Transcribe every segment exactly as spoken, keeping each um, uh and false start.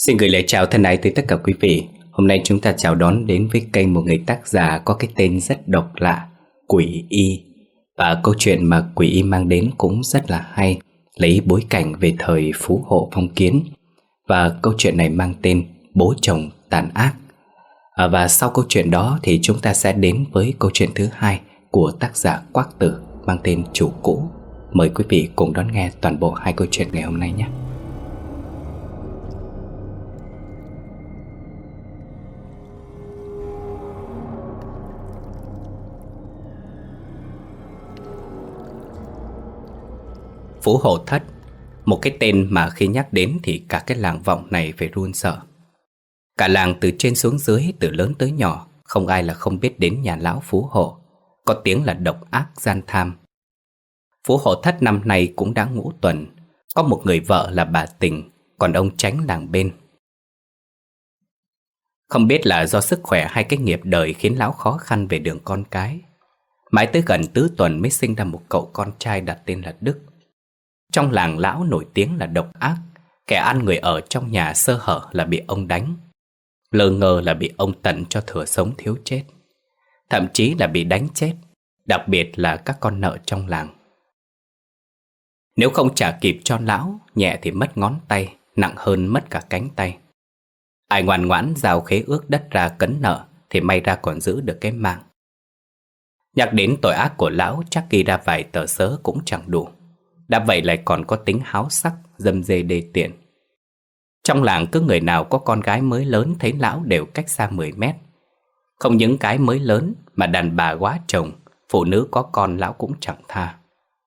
Xin gửi lời chào thân ái tới tất cả quý vị. Hôm nay chúng ta chào đón đến với kênh một người tác giả có cái tên rất độc lạ, Quỷ Y. Và câu chuyện mà Quỷ Y mang đến cũng rất là hay, lấy bối cảnh về thời Phú Hộ phong kiến. Và câu chuyện này mang tên Bố Chồng Tàn Ác. à, Và sau câu chuyện đó thì chúng ta sẽ đến với câu chuyện thứ hai của tác giả Quác Tử, mang tên Chủ Cũ. Mời quý vị cùng đón nghe toàn bộ hai câu chuyện ngày hôm nay nhé. Phú Hộ Thất, một cái tên mà khi nhắc đến thì cả cái làng Vọng này phải run sợ. Cả làng từ trên xuống dưới, từ lớn tới nhỏ, không ai là không biết đến nhà lão Phú Hộ, có tiếng là độc ác gian tham. Phú Hộ Thất năm nay cũng đã ngũ tuần, có một người vợ là bà Tình, còn ông Chánh làng bên. Không biết là do sức khỏe hay cái nghiệp đời khiến lão khó khăn về đường con cái. Mãi tới gần tứ tuần mới sinh ra một cậu con trai đặt tên là Đức. Trong làng lão nổi tiếng là độc ác, kẻ ăn người ở trong nhà sơ hở là bị ông đánh, lơ ngơ là bị ông tận cho thừa sống thiếu chết, thậm chí là bị đánh chết, đặc biệt là các con nợ trong làng. Nếu không trả kịp cho lão, nhẹ thì mất ngón tay, nặng hơn mất cả cánh tay. Ai ngoan ngoãn giao khế ước đất ra cấn nợ thì may ra còn giữ được cái mạng. Nhắc đến tội ác của lão, chắc ghi ra vài tờ sớ cũng chẳng đủ. Đã vậy lại còn có tính háo sắc, dâm dê đê tiện. Trong làng cứ người nào có con gái mới lớn thấy lão đều cách xa mười mét. Không những cái mới lớn mà đàn bà quá chồng, phụ nữ có con lão cũng chẳng tha.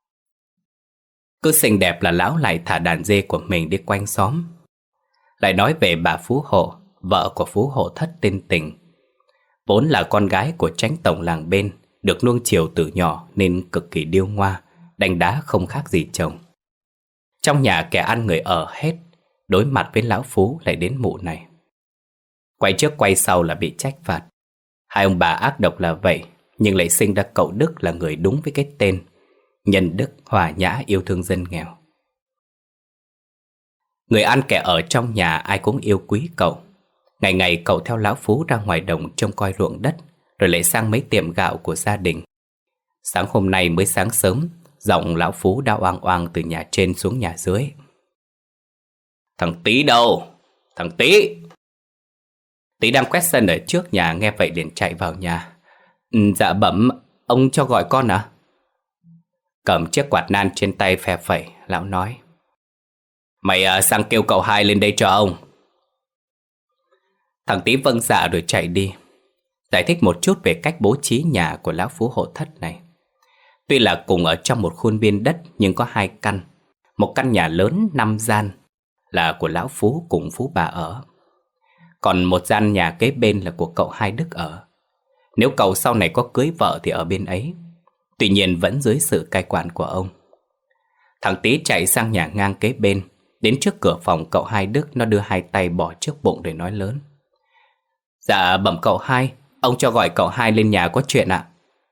Cứ xinh đẹp là lão lại thả đàn dê của mình đi quanh xóm. Lại nói về bà Phú Hộ, vợ của Phú Hộ Thất tên Tình. Vốn là con gái của Chánh tổng làng bên, được nuông chiều từ nhỏ nên cực kỳ điêu ngoa, đánh đá không khác gì chồng. Trong nhà kẻ ăn người ở hết, đối mặt với lão Phú lại đến mụ này. Quay trước quay sau là bị trách phạt. Hai ông bà ác độc là vậy, nhưng lại sinh ra cậu Đức là người đúng với cái tên nhân đức, hòa nhã, yêu thương dân nghèo. Người ăn kẻ ở trong nhà ai cũng yêu quý cậu. Ngày ngày cậu theo lão Phú ra ngoài đồng trông coi ruộng đất, rồi lại sang mấy tiệm gạo của gia đình. Sáng hôm nay mới sáng sớm, giọng lão Phú đã oang oang từ nhà trên xuống nhà dưới. Thằng Tí đâu? Thằng Tí! Tí đang quét sân ở trước nhà nghe vậy liền chạy vào nhà. Ừ, dạ bẩm, ông cho gọi con à? Cầm chiếc quạt nan trên tay phe phẩy, lão nói. Mày à, sang kêu cậu hai lên đây cho ông. Thằng Tí vâng dạ rồi chạy đi. Giải thích một chút về cách bố trí nhà của lão Phú Hộ Thất này. Tuy là cùng ở trong một khuôn viên đất nhưng có hai căn. Một căn nhà lớn năm gian là của lão Phú cùng Phú bà ở. Còn một gian nhà kế bên là của cậu hai Đức ở. Nếu cậu sau này có cưới vợ thì ở bên ấy. Tuy nhiên vẫn dưới sự cai quản của ông. Thằng Tí chạy sang nhà ngang kế bên. Đến trước cửa phòng cậu hai Đức, nó đưa hai tay bỏ trước bụng để nói lớn. Dạ bẩm cậu hai, ông cho gọi cậu hai lên nhà có chuyện ạ.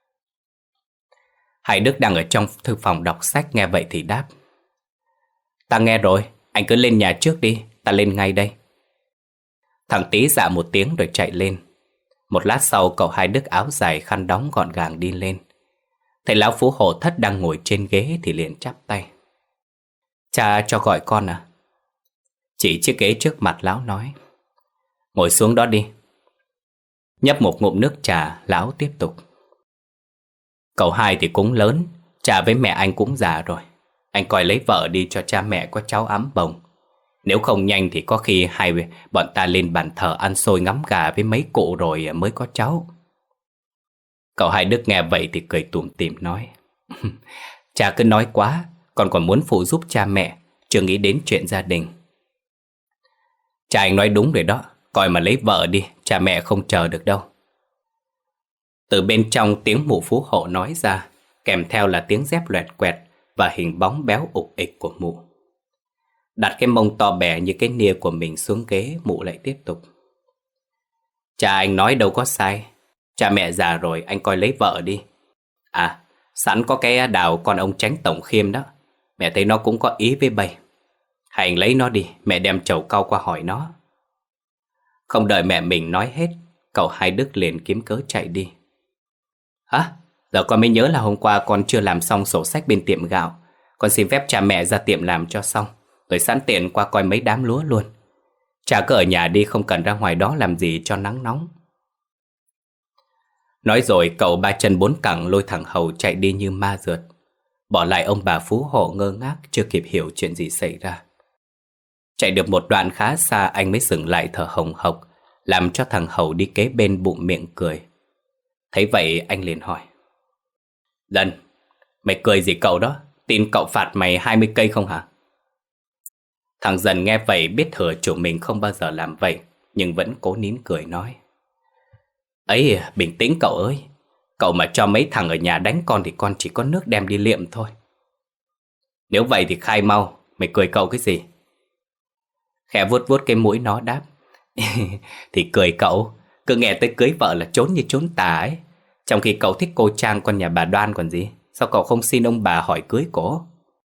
Hai Đức đang ở trong thư phòng đọc sách nghe vậy thì đáp. Ta nghe rồi, anh cứ lên nhà trước đi, ta lên ngay đây. Thằng Tí dạ một tiếng rồi chạy lên. Một lát sau cậu hai Đức áo dài khăn đóng gọn gàng đi lên. Thấy lão Phú Hộ Thất đang ngồi trên ghế thì liền chắp tay. Cha cho gọi con à? Chỉ chiếc ghế trước mặt lão nói. Ngồi xuống đó đi. Nhấp một ngụm nước trà, lão tiếp tục. Cậu hai thì cũng lớn, cha với mẹ anh cũng già rồi. Anh coi lấy vợ đi cho cha mẹ có cháu ấm bồng. Nếu không nhanh thì có khi hai bọn ta lên bàn thờ ăn xôi ngắm gà với mấy cụ rồi mới có cháu. Cậu hai Đức nghe vậy thì cười tủm tỉm nói. Cha cứ nói quá, con còn muốn phụ giúp cha mẹ, chưa nghĩ đến chuyện gia đình. Cha anh nói đúng rồi đó, coi mà lấy vợ đi, cha mẹ không chờ được đâu. Từ bên trong tiếng mụ Phú Hộ nói ra, kèm theo là tiếng dép loẹt quẹt và hình bóng béo ục ịch của mụ. Đặt cái mông to bè như cái nia của mình xuống ghế, mụ lại tiếp tục. Cha anh nói đâu có sai, cha mẹ già rồi, anh coi lấy vợ đi. À, sẵn có cái đào con ông Chánh tổng khiêm đó, mẹ thấy nó cũng có ý với bầy. Hay anh lấy nó đi, mẹ đem chầu cau qua hỏi nó. Không đợi mẹ mình nói hết, cậu Hai Đức liền kiếm cớ chạy đi. Hả? Giờ con mới nhớ là hôm qua con chưa làm xong sổ sách bên tiệm gạo. Con xin phép cha mẹ ra tiệm làm cho xong, rồi sẵn tiện qua coi mấy đám lúa luôn. Cha cứ ở nhà đi, không cần ra ngoài đó làm gì cho nắng nóng. Nói rồi cậu ba chân bốn cẳng lôi thằng Hầu chạy đi như ma rượt, bỏ lại ông bà Phú Hộ ngơ ngác chưa kịp hiểu chuyện gì xảy ra. Chạy được một đoạn khá xa anh mới dừng lại thở hồng hộc, làm cho thằng Hầu đi kế bên bụng miệng cười. Thấy vậy anh liền hỏi: Dân, mày cười gì cậu đó? Tin cậu phạt mày hai mươi cây không hả? Thằng Dần nghe vậy biết thừa chủ mình không bao giờ làm vậy, nhưng vẫn cố nín cười nói: Ấy, bình tĩnh cậu ơi. Cậu mà cho mấy thằng ở nhà đánh con thì con chỉ có nước đem đi liệm thôi. Nếu vậy thì khai mau, mày cười cậu cái gì? Khẽ vuốt vuốt cái mũi nó đáp: Thì cười cậu, cứ nghe tới cưới vợ là trốn như trốn tà ấy. Trong khi cậu thích cô Trang con nhà bà Đoan còn gì. Sao cậu không xin ông bà hỏi cưới cổ?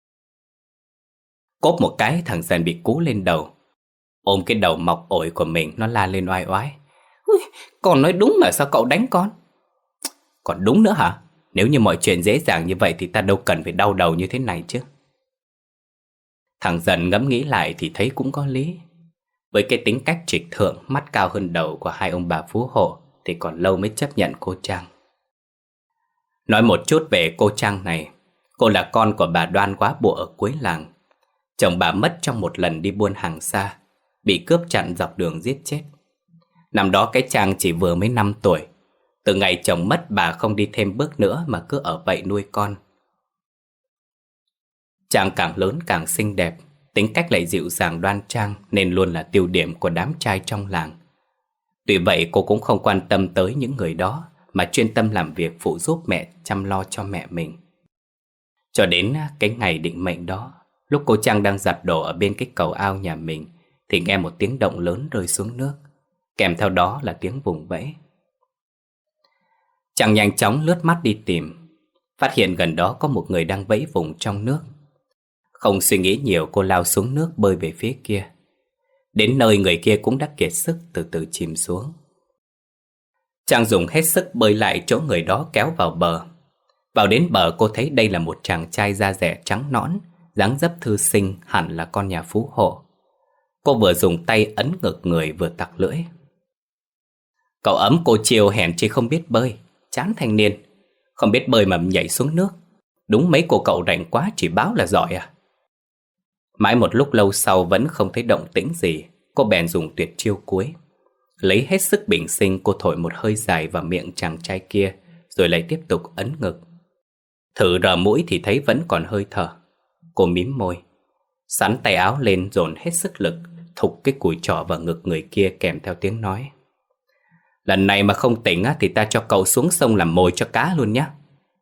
Cốp một cái thằng Dần bị cú lên đầu. Ôm cái đầu mọc ổi của mình, nó la lên oai oái: Ui, con nói đúng mà sao cậu đánh con? Còn đúng nữa hả? Nếu như mọi chuyện dễ dàng như vậy thì ta đâu cần phải đau đầu như thế này chứ. Thằng Dần ngẫm nghĩ lại thì thấy cũng có lý. Với cái tính cách trịch thượng, mắt cao hơn đầu của hai ông bà Phú Hộ thì còn lâu mới chấp nhận cô Trang. Nói một chút về cô Trang này. Cô là con của bà Đoan quá bộ ở cuối làng. Chồng bà mất trong một lần đi buôn hàng xa, bị cướp chặn dọc đường giết chết. Năm đó cái Trang chỉ vừa mới năm tuổi. Từ ngày chồng mất bà không đi thêm bước nữa mà cứ ở vậy nuôi con. Trang càng lớn càng xinh đẹp, tính cách lại dịu dàng đoan trang nên luôn là tiêu điểm của đám trai trong làng. Tuy vậy cô cũng không quan tâm tới những người đó mà chuyên tâm làm việc phụ giúp mẹ chăm lo cho mẹ mình. Cho đến cái ngày định mệnh đó, lúc cô Trang đang giặt đồ ở bên cái cầu ao nhà mình thì nghe một tiếng động lớn rơi xuống nước, kèm theo đó là tiếng vùng vẫy. Trang nhanh chóng lướt mắt đi tìm, phát hiện gần đó có một người đang vẫy vùng trong nước. Không suy nghĩ nhiều, cô lao xuống nước bơi về phía kia. Đến nơi người kia cũng đã kiệt sức từ từ chìm xuống. Trang dùng hết sức bơi lại chỗ người đó kéo vào bờ. Vào đến bờ cô thấy đây là một chàng trai da dẻ trắng nõn, dáng dấp thư sinh, hẳn là con nhà Phú Hộ. Cô vừa dùng tay ấn ngực người vừa tặc lưỡi: Cậu ấm cô chiều hèn chi không biết bơi, chán thanh niên. Không biết bơi mà nhảy xuống nước. Đúng mấy cô cậu rảnh quá chỉ báo là giỏi à? Mãi một lúc lâu sau vẫn không thấy động tĩnh gì, cô bèn dùng tuyệt chiêu cuối. Lấy hết sức bình sinh, cô thổi một hơi dài vào miệng chàng trai kia, rồi lại tiếp tục ấn ngực. Thử rờ mũi thì thấy vẫn còn hơi thở. Cô mím môi, sắn tay áo lên dồn hết sức lực, thục cái cùi trỏ vào ngực người kia kèm theo tiếng nói: Lần này mà không tỉnh thì ta cho cậu xuống sông làm mồi cho cá luôn nhé.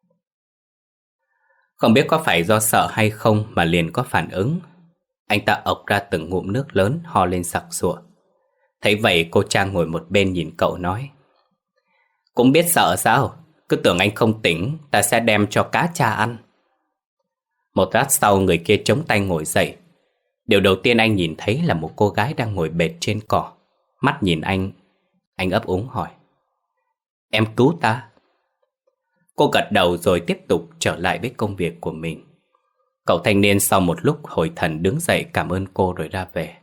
Không biết có phải do sợ hay không mà liền có phản ứng. Anh ta ộc ra từng ngụm nước lớn, ho lên sặc sụa. Thấy vậy cô Trang ngồi một bên nhìn cậu nói: Cũng biết sợ sao? Cứ tưởng anh không tỉnh, ta sẽ đem cho cá cha ăn. Một lát sau người kia chống tay ngồi dậy. Điều đầu tiên anh nhìn thấy là một cô gái đang ngồi bệt trên cỏ. Mắt nhìn anh, anh ấp úng hỏi: Em cứu ta? Cô gật đầu rồi tiếp tục trở lại với công việc của mình. Cậu thanh niên sau một lúc hồi thần đứng dậy cảm ơn cô rồi ra về.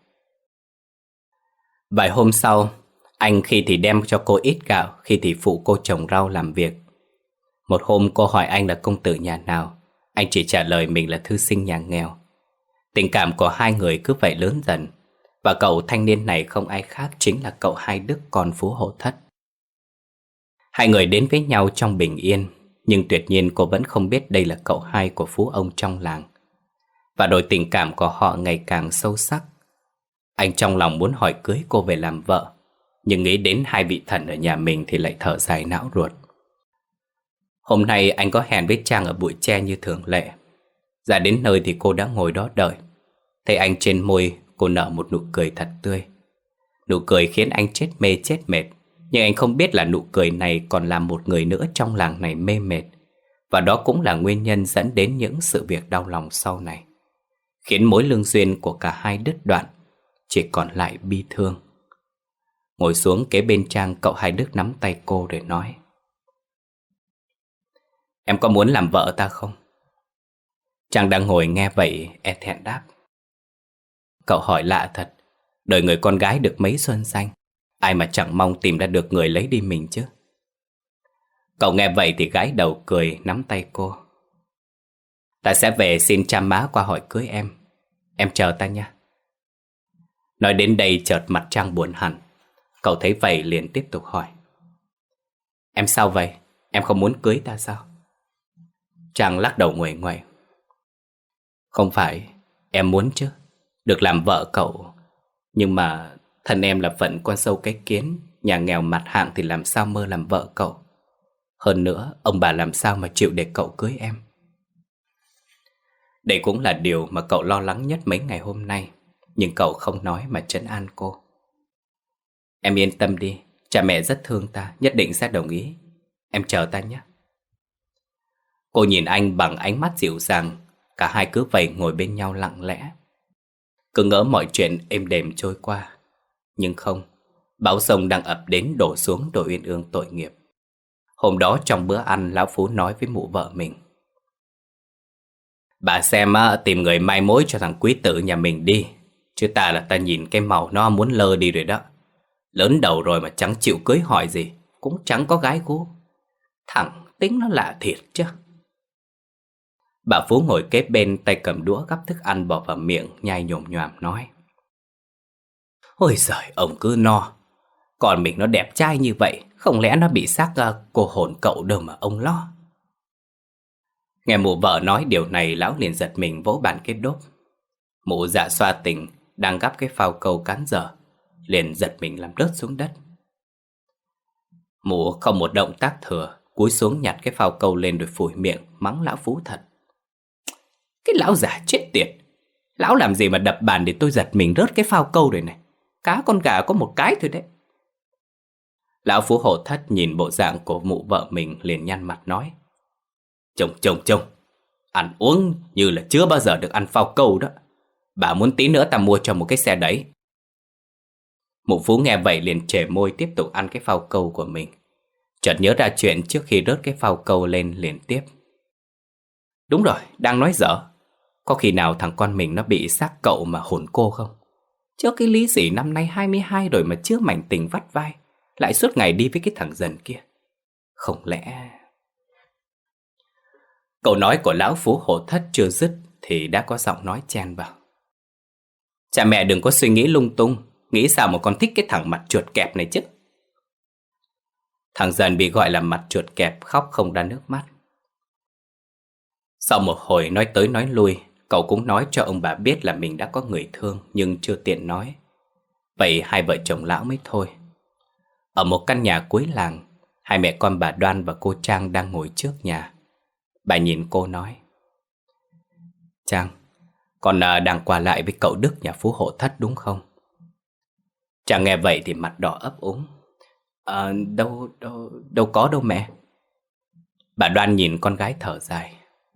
Vài hôm sau, anh khi thì đem cho cô ít gạo, khi thì phụ cô trồng rau làm việc. Một hôm cô hỏi anh là công tử nhà nào, anh chỉ trả lời mình là thư sinh nhà nghèo. Tình cảm của hai người cứ vậy lớn dần, và cậu thanh niên này không ai khác chính là cậu Hai Đức, con Phú Hộ Thất. Hai người đến với nhau trong bình yên, nhưng tuyệt nhiên cô vẫn không biết đây là cậu hai của phú ông trong làng. Và đôi tình cảm của họ ngày càng sâu sắc. Anh trong lòng muốn hỏi cưới cô về làm vợ, nhưng nghĩ đến hai vị thần ở nhà mình thì lại thở dài não ruột. Hôm nay anh có hẹn với Trang ở bụi tre như thường lệ. Ra đến nơi thì cô đã ngồi đó đợi. Thấy anh trên môi, cô nở một nụ cười thật tươi. Nụ cười khiến anh chết mê chết mệt. Nhưng anh không biết là nụ cười này còn làm một người nữa trong làng này mê mệt. Và đó cũng là nguyên nhân dẫn đến những sự việc đau lòng sau này, khiến mối lương duyên của cả hai đứt đoạn, chỉ còn lại bi thương. Ngồi xuống kế bên Trang, cậu Hai Đức nắm tay cô rồi nói: Em có muốn làm vợ ta không? Trang đang ngồi nghe vậy e thẹn đáp: Cậu hỏi lạ thật. Đời người con gái được mấy xuân xanh, ai mà chẳng mong tìm ra được người lấy đi mình chứ. Cậu nghe vậy thì gãi đầu cười, nắm tay cô: Ta sẽ về xin cha má qua hỏi cưới em. Em chờ ta nha. Nói đến đây chợt mặt Trang buồn hẳn. Cậu thấy vậy liền tiếp tục hỏi: Em sao vậy? Em không muốn cưới ta sao? Trang lắc đầu nguậy nguậy: Không phải, em muốn chứ, được làm vợ cậu. Nhưng mà thân em là phận con sâu cái kiến, nhà nghèo mặt hạng thì làm sao mơ làm vợ cậu. Hơn nữa, ông bà làm sao mà chịu để cậu cưới em. Đây cũng là điều mà cậu lo lắng nhất mấy ngày hôm nay. Nhưng cậu không nói mà trấn an cô: Em yên tâm đi, cha mẹ rất thương ta, nhất định sẽ đồng ý. Em chờ ta nhé. Cô nhìn anh bằng ánh mắt dịu dàng. Cả hai cứ vậy ngồi bên nhau lặng lẽ. Cứ ngỡ mọi chuyện êm đềm trôi qua. Nhưng không, bão sông đang ập đến đổ xuống đồi Uyên Ương tội nghiệp. Hôm đó trong bữa ăn, lão Phú nói với mụ vợ mình: Bà xem tìm người mai mối cho thằng quý tử nhà mình đi. Chứ ta là ta nhìn cái màu nó muốn lơ đi rồi đó. Lớn đầu rồi mà chẳng chịu cưới hỏi gì, cũng chẳng có gái gú. Thằng tính nó lạ thiệt chứ. Bà Phú ngồi kế bên, tay cầm đũa gắp thức ăn bỏ vào miệng, nhai nhồm nhoàm nói: Ôi giời, ông cứ no. Còn mình nó đẹp trai như vậy, không lẽ nó bị xác uh, cô hồn cậu đâu mà ông lo. Nghe mụ vợ nói điều này, lão liền giật mình vỗ bàn cái đốp. Mụ Dạ Xoa Tình đang gắp cái phao câu cán dở, liền giật mình làm rớt xuống đất. Mụ không một động tác thừa, cúi xuống nhặt cái phao câu lên rồi phủi miệng mắng lão Phú thật: Cái lão già chết tiệt, lão làm gì mà đập bàn để tôi giật mình rớt cái phao câu rồi này. Cá con gà có một cái thôi đấy. Lão Phú Hổ Thất nhìn bộ dạng của mụ vợ mình liền nhăn mặt nói: Chồng chồng chồng, ăn uống như là chưa bao giờ được ăn phao câu đó. Bà muốn tí nữa ta mua cho một cái xe đấy. Mụ Phú nghe vậy liền trề môi tiếp tục ăn cái phao câu của mình. Chợt nhớ ra chuyện trước khi rớt cái phao câu lên liền tiếp: Đúng rồi, đang nói dở. Có khi nào thằng con mình nó bị xác cậu mà hồn cô không? Chứ cái lý gì năm nay hai mươi hai rồi mà chưa mảnh tình vắt vai, lại suốt ngày đi với cái thằng dần kia. Không lẽ... Câu nói của lão Phú Hổ Thất chưa dứt thì đã có giọng nói chen vào: Cha mẹ đừng có suy nghĩ lung tung. Nghĩ sao mà con thích cái thằng mặt chuột kẹp này chứ. Thằng dần bị gọi là mặt chuột kẹp khóc không ra nước mắt. Sau một hồi nói tới nói lui, cậu cũng nói cho ông bà biết là mình đã có người thương nhưng chưa tiện nói. Vậy hai vợ chồng lão mới thôi. Ở một căn nhà cuối làng, hai mẹ con bà Đoan và cô Trang đang ngồi trước nhà. Bà nhìn cô nói: Trang, con đang qua lại với cậu Đức nhà Phú Hộ Thất đúng không? Trang nghe vậy thì mặt đỏ ấp úng: À, đâu, đâu, đâu có đâu mẹ. Bà Đoan nhìn con gái thở dài: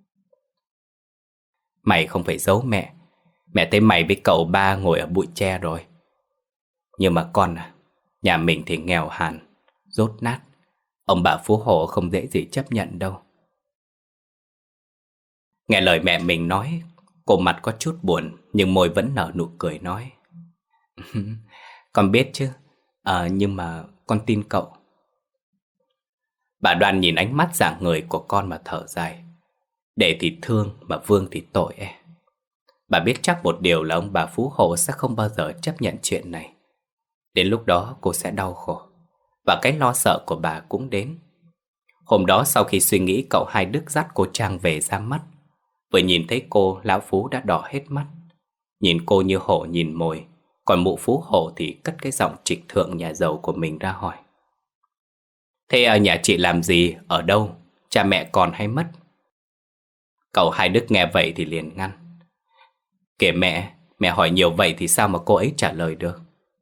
Mày không phải giấu mẹ. Mẹ thấy mày với cậu ba ngồi ở bụi tre rồi. Nhưng mà con à, nhà mình thì nghèo hàn, dốt nát. Ông bà Phú Hộ không dễ gì chấp nhận đâu. Nghe lời mẹ mình nói, cô mặt có chút buồn nhưng môi vẫn nở nụ cười nói: Con biết chứ, à, nhưng mà con tin cậu. Bà Đoan nhìn ánh mắt rạng ngời của con mà thở dài. Để thì thương mà vương thì tội e. Bà biết chắc một điều là ông bà Phú Hộ sẽ không bao giờ chấp nhận chuyện này. Đến lúc đó cô sẽ đau khổ. Và cái lo sợ của bà cũng đến. Hôm đó sau khi suy nghĩ, cậu Hai Đức dắt cô Trang về ra mắt. Vừa nhìn thấy cô, lão Phú đã đỏ hết mắt. Nhìn cô như hổ nhìn mồi. Còn mụ Phú Hộ thì cất cái giọng trịch thượng nhà giàu của mình ra hỏi: Thế ở nhà chị làm gì, ở đâu, cha mẹ còn hay mất? Cậu Hai Đức nghe vậy thì liền ngăn: Kể mẹ, mẹ hỏi nhiều vậy thì sao mà cô ấy trả lời được.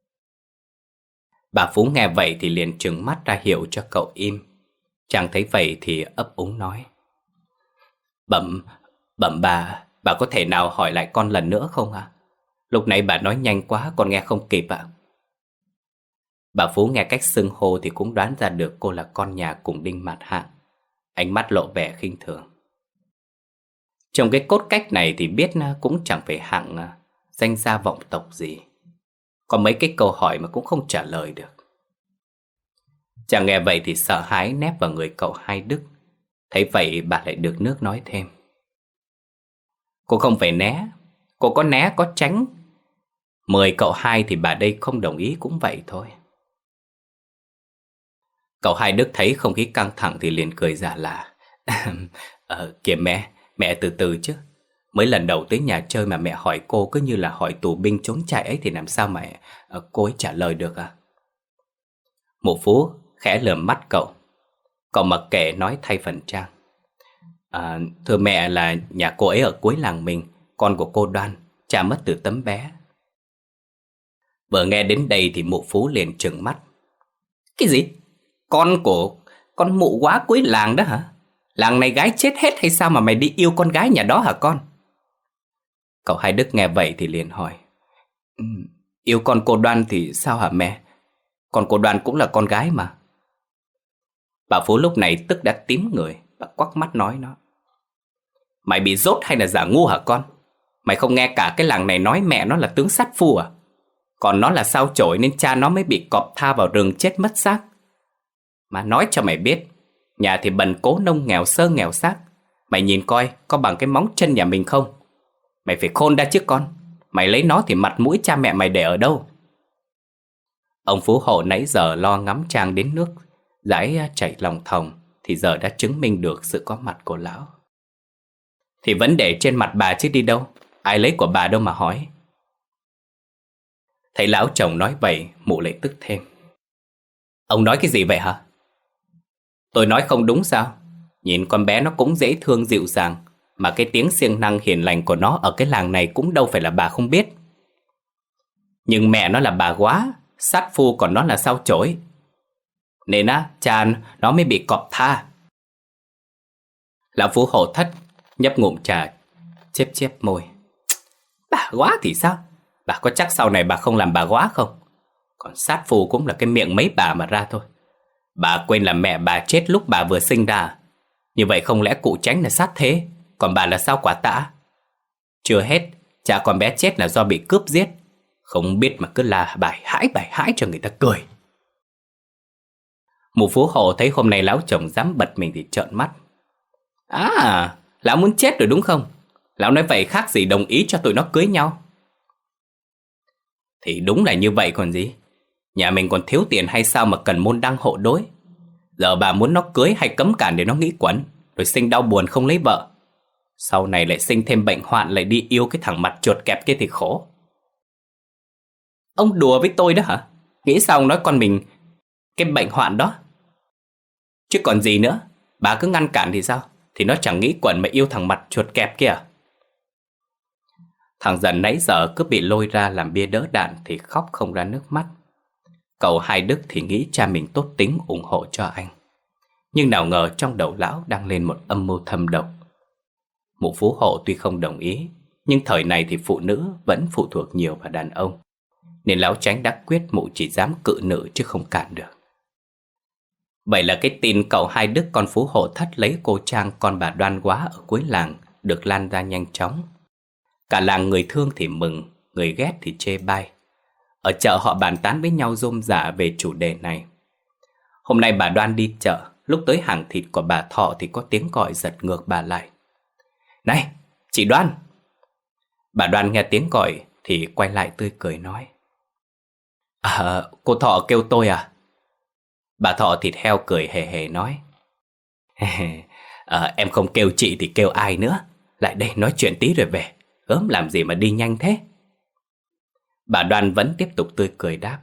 Bà Phú nghe vậy thì liền trừng mắt ra hiệu cho cậu im. Chàng thấy vậy thì ấp úng nói: Bẩm, bẩm bà, bà có thể nào hỏi lại con lần nữa không ạ? À? Lúc nãy bà nói nhanh quá, con nghe không kịp ạ. À? Bà Phú nghe cách xưng hô thì cũng đoán ra được cô là con nhà cùng Đinh Mạt Hạng. Ánh mắt lộ vẻ khinh thường. Trong cái cốt cách này thì biết cũng chẳng phải Hạng danh gia vọng tộc gì. Có mấy cái câu hỏi mà cũng không trả lời được. Chàng nghe vậy thì sợ hãi nép vào người cậu Hai Đức. Thấy vậy bà lại được nước nói thêm. Cô không phải né, cô có né có tránh. Mời cậu Hai thì bà đây không đồng ý cũng vậy thôi. Cậu Hai Đức thấy không khí căng thẳng thì liền cười giả lạ. Ờ kìa mẹ, mẹ từ từ chứ. Mới lần đầu tới nhà chơi mà mẹ hỏi cô cứ như là hỏi tù binh trốn chạy ấy thì làm sao mà uh, cô ấy trả lời được à? Mụ Phú khẽ lườm mắt cậu. Cậu mặc kệ nói thay phần Trang. À, thưa mẹ là nhà cô ấy ở cuối làng mình, con của cô Đoan, cha mất từ tấm bé. Vừa nghe đến đây thì mụ Phú liền trừng mắt. Cái gì? Con của... con mụ quá cuối làng đó hả? Làng này gái chết hết hay sao mà mày đi yêu con gái nhà đó hả con? Cậu Hai Đức nghe vậy thì liền hỏi. Yêu con cô Đoan thì sao hả mẹ? Con cô Đoan cũng là con gái mà. Bà Phú lúc này tức đã tím người. Bà quắc mắt nói nó. Mày bị dốt hay là giả ngu hả con? Mày không nghe cả cái làng này nói mẹ nó là tướng sát phu à? Còn nó là sao chổi nên cha nó mới bị cọp tha vào rừng chết mất xác. Mà nói cho mày biết, nhà thì bần cố nông nghèo sơ nghèo xác. Mày nhìn coi có bằng cái móng chân nhà mình không? Mày phải khôn ra chứ con. Mày lấy nó thì mặt mũi cha mẹ mày để ở đâu? Ông Phú Hộ nãy giờ lo ngắm Trang đến nước dãi chảy lòng thòng thì giờ đã chứng minh được sự có mặt của lão. Thì vấn đề trên mặt bà chứ đi đâu. Ai lấy của bà đâu mà hỏi. Thấy lão chồng nói vậy, mụ lại tức thêm. Ông nói cái gì vậy hả? Tôi nói không đúng sao? Nhìn con bé nó cũng dễ thương dịu dàng, mà cái tiếng siêng năng hiền lành của nó ở cái làng này cũng đâu phải là bà không biết. Nhưng mẹ nó là bà quá, sát phu còn nó là sao chổi. Nên á, cha nó mới bị cọp tha. Lão Phú Hộ thất, nhấp ngụm trà, chép chép môi. Bà quá thì sao? Bà có chắc sau này bà không làm bà quá không? Còn sát phu cũng là cái miệng mấy bà mà ra thôi. Bà quên là mẹ bà chết lúc bà vừa sinh ra. Như vậy không lẽ cụ Chánh là sát thế, còn bà là sao quả tã? Chưa hết, cha con bé chết là do bị cướp giết. Không biết mà cứ là bài hãi bài hãi cho người ta cười. Mụ Phú Hộ thấy hôm nay lão chồng dám bật mình thì trợn mắt. À, lão muốn chết rồi đúng không? Lão nói vậy khác gì đồng ý cho tụi nó cưới nhau. Thì đúng là như vậy còn gì. Nhà mình còn thiếu tiền hay sao mà cần môn đăng hộ đối. Giờ bà muốn nó cưới hay cấm cản để nó nghĩ quẩn, rồi sinh đau buồn không lấy vợ. Sau này lại sinh thêm bệnh hoạn, lại đi yêu cái thằng mặt chuột kẹp kia thì khổ. Ông đùa với tôi đó hả? Nghĩ sao ông nói con mình cái bệnh hoạn đó? Chứ còn gì nữa. Bà cứ ngăn cản thì sao? Thì nó chẳng nghĩ quẩn mà yêu thằng mặt chuột kẹp kia à? Thằng Dần nãy giờ cứ bị lôi ra làm bia đỡ đạn thì khóc không ra nước mắt. Cậu Hai Đức thì nghĩ cha mình tốt tính ủng hộ cho anh. Nhưng nào ngờ trong đầu lão đang lên một âm mưu thâm độc. Mụ Phú Hộ tuy không đồng ý, nhưng thời này thì phụ nữ vẫn phụ thuộc nhiều vào đàn ông, nên lão Chánh đã quyết mụ chỉ dám cự nữ chứ không cản được. Vậy là cái tin cậu Hai Đức con Phú Hộ thất lấy cô Trang con bà Đoan Quá ở cuối làng được lan ra nhanh chóng. Cả làng người thương thì mừng, người ghét thì chê bai. Ở chợ họ bàn tán với nhau rôm rả về chủ đề này. Hôm nay bà Đoan đi chợ, lúc tới hàng thịt của bà Thọ thì có tiếng gọi giật ngược bà lại. Này, chị Đoan! Bà Đoan nghe tiếng gọi thì quay lại tươi cười nói. À, cô Thọ kêu tôi à? Bà Thọ thịt heo cười hề hề nói. À, em không kêu chị thì kêu ai nữa. Lại đây nói chuyện tí rồi về. Gớm làm gì mà đi nhanh thế? Bà Đoan vẫn tiếp tục tươi cười đáp.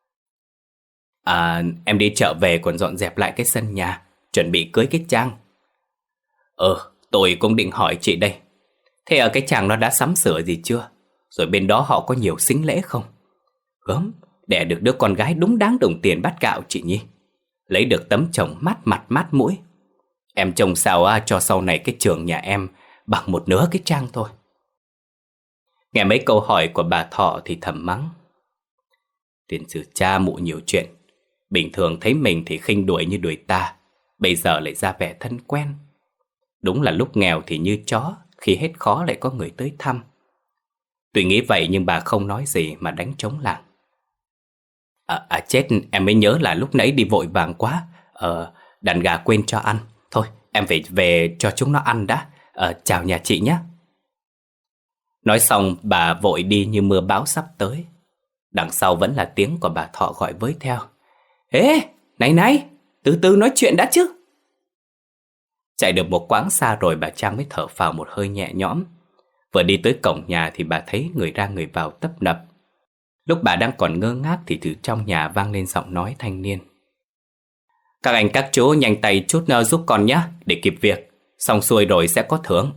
À, em đi chợ về còn dọn dẹp lại cái sân nhà, chuẩn bị cưới cái Trang. Ờ, tôi cũng định hỏi chị đây. Thế ở cái Trang nó đã sắm sửa gì chưa? Rồi bên đó họ có nhiều sính lễ không? Gớm, đẻ được đứa con gái đúng đáng đồng tiền bát gạo chị Nhi. Lấy được tấm chồng mát mặt mát mũi. Em trông sao à, cho sau này cái trường nhà em bằng một nửa cái Trang thôi. Nghe mấy câu hỏi của bà Thọ thì thầm mắng. Tiền sử cha mụ nhiều chuyện, Bình thường thấy mình thì khinh đuổi như đuổi ta, bây giờ lại ra vẻ thân quen. Đúng là lúc nghèo thì như chó, khi hết khó lại có người tới thăm. Tuy nghĩ vậy nhưng bà không nói gì mà đánh trống lảng. À, à chết, em mới nhớ là lúc nãy đi vội vàng quá. Ờ, đàn gà quên cho ăn. Thôi, em phải về cho chúng nó ăn đã. Ờ, chào nhà chị nhé. Nói xong bà vội đi như mưa bão sắp tới. Đằng sau vẫn là tiếng của bà Thọ gọi với theo. Ê, này này, từ từ nói chuyện đã chứ. Chạy được một quãng xa rồi bà Trang mới thở phào một hơi nhẹ nhõm. Vừa đi tới cổng nhà thì bà thấy người ra người vào tấp nập. Lúc bà đang còn ngơ ngác thì từ trong nhà vang lên giọng nói thanh niên. Các anh các chú nhanh tay chút uh, giúp con nhé, để kịp việc. Xong xuôi rồi sẽ có thưởng.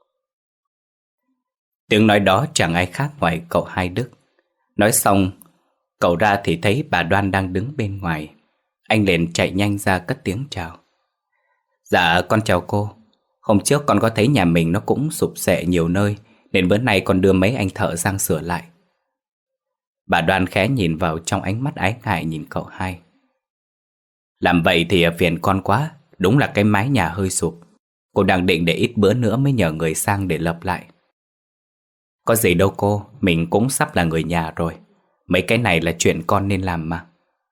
Tiếng nói đó chẳng ai khác ngoài cậu Hai Đức. Nói xong, cậu ra thì thấy bà Đoan đang đứng bên ngoài. Anh liền chạy nhanh ra cất tiếng chào. Dạ con chào cô. Hôm trước con có thấy nhà mình nó cũng sụp xệ nhiều nơi, nên bữa nay con đưa mấy anh thợ sang sửa lại. Bà Đoan khẽ nhìn vào trong ánh mắt ái ngại nhìn cậu Hai. Làm vậy thì phiền con quá. Đúng là cái mái nhà hơi sụp. Cô đang định để ít bữa nữa mới nhờ người sang để lập lại. Có gì đâu cô, mình cũng sắp là người nhà rồi. Mấy cái này là chuyện con nên làm mà.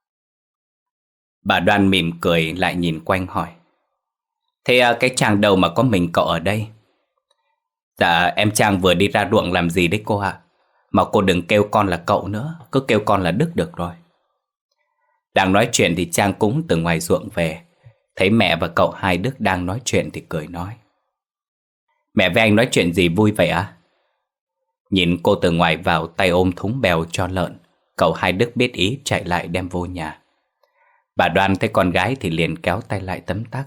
Bà Đoan mỉm cười lại nhìn quanh hỏi. Thế cái Trang đâu mà có mình cậu ở đây? Dạ em Trang vừa đi ra ruộng làm gì đấy cô ạ. À? Mà cô đừng kêu con là cậu nữa, cứ kêu con là Đức được rồi. Đang nói chuyện thì Trang cũng từ ngoài ruộng về. Thấy mẹ và cậu Hai Đức đang nói chuyện thì cười nói. Mẹ với anh nói chuyện gì vui vậy à? Nhìn cô từ ngoài vào tay ôm thúng bèo cho lợn, cậu Hai Đức biết ý chạy lại đem vô nhà. Bà Đoan thấy con gái thì liền kéo tay lại tấm tắc.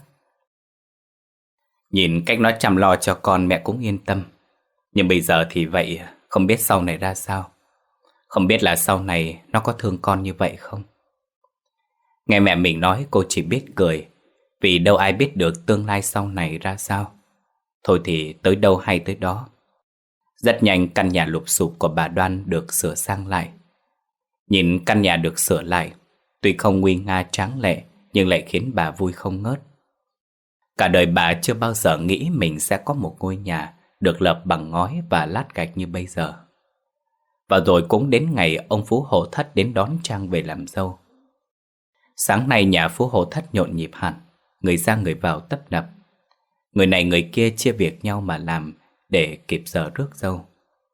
Nhìn cách nó chăm lo cho con mẹ cũng yên tâm. Nhưng bây giờ thì vậy, không biết sau này ra sao. Không biết là sau này nó có thương con như vậy không. Nghe mẹ mình nói cô chỉ biết cười, vì đâu ai biết được tương lai sau này ra sao. Thôi thì tới đâu hay tới đó. Rất nhanh căn nhà lụp xụp của bà Đoan được sửa sang lại. Nhìn căn nhà được sửa lại, tuy không nguy nga tráng lệ nhưng lại khiến bà vui không ngớt. Cả đời bà chưa bao giờ nghĩ mình sẽ có một ngôi nhà được lập bằng ngói và lát gạch như bây giờ. Và rồi cũng đến ngày ông Phú Hộ Thất đến đón Trang về làm dâu. Sáng nay nhà Phú Hộ Thất nhộn nhịp hẳn, người ra người vào tấp nập. Người này người kia chia việc nhau mà làm để kịp giờ rước dâu.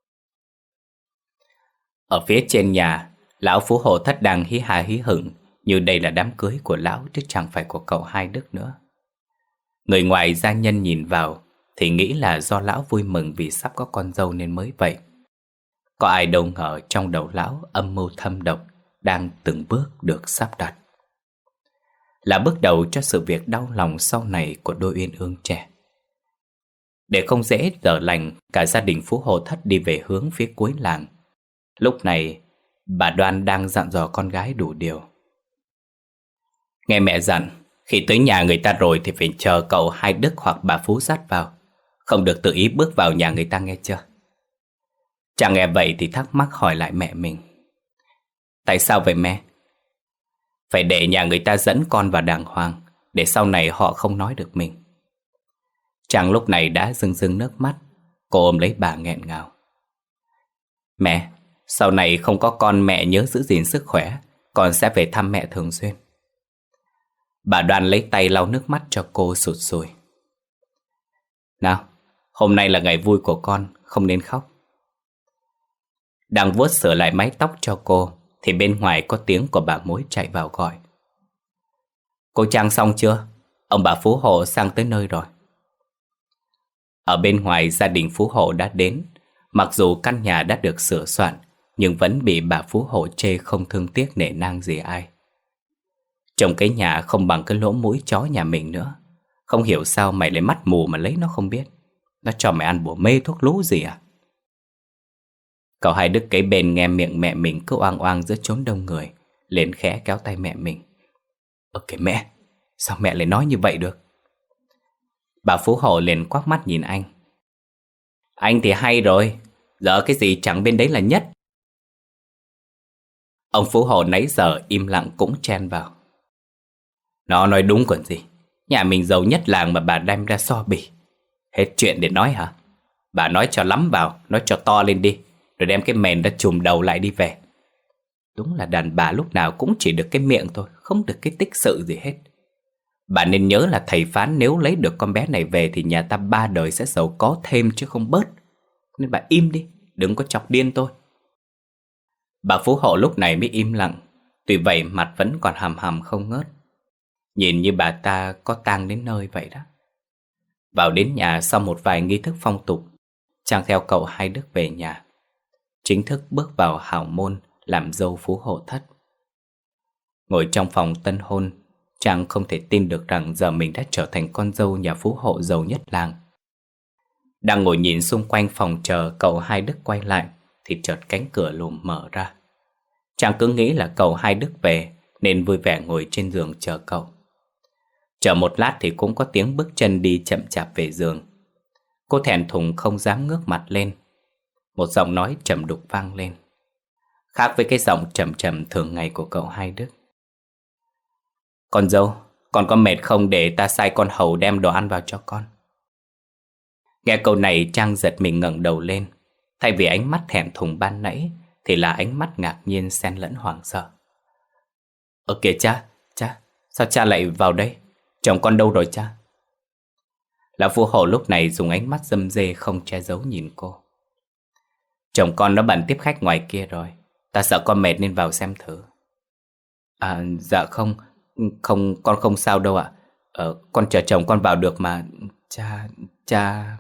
Ở phía trên nhà, lão Phú Hộ Thất đang hí hà hí hửng như đây là đám cưới của lão chứ chẳng phải của cậu Hai Đức nữa. Người ngoài gia nhân nhìn vào thì nghĩ là do lão vui mừng vì sắp có con dâu nên mới vậy. Có ai đâu ngờ trong đầu lão âm mưu thâm độc đang từng bước được sắp đặt. Là bước đầu cho sự việc đau lòng sau này của đôi uyên ương trẻ. Để không dễ dở lành, cả gia đình Phú Hộ Thất đi về hướng phía cuối làng. Lúc này, bà Đoan đang dặn dò con gái đủ điều. Nghe mẹ dặn, khi tới nhà người ta rồi thì phải chờ cậu Hai Đức hoặc bà Phú dắt vào. Không được tự ý bước vào nhà người ta nghe chưa? Chàng nghe vậy thì thắc mắc hỏi lại mẹ mình. Tại sao vậy mẹ? Phải để nhà người ta dẫn con vào đàng hoàng, để sau này họ không nói được mình. Chàng lúc này đã rưng rưng nước mắt. Cô ôm lấy bà nghẹn ngào. Mẹ, sau này không có con mẹ nhớ giữ gìn sức khỏe, con sẽ về thăm mẹ thường xuyên. Bà Đoan lấy tay lau nước mắt cho cô sụt sùi. Nào, hôm nay là ngày vui của con, không nên khóc. Đang vuốt sửa lại mái tóc cho cô thì bên ngoài có tiếng của bà mối chạy vào gọi. Cô Trang xong chưa? Ông bà Phú Hộ sang tới nơi rồi. Ở bên ngoài gia đình Phú Hộ đã đến. Mặc dù căn nhà đã được sửa soạn, nhưng vẫn bị bà Phú Hộ chê không thương tiếc nể nang gì ai. Trông cái nhà không bằng cái lỗ mũi chó nhà mình nữa. Không hiểu sao mày lại mắt mù mà lấy nó không biết. Nó cho mày ăn bùa mê thuốc lú gì à? Cậu Hai Đức kế bên nghe miệng mẹ mình cứ oang oang giữa chốn đông người, liền khẽ kéo tay mẹ mình. Ơ kìa mẹ, sao mẹ lại nói như vậy được? Bà Phú Hộ liền quắc mắt nhìn anh. Anh thì hay rồi, giờ cái gì chẳng bên đấy là nhất. Ông Phú Hộ nãy giờ im lặng cũng chen vào. Nó nói đúng còn gì. Nhà mình giàu nhất làng mà bà đem ra so bì. Hết chuyện để nói hả? Bà nói cho lắm vào, nói cho to lên đi, rồi đem cái mền ra chùm đầu lại đi về. Đúng là đàn bà lúc nào cũng chỉ được cái miệng thôi, không được cái tích sự gì hết. Bà nên nhớ là thầy phán nếu lấy được con bé này về thì nhà ta ba đời sẽ giàu có thêm chứ không bớt. Nên bà im đi, đừng có chọc điên tôi. Bà Phú Hộ lúc này mới im lặng. Tuy vậy mặt vẫn còn hầm hầm không ngớt. Nhìn như bà ta có tang đến nơi vậy đó. Vào đến nhà sau một vài nghi thức phong tục, Trang theo cậu Hai Đức về nhà, chính thức bước vào hào môn làm dâu Phú Hộ thất. Ngồi trong phòng tân hôn, Trang không thể tin được rằng giờ mình đã trở thành con dâu nhà Phú Hộ giàu nhất làng. Đang ngồi nhìn xung quanh phòng chờ cậu Hai Đức quay lại thì chợt cánh cửa lùm mở ra. Trang cứ nghĩ là cậu Hai Đức về nên vui vẻ ngồi trên giường chờ cậu. Chờ một lát thì cũng có tiếng bước chân đi chậm chạp về giường. Cô thẹn thùng không dám ngước mặt lên. Một giọng nói trầm đục vang lên, khác với cái giọng trầm trầm thường ngày của cậu Hai Đức. Con dâu, con có mệt không để ta sai con hầu đem đồ ăn vào cho con? Nghe câu này Trang giật mình ngẩng đầu lên. Thay vì ánh mắt thẹn thùng ban nãy thì là ánh mắt ngạc nhiên xen lẫn hoảng sợ. Ơ kìa cha, cha, sao cha lại vào đây? Chồng con đâu rồi cha? Lão Phú Hộ lúc này dùng ánh mắt dâm dê không che giấu nhìn cô. Chồng con nó bận tiếp khách ngoài kia rồi. Ta sợ con mệt nên vào xem thử. À dạ không, không con không sao đâu ạ. Ờ, con chờ chồng con vào được mà. Cha, cha...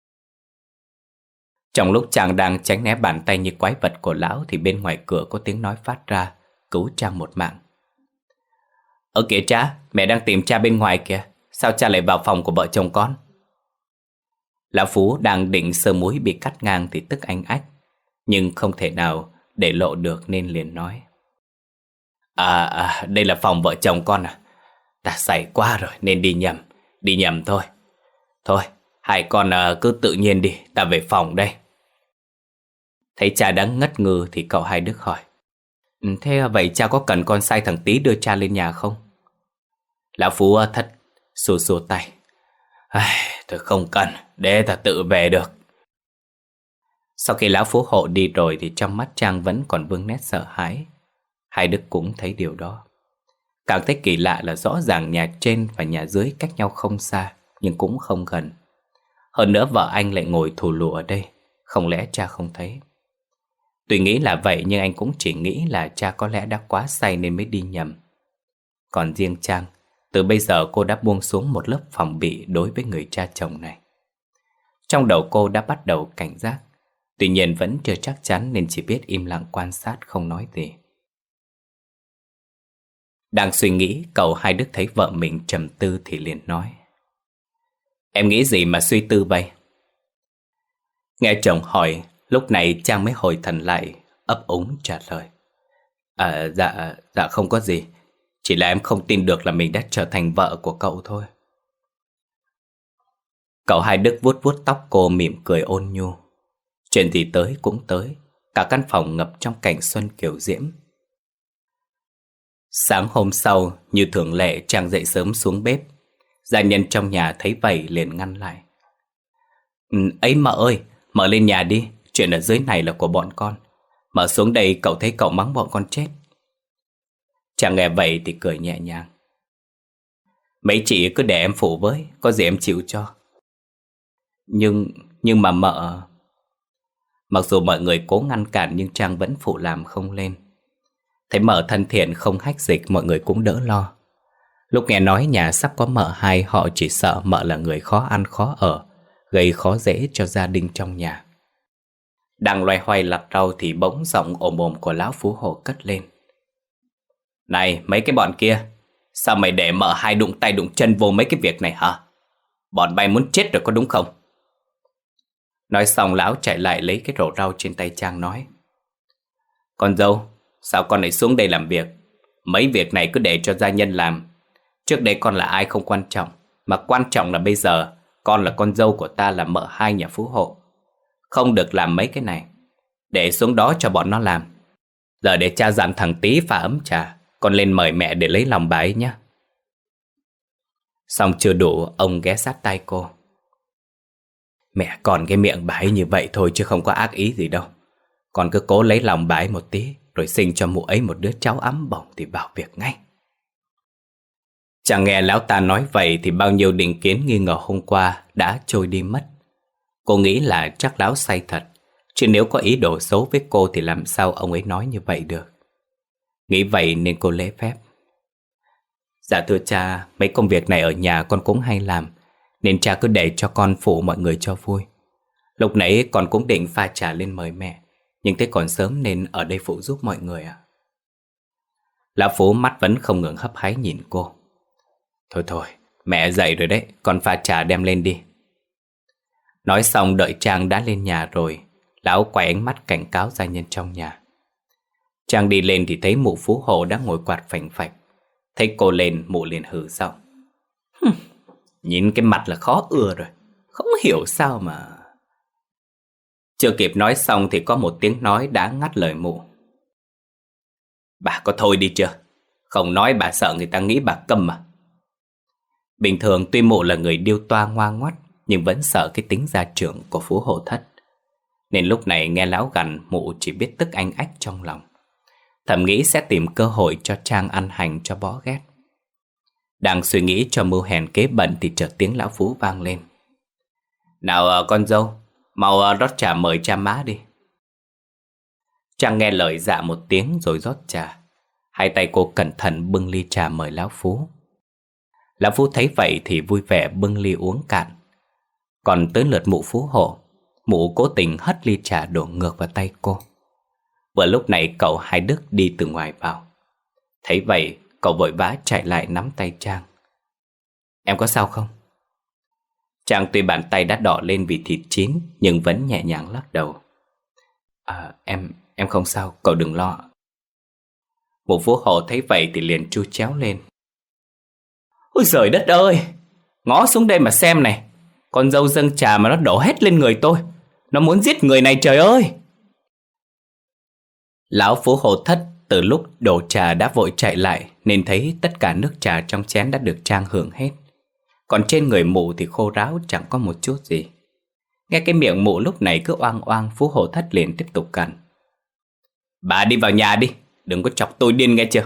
Trong lúc chàng đang tránh né bàn tay như quái vật của lão thì bên ngoài cửa có tiếng nói phát ra, cứu Trang một mạng. Ơ kìa cha, mẹ đang tìm cha bên ngoài kìa. Sao cha lại vào phòng của vợ chồng con? Lão Phú đang định sơ múi bị cắt ngang thì tức anh ách, nhưng không thể nào để lộ được nên liền nói. À, à đây là phòng vợ chồng con à? Ta say quá rồi nên đi nhầm. Đi nhầm thôi. Thôi, hai con à, cứ tự nhiên đi, ta về phòng đây. Thấy cha đang ngất ngư thì cậu Hai Đức hỏi. Thế vậy cha có cần con sai thằng Tý đưa cha lên nhà không? Lão Phú thất xua xua tay. Thôi không cần, để ta tự về được. Sau khi lão Phú Hộ đi rồi thì trong mắt Trang vẫn còn vương nét sợ hãi. Hai Đức cũng thấy điều đó. Càng thấy kỳ lạ là rõ ràng nhà trên và nhà dưới cách nhau không xa, nhưng cũng không gần. Hơn nữa vợ anh lại ngồi thù lù ở đây, không lẽ cha không thấy? Tuy nghĩ là vậy nhưng anh cũng chỉ nghĩ là cha có lẽ đã quá say nên mới đi nhầm. Còn riêng Trang, từ bây giờ cô đã buông xuống một lớp phòng bị đối với người cha chồng này. Trong đầu cô đã bắt đầu cảnh giác, tuy nhiên vẫn chưa chắc chắn nên chỉ biết im lặng quan sát không nói gì. Đang suy nghĩ, cậu Hai Đức thấy vợ mình trầm tư thì liền nói. Em nghĩ gì mà suy tư vậy? Nghe chồng hỏi, lúc này Trang mới hồi thần lại, ấp úng trả lời. À dạ, dạ không có gì. Chỉ là em không tin được là mình đã trở thành vợ của cậu thôi. Cậu Hai Đức vuốt vuốt tóc cô mỉm cười ôn nhu. Chuyện gì tới cũng tới. Cả căn phòng ngập trong cảnh xuân kiều diễm. Sáng hôm sau, như thường lệ Trang dậy sớm xuống bếp. Gia nhân trong nhà thấy vậy liền ngăn lại. Ừ, ấy mợ ơi, mợ lên nhà đi. Chuyện ở dưới này là của bọn con. Mợ xuống đây cậu thấy cậu mắng bọn con chết. Chàng nghe vậy thì cười nhẹ nhàng. Mấy chị cứ để em phụ với, có gì em chịu cho. Nhưng, nhưng mà mợ... Mặc dù mọi người cố ngăn cản nhưng Trang vẫn phụ làm không lên. Thấy mợ thân thiện không hách dịch mọi người cũng đỡ lo. Lúc nghe nói nhà sắp có mợ hai họ chỉ sợ mợ là người khó ăn khó ở, gây khó dễ cho gia đình trong nhà. Đang loay hoay lặt rau thì bỗng giọng ồm ồm của lão Phú Hộ cất lên. Này mấy cái bọn kia, sao mày để mợ hai đụng tay đụng chân vô mấy cái việc này hả? Bọn bay muốn chết rồi có đúng không? Nói xong lão chạy lại lấy cái rổ rau trên tay Trang nói. Con dâu, sao con lại xuống đây làm việc? Mấy việc này cứ để cho gia nhân làm. Trước đây con là ai không quan trọng, mà quan trọng là bây giờ con là con dâu của ta, là mợ hai nhà Phú Hộ. Không được làm mấy cái này. Để xuống đó cho bọn nó làm. Giờ để cha dặn thằng Tý pha ấm trà, con lên mời mẹ để lấy lòng bà ấy nhé. Xong chưa đủ, ông ghé sát tai cô. Mẹ còn cái miệng bà ấy như vậy thôi chứ không có ác ý gì đâu. Con cứ cố lấy lòng bà ấy một tí, rồi sinh cho mụ ấy một đứa cháu ấm bổng thì vào việc ngay. Chẳng nghe lão ta nói vậy thì bao nhiêu định kiến nghi ngờ hôm qua đã trôi đi mất. Cô nghĩ là chắc lão say thật, chứ nếu có ý đồ xấu với cô thì làm sao ông ấy nói như vậy được. Nghĩ vậy nên cô lễ phép. Dạ thưa cha, mấy công việc này ở nhà con cũng hay làm, nên cha cứ để cho con phụ mọi người cho vui. Lúc nãy con cũng định pha trà lên mời mẹ, nhưng thấy còn sớm nên ở đây phụ giúp mọi người ạ. Lão Phú mắt vẫn không ngừng hấp háy nhìn cô. Thôi thôi, mẹ dậy rồi đấy, con pha trà đem lên đi. Nói xong đợi Trang đã lên nhà rồi, lão quay ánh mắt cảnh cáo gia nhân trong nhà. Trang đi lên thì thấy mụ Phú Hộ đã ngồi quạt phành phạch. Thấy cô lên, mụ liền hừ giọng. Nhìn cái mặt là khó ưa rồi, không hiểu sao mà... Chưa kịp nói xong thì có một tiếng nói đã ngắt lời mụ. Bà có thôi đi chưa? Không nói bà sợ người ta nghĩ bà câm mà. Bình thường tuy mụ là người điêu toa ngoan ngoắt, nhưng vẫn sợ cái tính gia trưởng của Phú Hộ Thất. Nên lúc này nghe lão gằn, mụ chỉ biết tức anh ách trong lòng. Thầm nghĩ sẽ tìm cơ hội cho Trang ăn hành cho bó ghét. Đang suy nghĩ cho mưu hèn kế bận thì chợt tiếng lão Phú vang lên. Nào con dâu, mau rót trà mời cha má đi. Trang nghe lời dạ một tiếng rồi rót trà. Hai tay cô cẩn thận bưng ly trà mời lão Phú. Lão Phú thấy vậy thì vui vẻ bưng ly uống cạn. Còn tới lượt mụ Phú Hộ, mụ cố tình hất ly trà đổ ngược vào tay cô. Vừa lúc này cậu Hai Đức đi từ ngoài vào. Thấy vậy, cậu vội vã chạy lại nắm tay Trang. Em có sao không? Trang tuy bàn tay đã đỏ lên vì thịt chín, nhưng vẫn nhẹ nhàng lắc đầu. À, em, em không sao, cậu đừng lo. Mụ Phú Hộ thấy vậy thì liền chu chéo lên. Ôi giời đất ơi, ngó xuống đây mà xem này. Con dâu dâng trà mà nó đổ hết lên người tôi. Nó muốn giết người này trời ơi. Lão Phú Hộ Thất từ lúc đổ trà đã vội chạy lại, nên thấy tất cả nước trà trong chén đã được Trang hưởng hết. Còn trên người mụ thì khô ráo chẳng có một chút gì. Nghe cái miệng mụ lúc này cứ oang oang, Phú Hộ Thất liền tiếp tục cằn. Bà đi vào nhà đi, đừng có chọc tôi điên nghe chưa.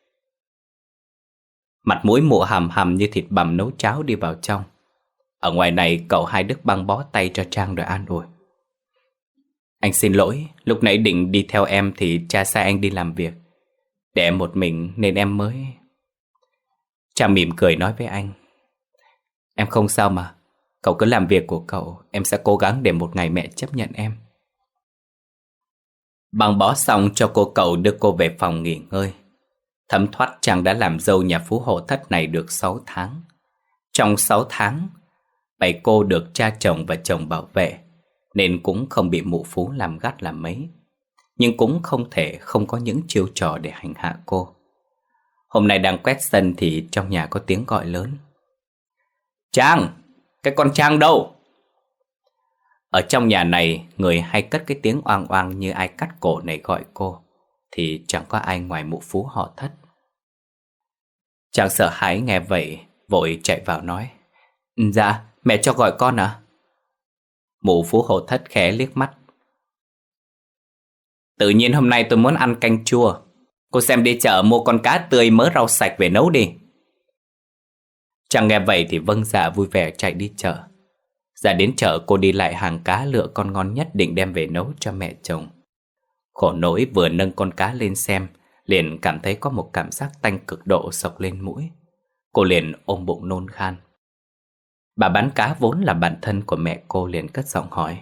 Mặt mũi mụ hầm hầm như thịt bằm nấu cháo đi vào trong. Ở ngoài này cậu Hai Đức băng bó tay cho Trang rồi an ủi. Anh xin lỗi, lúc nãy định đi theo em thì cha sai anh đi làm việc. Để em một mình nên em mới... Trang mỉm cười nói với anh. Em không sao mà, cậu cứ làm việc của cậu, em sẽ cố gắng để một ngày mẹ chấp nhận em. Băng bó xong cho cô cậu đưa cô về phòng nghỉ ngơi. Thấm thoát Trang đã làm dâu nhà Phú Hộ Thất này được sáu tháng. Trong sáu tháng, bảy cô được cha chồng và chồng bảo vệ, nên cũng không bị mụ Phú làm gắt làm mấy. Nhưng cũng không thể không có những chiêu trò để hành hạ cô. Hôm nay đang quét sân thì trong nhà có tiếng gọi lớn. Trang, cái con Trang đâu? Ở trong nhà này, người hay cất cái tiếng oang oang như ai cắt cổ này gọi cô, thì chẳng có ai ngoài mụ Phú Họ Thất. Trang sợ hãi nghe vậy, vội chạy vào nói. Dạ, mẹ cho gọi con à? Mụ Phú Hộ Thất khẽ liếc mắt. Tự nhiên hôm nay tôi muốn ăn canh chua. Cô xem đi chợ mua con cá tươi mớ rau sạch về nấu đi. Trang nghe vậy thì vâng dạ vui vẻ chạy đi chợ. Ra đến chợ cô đi lại hàng cá lựa con ngon nhất định đem về nấu cho mẹ chồng. Khổ nỗi vừa nâng con cá lên xem, liền cảm thấy có một cảm giác tanh cực độ xộc lên mũi. Cô liền ôm bụng nôn khan. Bà bán cá vốn là bạn thân của mẹ cô liền cất giọng hỏi.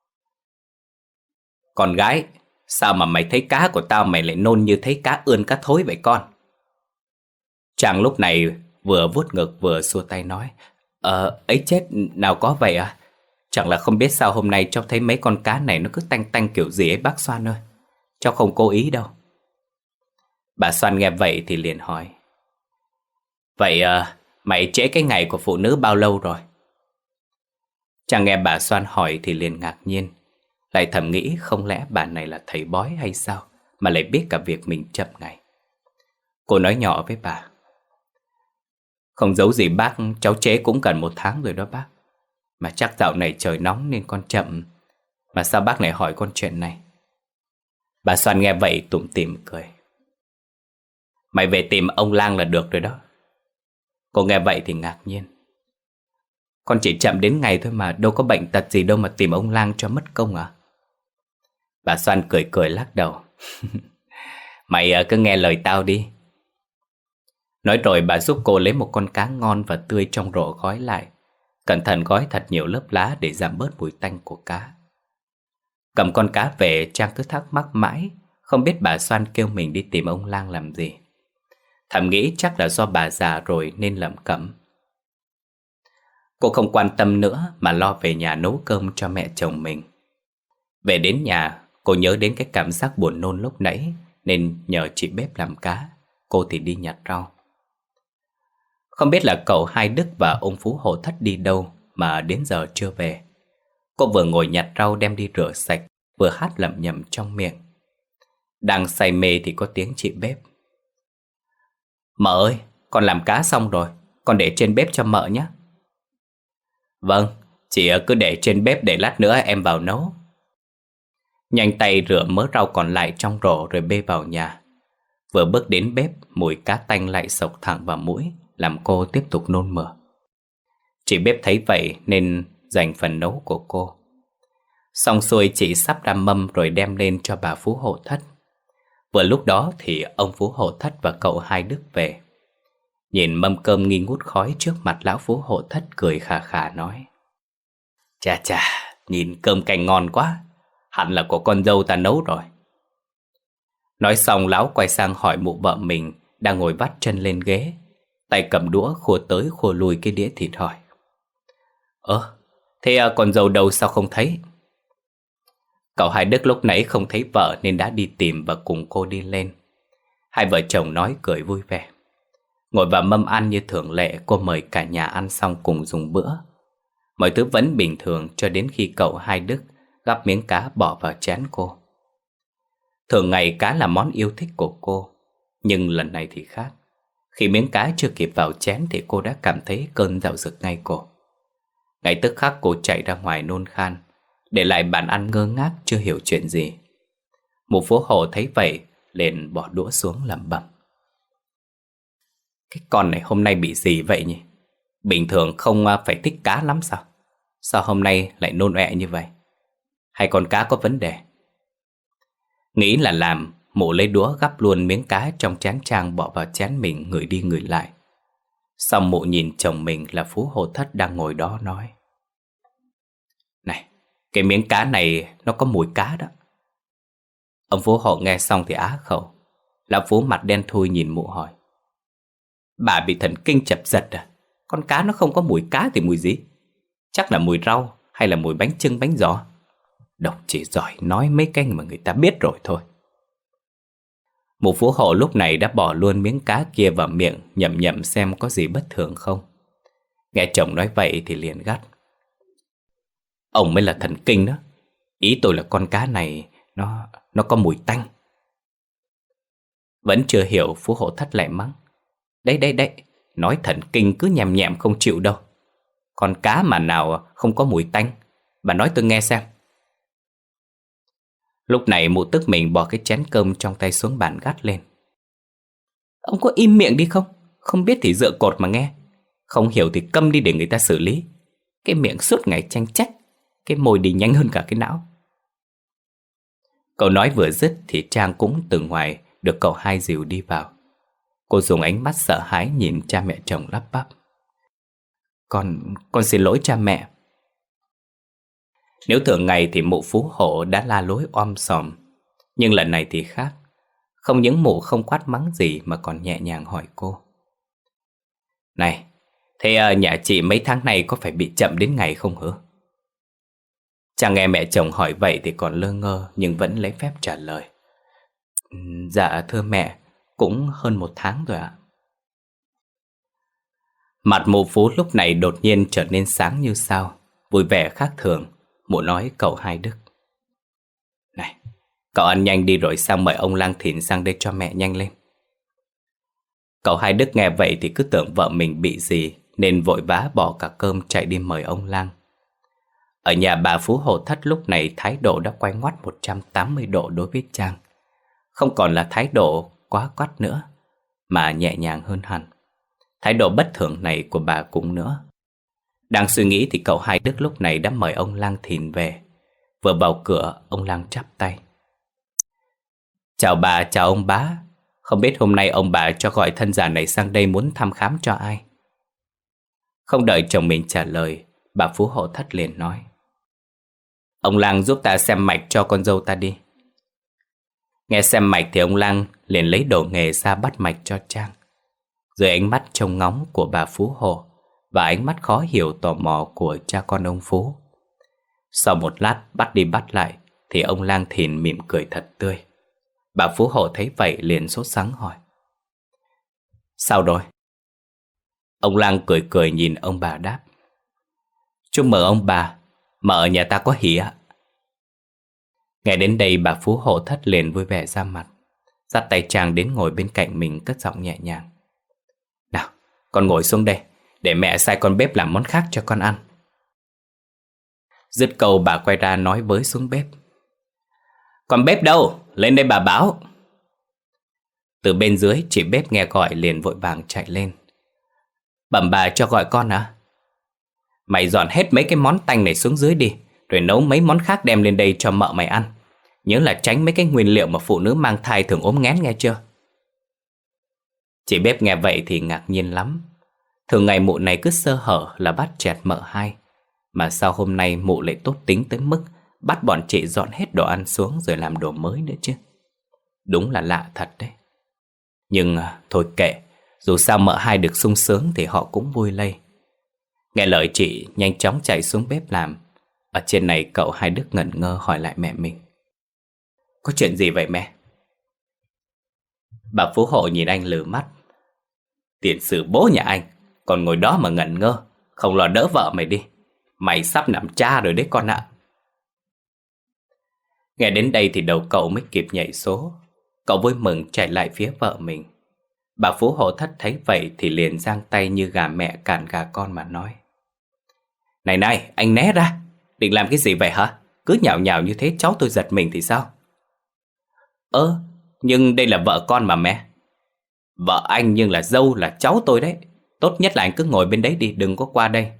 Con gái, sao mà mày thấy cá của tao mày lại nôn như thấy cá ươn cá thối vậy con? Chàng lúc này vừa vuốt ngực vừa xua tay nói. Ờ, ấy chết, nào có vậy à? Chẳng là không biết sao hôm nay cháu thấy mấy con cá này nó cứ tanh tanh kiểu gì ấy bác Xoan ơi. Cháu không cố ý đâu. Bà Xoan nghe vậy thì liền hỏi. Vậy à, mày trễ cái ngày của phụ nữ bao lâu rồi? Chàng nghe bà Xoan hỏi thì liền ngạc nhiên. Lại thầm nghĩ không lẽ bà này là thầy bói hay sao mà lại biết cả việc mình chậm ngày. Cô nói nhỏ với bà. Không giấu gì bác, cháu chế cũng gần một tháng rồi đó bác. Mà chắc dạo này trời nóng nên con chậm. Mà sao bác lại hỏi con chuyện này? Bà Soan nghe vậy tủm tỉm cười. Mày về tìm ông Lang là được rồi đó. Cô nghe vậy thì ngạc nhiên. Con chỉ chậm đến ngày thôi mà, đâu có bệnh tật gì đâu mà tìm ông Lang cho mất công à? Bà Soan cười cười lắc đầu. Mày cứ nghe lời tao đi. Nói rồi bà giúp cô lấy một con cá ngon và tươi trong rổ gói lại, cẩn thận gói thật nhiều lớp lá để giảm bớt mùi tanh của cá. Cầm con cá về, Trang cứ thắc mắc mãi, không biết bà Soan kêu mình đi tìm ông Lang làm gì. Thầm nghĩ chắc là do bà già rồi nên lẩm cẩm. Cô không quan tâm nữa mà lo về nhà nấu cơm cho mẹ chồng mình. Về đến nhà, cô nhớ đến cái cảm giác buồn nôn lúc nãy nên nhờ chị bếp làm cá, cô thì đi nhặt rau. Không biết là cậu Hai Đức và ông Phú Hộ Thất đi đâu mà đến giờ chưa về. Cô vừa ngồi nhặt rau đem đi rửa sạch, vừa hát lẩm nhẩm trong miệng. Đang say mê thì có tiếng chị bếp. Mợ ơi, con làm cá xong rồi, con để trên bếp cho mợ nhé. Vâng, chị cứ để trên bếp để lát nữa em vào nấu. Nhanh tay rửa mớ rau còn lại trong rổ rồi bê vào nhà. Vừa bước đến bếp, mùi cá tanh lại xộc thẳng vào mũi, làm cô tiếp tục nôn mửa. Chị bếp thấy vậy nên dành phần nấu của cô. Xong xuôi chị sắp ra mâm rồi đem lên cho bà Phú Hộ Thất. Vừa lúc đó thì ông Phú Hộ Thất và cậu Hai Đức về. Nhìn mâm cơm nghi ngút khói trước mặt lão Phú Hộ Thất cười khà khà nói: Chà chà, nhìn cơm canh ngon quá, hẳn là của con dâu ta nấu rồi. Nói xong lão quay sang hỏi mụ vợ mình đang ngồi vắt chân lên ghế, tay cầm đũa khua tới khua lui cái đĩa thịt hỏi: Ơ, thế à, con dâu đâu sao không thấy? Cậu Hai Đức lúc nãy không thấy vợ nên đã đi tìm và cùng cô đi lên. Hai vợ chồng nói cười vui vẻ. Ngồi vào mâm ăn như thường lệ, cô mời cả nhà ăn xong cùng dùng bữa. Mọi thứ vẫn bình thường cho đến khi cậu Hai Đức gắp miếng cá bỏ vào chén cô. Thường ngày cá là món yêu thích của cô, nhưng lần này thì khác. Khi miếng cá chưa kịp vào chén thì cô đã cảm thấy cơn dạo dực ngay cổ. Ngay tức khắc cô chạy ra ngoài nôn khan, để lại bàn ăn ngơ ngác chưa hiểu chuyện gì. Mụ Phú Hộ thấy vậy liền bỏ đũa xuống lẩm bẩm: Cái con này hôm nay bị gì vậy nhỉ? Bình thường không phải thích cá lắm sao? Sao hôm nay lại nôn ọe như vậy? Hay con cá có vấn đề? Nghĩ là làm, mụ lấy đũa gắp luôn miếng cá trong chén Trang bỏ vào chén mình, ngửi đi ngửi lại. Xong mụ nhìn chồng mình là Phú Hộ Thất đang ngồi đó nói: Này, cái miếng cá này nó có mùi cá đó. Ông Phú Hộ nghe xong thì á khẩu. Lão Phú mặt đen thui nhìn mụ hỏi: Bà bị thần kinh chập giật à? Con cá nó không có mùi cá thì mùi gì? Chắc là mùi rau hay là mùi bánh chưng bánh giò. Độc chỉ giỏi nói mấy cái mà người ta biết rồi thôi. Mụ Phú Hộ lúc này đã bỏ luôn miếng cá kia vào miệng, nhậm nhậm xem có gì bất thường không. Nghe chồng nói vậy thì liền gắt: Ông mới là thần kinh đó. Ý tôi là con cá này Nó nó có mùi tanh. Vẫn chưa hiểu, Phú Hộ Thất lại mắng: Đấy đấy đấy, nói thần kinh cứ nhèm nhẹm không chịu đâu. Con cá mà nào không có mùi tanh? Bà nói tôi nghe xem. Lúc này mụ tức mình bỏ cái chén cơm trong tay xuống bàn gắt lên: Ông có im miệng đi không? Không biết thì dựa cột mà nghe. Không hiểu thì câm đi để người ta xử lý. Cái miệng suốt ngày tranh trách, cái môi đi nhanh hơn cả cái não. Cậu nói vừa dứt thì Trang cũng từ ngoài được cậu Hai dìu đi vào. Cô dùng ánh mắt sợ hãi nhìn cha mẹ chồng lắp bắp: Con, con xin lỗi cha mẹ. Nếu thường ngày thì mụ Phú Hộ đã la lối om sòm, nhưng lần này thì khác. Không những mụ không quát mắng gì mà còn nhẹ nhàng hỏi cô: Này, thế nhà chị mấy tháng này có phải bị chậm đến ngày không hả? Chàng nghe mẹ chồng hỏi vậy thì còn lơ ngơ nhưng vẫn lấy phép trả lời: Dạ thưa mẹ, cũng hơn một tháng rồi ạ. Mặt mụ Phú lúc này đột nhiên trở nên sáng như sao, vui vẻ khác thường. Mụ nói cậu Hai Đức: Này, cậu ăn nhanh đi rồi sang mời ông Lang Thìn sang đây cho mẹ nhanh lên. Cậu Hai Đức nghe vậy thì cứ tưởng vợ mình bị gì, nên vội vã bỏ cả cơm chạy đi mời ông Lang. Ở nhà bà Phú Hộ Thất lúc này thái độ đã quay ngoắt một trăm tám mươi độ đối với Trang. Không còn là thái độ quá quắt nữa, mà nhẹ nhàng hơn hẳn. Thái độ bất thường này của bà cũng nữa. Đang suy nghĩ thì cậu Hai Đức lúc này đã mời ông Lang Thìn về. Vừa vào cửa, ông Lang chắp tay. Chào bà, chào ông bá. Không biết hôm nay ông bà cho gọi thân già này sang đây muốn thăm khám cho ai? Không đợi chồng mình trả lời, bà Phú Hộ Thất liền nói. Ông Lang giúp ta xem mạch cho con dâu ta đi. Nghe xem mạch thì ông Lang liền lấy đồ nghề ra bắt mạch cho Trang. Dưới ánh mắt trông ngóng của bà Phú Hộ và ánh mắt khó hiểu tò mò của cha con ông Phú. Sau một lát bắt đi bắt lại thì ông Lang Thìn mỉm cười thật tươi. Bà Phú Hộ thấy vậy liền sốt sắng hỏi. Sao rồi? Ông Lang cười cười nhìn ông bà đáp. Chúc mừng ông bà, mà ở nhà ta có hỉ ạ. Nghe đến đây bà Phú Hộ Thất liền vui vẻ ra mặt, dắt tay Trang đến ngồi bên cạnh mình, cất giọng nhẹ nhàng. Nào, con ngồi xuống đây, để mẹ sai con bếp làm món khác cho con ăn. Dứt câu bà quay ra nói với xuống bếp. Con bếp đâu? Lên đây bà báo. Từ bên dưới chị bếp nghe gọi liền vội vàng chạy lên. Bẩm bà cho gọi con à? Mày dọn hết mấy cái món tanh này xuống dưới đi, rồi nấu mấy món khác đem lên đây cho mợ mày ăn. Nhớ là tránh mấy cái nguyên liệu mà phụ nữ mang thai thường ốm nghén nghe chưa? Chị bếp nghe vậy thì ngạc nhiên lắm. Thường ngày mụ này cứ sơ hở là bắt chẹt mợ hai, mà sao hôm nay mụ lại tốt tính tới mức bắt bọn chị dọn hết đồ ăn xuống rồi làm đồ mới nữa chứ? Đúng là lạ thật đấy. Nhưng thôi kệ, dù sao mợ hai được sung sướng thì họ cũng vui lây. Nghe lời chị nhanh chóng chạy xuống bếp làm. Ở trên này cậu Hai Đức ngẩn ngơ hỏi lại mẹ mình. Có chuyện gì vậy mẹ? Bà Phú Hộ nhìn anh lừ mắt. Tiền sử bố nhà anh còn ngồi đó mà ngẩn ngơ, không lo đỡ vợ mày đi. Mày sắp làm cha rồi đấy con ạ. Nghe đến đây thì đầu cậu mới kịp nhảy số. Cậu vui mừng chạy lại phía vợ mình. Bà Phú Hộ Thất thấy vậy thì liền giang tay như gà mẹ cản gà con mà nói. Này này, anh né ra. Định làm cái gì vậy hả? Cứ nhào nhào như thế cháu tôi giật mình thì sao? Ơ, nhưng đây là vợ con mà mẹ. Vợ anh nhưng là dâu là cháu tôi đấy. Tốt nhất là anh cứ ngồi bên đấy đi, đừng có qua đây.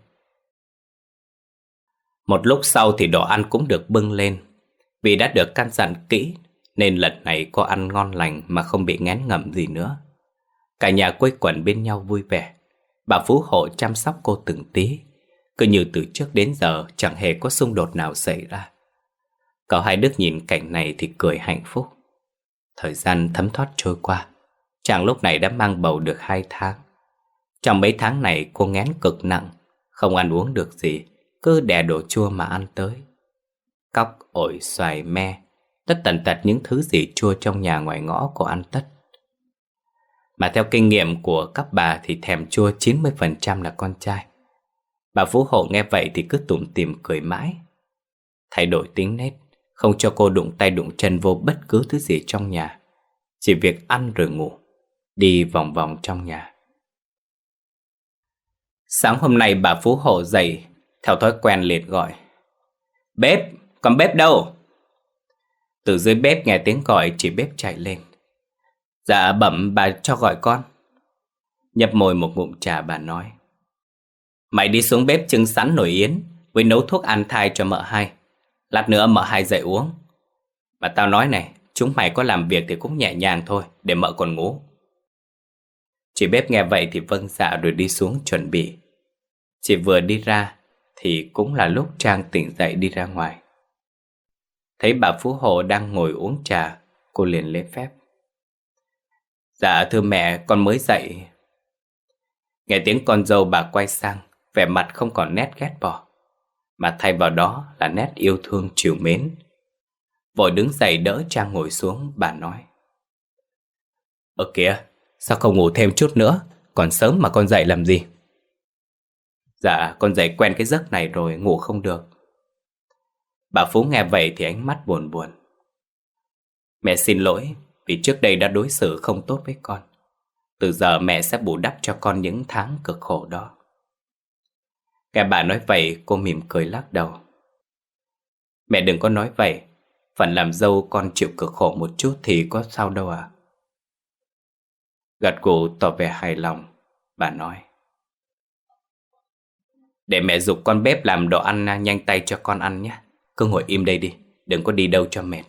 Một lúc sau thì đồ ăn cũng được bưng lên. Vì đã được căn dặn kỹ nên lần này cô ăn ngon lành mà không bị ngán ngẩm gì nữa. Cả nhà quây quần bên nhau vui vẻ. Bà Phú Hộ chăm sóc cô từng tí, cứ như từ trước đến giờ chẳng hề có xung đột nào xảy ra. Cậu Hai Đức nhìn cảnh này thì cười hạnh phúc. Thời gian thấm thoát trôi qua, chàng lúc này đã mang bầu được hai tháng. Trong mấy tháng này cô nghén cực nặng, không ăn uống được gì, cứ đè đồ chua mà ăn tới. Cóc, ổi, xoài, me, tất tần tật những thứ gì chua trong nhà ngoài ngõ cô ăn tất. Mà theo kinh nghiệm của các bà thì thèm chua chín mươi phần trăm là con trai. Bà Phú Hộ nghe vậy thì cứ tủm tỉm cười mãi. Thay đổi tính nết, không cho cô đụng tay đụng chân vô bất cứ thứ gì trong nhà, chỉ việc ăn rồi ngủ, đi vòng vòng trong nhà. Sáng hôm nay bà Phú Hộ dậy, theo thói quen liền gọi. Bếp, còn bếp đâu? Từ dưới bếp nghe tiếng gọi, chị bếp chạy lên. Dạ bẩm bà cho gọi con. Nhập môi một ngụm trà bà nói. Mày đi xuống bếp trưng sẵn nồi yến với nấu thuốc an thai cho mợ hai. Lát nữa mợ hai dậy uống. Mà tao nói này, chúng mày có làm việc thì cũng nhẹ nhàng thôi, để mợ còn ngủ. Chị bếp nghe vậy thì vâng dạ rồi đi xuống chuẩn bị. Chị vừa đi ra thì cũng là lúc Trang tỉnh dậy đi ra ngoài. Thấy bà Phú Hộ đang ngồi uống trà, cô liền lễ phép. Dạ thưa mẹ, con mới dậy. Nghe tiếng con dâu bà quay sang, vẻ mặt không còn nét ghét bỏ, mà thay vào đó là nét yêu thương trìu mến. Vội đứng dậy đỡ Trang ngồi xuống, bà nói. Ơ kìa, sao không ngủ thêm chút nữa, còn sớm mà con dậy làm gì? Dạ con dậy quen cái giấc này rồi, ngủ không được. Bà Phú nghe vậy thì ánh mắt buồn buồn. Mẹ xin lỗi vì trước đây đã đối xử không tốt với con. Từ giờ mẹ sẽ bù đắp cho con những tháng cực khổ đó. Nghe bà nói vậy, cô mỉm cười lắc đầu. Mẹ đừng có nói vậy. Phần làm dâu con chịu cực khổ một chút thì có sao đâu à. Gật gù tỏ vẻ hài lòng, bà nói. Để mẹ giục con bếp làm đồ ăn nhanh tay cho con ăn nhé. Cứ ngồi im đây đi, đừng có đi đâu cho mệt.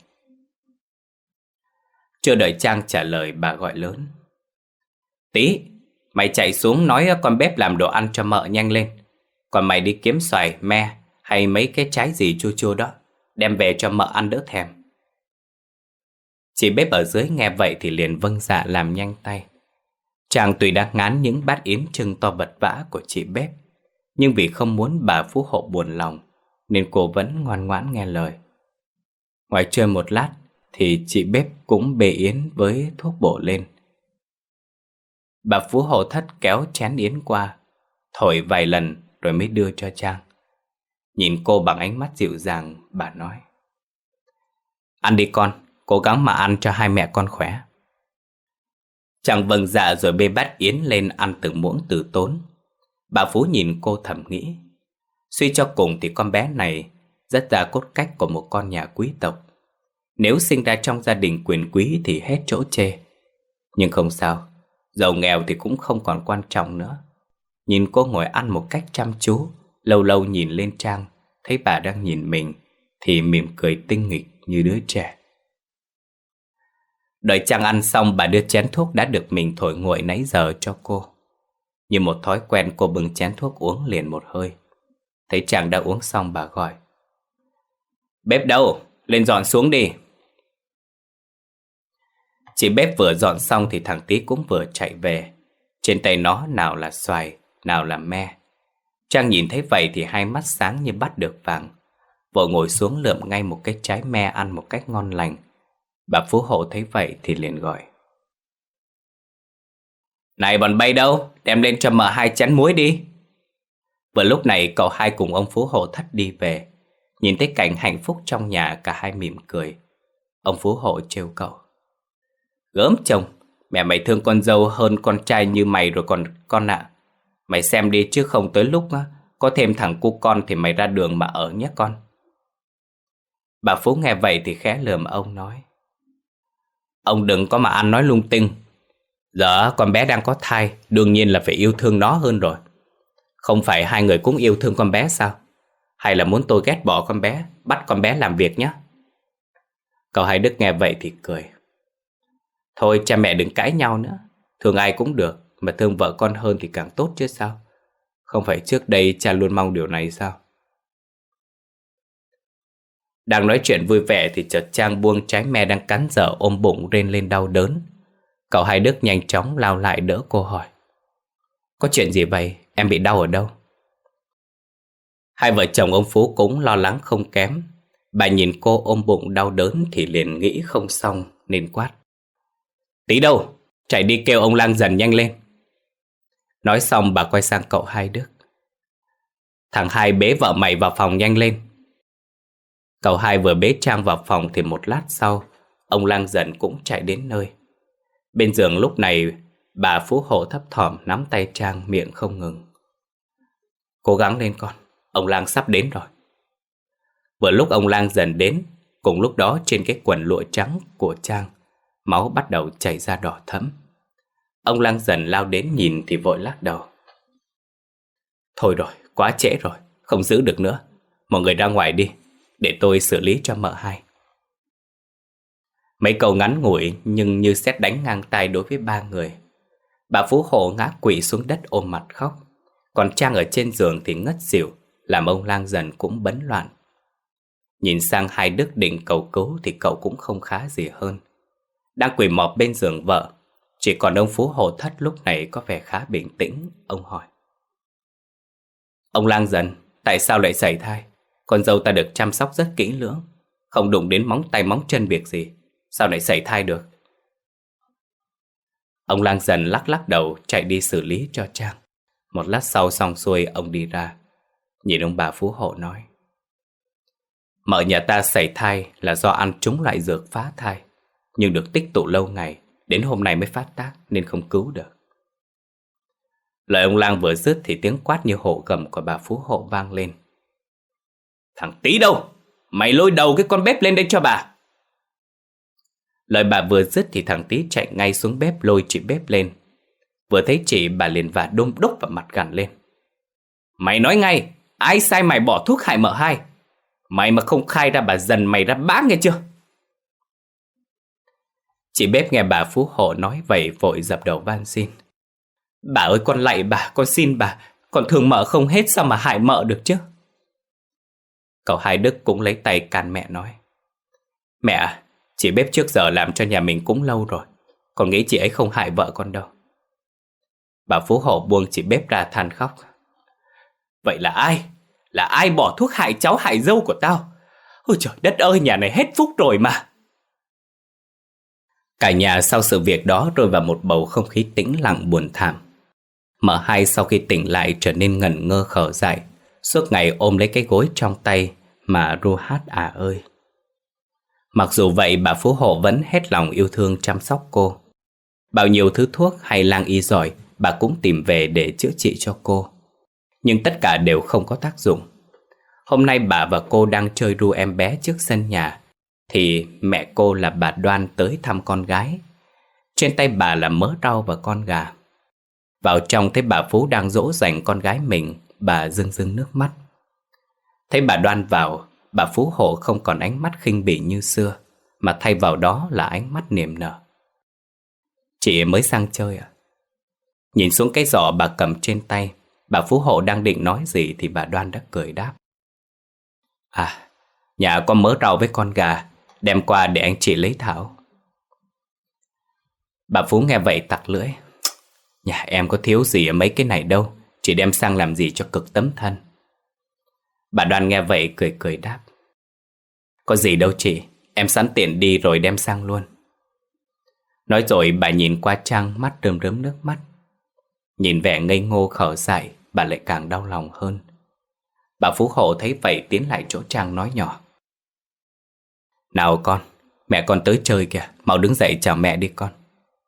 Chưa đợi Trang trả lời, bà gọi lớn. Tí, mày chạy xuống nói con bếp làm đồ ăn cho mợ nhanh lên. Còn mày đi kiếm xoài, me hay mấy cái trái gì chua chua đó, đem về cho mợ ăn đỡ thèm. Chị bếp ở dưới nghe vậy thì liền vâng dạ làm nhanh tay. Chàng tuy đã ngán những bát yến trưng to vật vã của chị bếp, nhưng vì không muốn bà phú hộ buồn lòng nên cô vẫn ngoan ngoãn nghe lời. Ngoài chơi một lát thì chị bếp cũng bê yến với thuốc bổ lên. Bà phú hộ thất kéo chén yến qua, thổi vài lần rồi mới đưa cho Trang. Nhìn cô bằng ánh mắt dịu dàng, bà nói. Ăn đi con, cố gắng mà ăn cho hai mẹ con khỏe. Trang vâng dạ rồi bê bát yến lên ăn từng muỗng từ tốn. Bà Phú nhìn cô thầm nghĩ. Suy cho cùng thì con bé này rất ra cốt cách của một con nhà quý tộc. Nếu sinh ra trong gia đình quyền quý thì hết chỗ chê. Nhưng không sao, giàu nghèo thì cũng không còn quan trọng nữa. Nhìn cô ngồi ăn một cách chăm chú, lâu lâu nhìn lên Trang, thấy bà đang nhìn mình thì mỉm cười tinh nghịch như đứa trẻ. Đợi Trang ăn xong, bà đưa chén thuốc đã được mình thổi nguội nãy giờ cho cô. Như một thói quen, cô bưng chén thuốc uống liền một hơi. Thấy Trang đã uống xong, bà gọi. Bếp đâu? Lên dọn xuống đi. Chị bếp vừa dọn xong thì thằng Tí cũng vừa chạy về. Trên tay nó nào là xoài, nào là me. Trang nhìn thấy vậy thì hai mắt sáng như bắt được vàng, vội ngồi xuống lượm ngay một cái trái me ăn một cách ngon lành. Bà Phú Hộ thấy vậy thì liền gọi. Này bọn bay đâu? Đem lên cho mợ hai chén muối đi. Vừa lúc này cậu hai cùng ông Phú Hộ thất đi về. Nhìn thấy cảnh hạnh phúc trong nhà, cả hai mỉm cười. Ông Phú Hộ trêu cậu. Gớm chồng, mẹ mày thương con dâu hơn con trai như mày rồi còn con ạ. À. Mày xem đi chứ không tới lúc á, có thêm thằng cu con thì mày ra đường mà ở nhé con. Bà Phú nghe vậy thì khẽ lườm ông nói. Ông đừng có mà ăn nói lung tung. Giờ con bé đang có thai, đương nhiên là phải yêu thương nó hơn rồi. Không phải hai người cũng yêu thương con bé sao? Hay là muốn tôi ghét bỏ con bé, bắt con bé làm việc nhé? Cậu Hai Đức nghe vậy thì cười. Thôi cha mẹ đừng cãi nhau nữa. Thương ai cũng được, mà thương vợ con hơn thì càng tốt chứ sao. Không phải trước đây cha luôn mong điều này sao? Đang nói chuyện vui vẻ thì chợt Trang buông trái me đang cắn dở ôm bụng rên lên đau đớn. Cậu Hai Đức nhanh chóng lao lại đỡ cô hỏi. Có chuyện gì vậy? Em bị đau ở đâu? Hai vợ chồng ông Phú cũng lo lắng không kém. Bà nhìn cô ôm bụng đau đớn thì liền nghĩ không xong nên quát. Tí đâu? Chạy đi kêu ông Lang Dần nhanh lên. Nói xong bà quay sang cậu Hai Đức. Thằng Hai bế vợ mày vào phòng nhanh lên. Cậu Hai vừa bế Trang vào phòng thì một lát sau, ông Lang Dần cũng chạy đến nơi. Bên giường lúc này, bà Phú Hộ thấp thỏm nắm tay Trang, miệng không ngừng. Cố gắng lên con, ông Lang sắp đến rồi. Vừa lúc ông Lang Dần đến, cùng lúc đó trên cái quần lụa trắng của Trang, máu bắt đầu chảy ra đỏ thẫm. Ông Lang Dần lao đến nhìn thì vội lắc đầu. Thôi rồi, quá trễ rồi, không giữ được nữa. Mọi người ra ngoài đi, để tôi xử lý cho mợ hai. Mấy câu ngắn ngủi nhưng như sét đánh ngang tai đối với ba người. Bà Phú Hộ ngã quỵ xuống đất ôm mặt khóc. Còn Trang ở trên giường thì ngất xỉu, làm ông Lang Dần cũng bấn loạn. Nhìn sang Hai Đức định cầu cứu thì cậu cũng không khá gì hơn. Đang quỳ mọp bên giường vợ, chỉ còn ông Phú Hộ thất lúc này có vẻ khá bình tĩnh. Ông hỏi. Ông Lang Dần, tại sao lại sảy thai? Con dâu ta được chăm sóc rất kỹ lưỡng, không đụng đến móng tay móng chân việc gì, sao lại sảy thai được? Ông Lang Dần lắc lắc đầu chạy đi xử lý cho Trang. Một lát sau xong xuôi ông đi ra, nhìn ông bà Phú Hộ nói. Mợ nhà ta sảy thai là do ăn trúng loại dược phá thai, nhưng được tích tụ lâu ngày, đến hôm nay mới phát tác nên không cứu được. Lời ông lang vừa dứt thì tiếng quát như hổ gầm của bà Phú Hộ vang lên. Thằng Tí đâu? Mày lôi đầu cái con bếp lên đây cho bà. Lời bà vừa dứt thì thằng Tí chạy ngay xuống bếp lôi chị bếp lên. Vừa thấy chị, bà liền vả đôm đốc vào mặt gằn lên. Mày nói ngay, ai sai mày bỏ thuốc hại mợ hai? Mày mà không khai ra, bà dần mày ra bã nghe chưa? Chị bếp nghe bà Phú Hộ nói vậy vội dập đầu van xin. Bà ơi, con lạy bà, con xin bà, con thương mợ không hết, sao mà hại mợ được chứ? Cậu Hai Đức cũng lấy tay can mẹ nói. Mẹ à, chị bếp trước giờ làm cho nhà mình cũng lâu rồi, con nghĩ chị ấy không hại vợ con đâu. Bà Phú Hộ buông chị bếp ra than khóc. Vậy là ai? Là ai bỏ thuốc hại cháu hại dâu của tao? Ôi trời đất ơi, nhà này hết phúc rồi mà. Cả nhà sau sự việc đó rơi vào một bầu không khí tĩnh lặng buồn thảm. Mợ hai sau khi tỉnh lại trở nên ngẩn ngơ khờ dại, suốt ngày ôm lấy cái gối trong tay mà ru hát à ơi. Mặc dù vậy, bà Phú Hộ vẫn hết lòng yêu thương chăm sóc cô. Bao nhiêu thứ thuốc hay lang y giỏi bà cũng tìm về để chữa trị cho cô, nhưng tất cả đều không có tác dụng. Hôm nay bà và cô đang chơi ru em bé trước sân nhà thì mẹ cô là bà Đoan tới thăm con gái. Trên tay bà là mớ rau và con gà. Vào trong thấy bà Phú đang dỗ dành con gái mình, bà rưng rưng nước mắt. Thấy bà Đoan vào, bà Phú Hộ không còn ánh mắt khinh bỉ như xưa, mà thay vào đó là ánh mắt niềm nở. Chị mới sang chơi à? Nhìn xuống cái giỏ bà cầm trên tay, bà Phú Hộ đang định nói gì thì bà Đoan đã cười đáp. À, nhà có mớ rau với con gà, đem qua để anh chị lấy thảo. Bà Phú nghe vậy tặc lưỡi. Nhà em có thiếu gì ở mấy cái này đâu, chỉ đem sang làm gì cho cực tấm thân. Bà Đoan nghe vậy cười cười đáp. Có gì đâu chị, em sẵn tiện đi rồi đem sang luôn. Nói rồi bà nhìn qua Trang, mắt rơm rớm nước mắt. Nhìn vẻ ngây ngô khờ dại, bà lại càng đau lòng hơn. Bà Phú Hộ thấy vậy tiến lại chỗ Trang nói nhỏ. Nào con, mẹ con tới chơi kìa, mau đứng dậy chào mẹ đi con.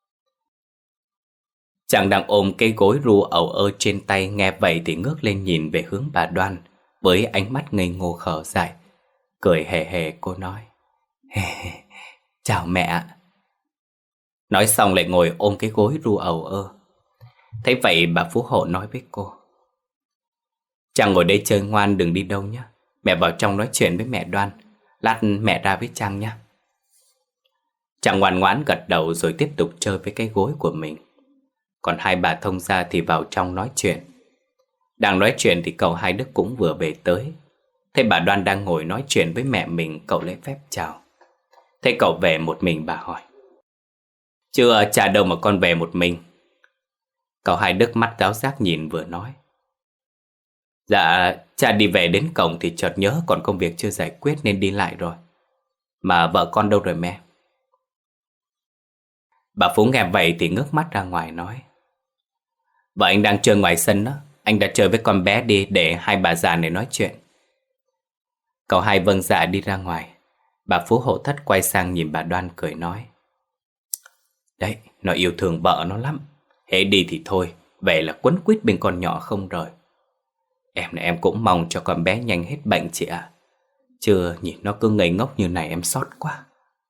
Chàng đang ôm cái gối ru ẩu ơ trên tay nghe vậy thì ngước lên nhìn về hướng bà Đoan với ánh mắt ngây ngô khờ dại. Cười hề hề cô nói. Chào mẹ. Nói xong lại ngồi ôm cái gối ru ẩu ơ. Thấy vậy bà Phú Hộ nói với cô. Chàng ngồi đây chơi ngoan, đừng đi đâu nhé. Mẹ vào trong nói chuyện với mẹ Đoan, lát mẹ ra với Trang nhé. Chàng ngoan ngoãn gật đầu rồi tiếp tục chơi với cái gối của mình. Còn hai bà thông gia thì vào trong nói chuyện. Đang nói chuyện thì cậu Hai Đức cũng vừa về tới. Thấy bà Đoan đang ngồi nói chuyện với mẹ mình, cậu lễ phép chào. Thấy cậu về một mình, bà hỏi. Chưa cha đâu mà con về một mình? Cậu Hai Đức mắt giáo giác nhìn vừa nói. Dạ, cha đi về đến cổng thì chợt nhớ còn công việc chưa giải quyết nên đi lại rồi. Mà vợ con đâu rồi mẹ? Bà Phú nghe vậy thì ngước mắt ra ngoài nói. Vợ anh đang chơi ngoài sân đó, anh đã chơi với con bé đi để hai bà già này nói chuyện. Cậu Hai vâng dạ đi ra ngoài. Bà Phú Hộ Thất quay sang nhìn bà Đoan cười nói. Đấy, nó yêu thương vợ nó lắm. Hễ đi thì thôi, về là quấn quýt bên con nhỏ không rời. Em này em cũng mong cho con bé nhanh hết bệnh chị ạ. Chưa nhìn nó cứ ngây ngốc như này em xót quá.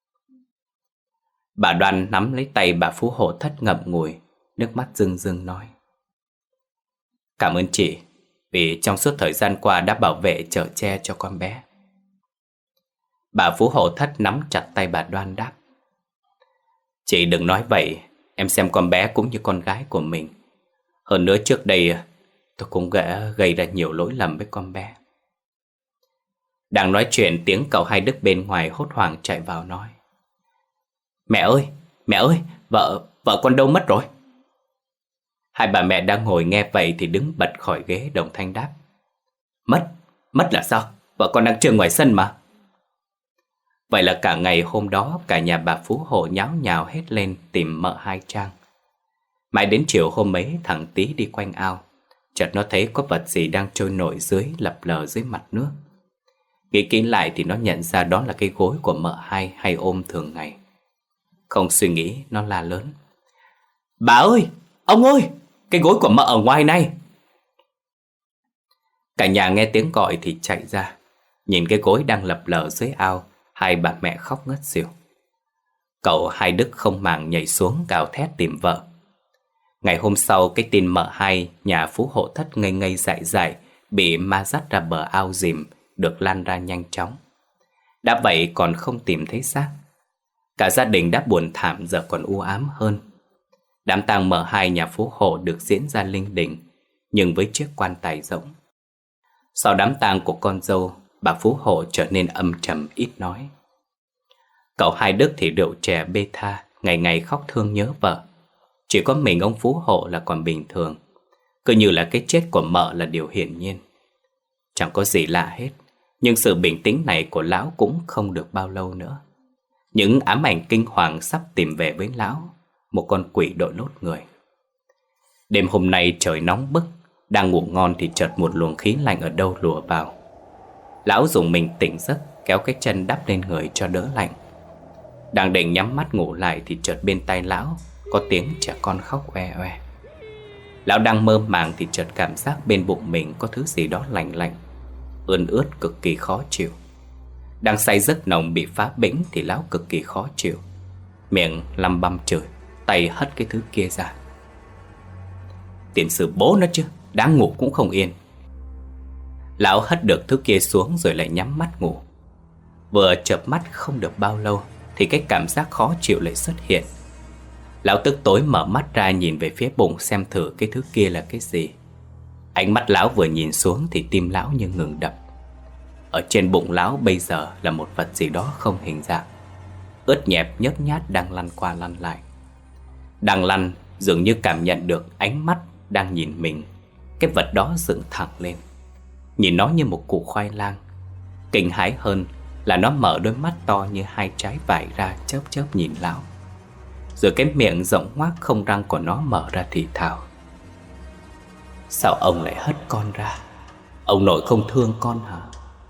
Bà Đoan nắm lấy tay bà Phú Hộ Thất ngậm ngùi, nước mắt rưng rưng nói. Cảm ơn chị vì trong suốt thời gian qua đã bảo vệ chở che cho con bé. Bà Phú Hộ Thất nắm chặt tay bà Đoan đáp. Chị đừng nói vậy, em xem con bé cũng như con gái của mình. Hơn nữa trước đây tôi cũng đã gây ra nhiều lỗi lầm với con bé. Đang nói chuyện tiếng cậu Hai Đức bên ngoài hốt hoảng chạy vào nói. Mẹ ơi, mẹ ơi, vợ, vợ con đâu mất rồi? Hai bà mẹ đang ngồi nghe vậy thì đứng bật khỏi ghế đồng thanh đáp. Mất, mất là sao? Vợ con đang chơi ngoài sân mà. Vậy là cả ngày hôm đó cả nhà bà Phú Hộ nháo nhào hết lên tìm mợ hai Trang. Mãi đến chiều hôm ấy thằng Tí đi quanh ao, chợt nó thấy có vật gì đang trôi nổi dưới lập lờ dưới mặt nước. Nghĩ kỹ lại thì nó nhận ra đó là cái gối của mợ hai hay ôm thường ngày. Không suy nghĩ nó la lớn. Bà ơi, ông ơi, cái gối của mợ ở ngoài này. Cả nhà nghe tiếng gọi thì chạy ra, nhìn cái gối đang lập lờ dưới ao. Hai bà mẹ khóc ngất xỉu. Cậu Hai Đức không màng nhảy xuống gào thét tìm vợ. Ngày hôm sau, cái tin mợ Hai nhà Phú Hộ Thất ngây ngây dại dại bị ma dắt ra bờ ao dìm được lan ra nhanh chóng. Đã vậy còn không tìm thấy xác. Cả gia đình đã buồn thảm, giờ còn u ám hơn. Đám tang mợ Hai nhà Phú Hộ được diễn ra linh đình, nhưng với chiếc quan tài rỗng. Sau đám tang của con dâu, bà Phú Hộ trở nên âm trầm ít nói. Cậu Hai Đức thì rượu chè bê tha, ngày ngày khóc thương nhớ vợ. Chỉ có mình ông Phú Hộ là còn bình thường, cứ như là cái chết của mợ là điều hiển nhiên. Chẳng có gì lạ hết, nhưng sự bình tĩnh này của lão cũng không được bao lâu nữa. Những ám ảnh kinh hoàng sắp tìm về với lão, một con quỷ đội lốt người. Đêm hôm nay trời nóng bức, đang ngủ ngon thì chợt một luồng khí lạnh ở đâu lùa vào. Lão dùng mình tỉnh giấc, kéo cái chân đắp lên người cho đỡ lạnh. Đang định nhắm mắt ngủ lại thì chợt bên tai lão có tiếng trẻ con khóc oe oe. Lão đang mơ màng thì chợt cảm giác bên bụng mình có thứ gì đó lạnh lạnh, ươn ướt cực kỳ khó chịu. Đang say giấc nồng bị phá bĩnh thì lão cực kỳ khó chịu, miệng lăm băm chửi, tay hất cái thứ kia ra. Tiền sư bố nó chứ, đang ngủ cũng không yên. Lão hất được thứ kia xuống rồi lại nhắm mắt ngủ. Vừa chợp mắt không được bao lâu thì cái cảm giác khó chịu lại xuất hiện. Lão tức tối mở mắt ra nhìn về phía bụng xem thử cái thứ kia là cái gì. Ánh mắt lão vừa nhìn xuống thì tim lão như ngừng đập. Ở trên bụng lão bây giờ là một vật gì đó không hình dạng, ướt nhẹp nhớt nhát đang lăn qua lăn lại. Đang lăn dường như cảm nhận được ánh mắt đang nhìn mình. Cái vật đó dựng thẳng lên, nhìn nó như một củ khoai lang. Kinh hãi hơn là nó mở đôi mắt to như hai trái vải ra chớp chớp nhìn lão. Rồi cái miệng rộng ngoác không răng của nó mở ra thì thào: Sao ông lại hất con ra? Ông nội không thương con hả?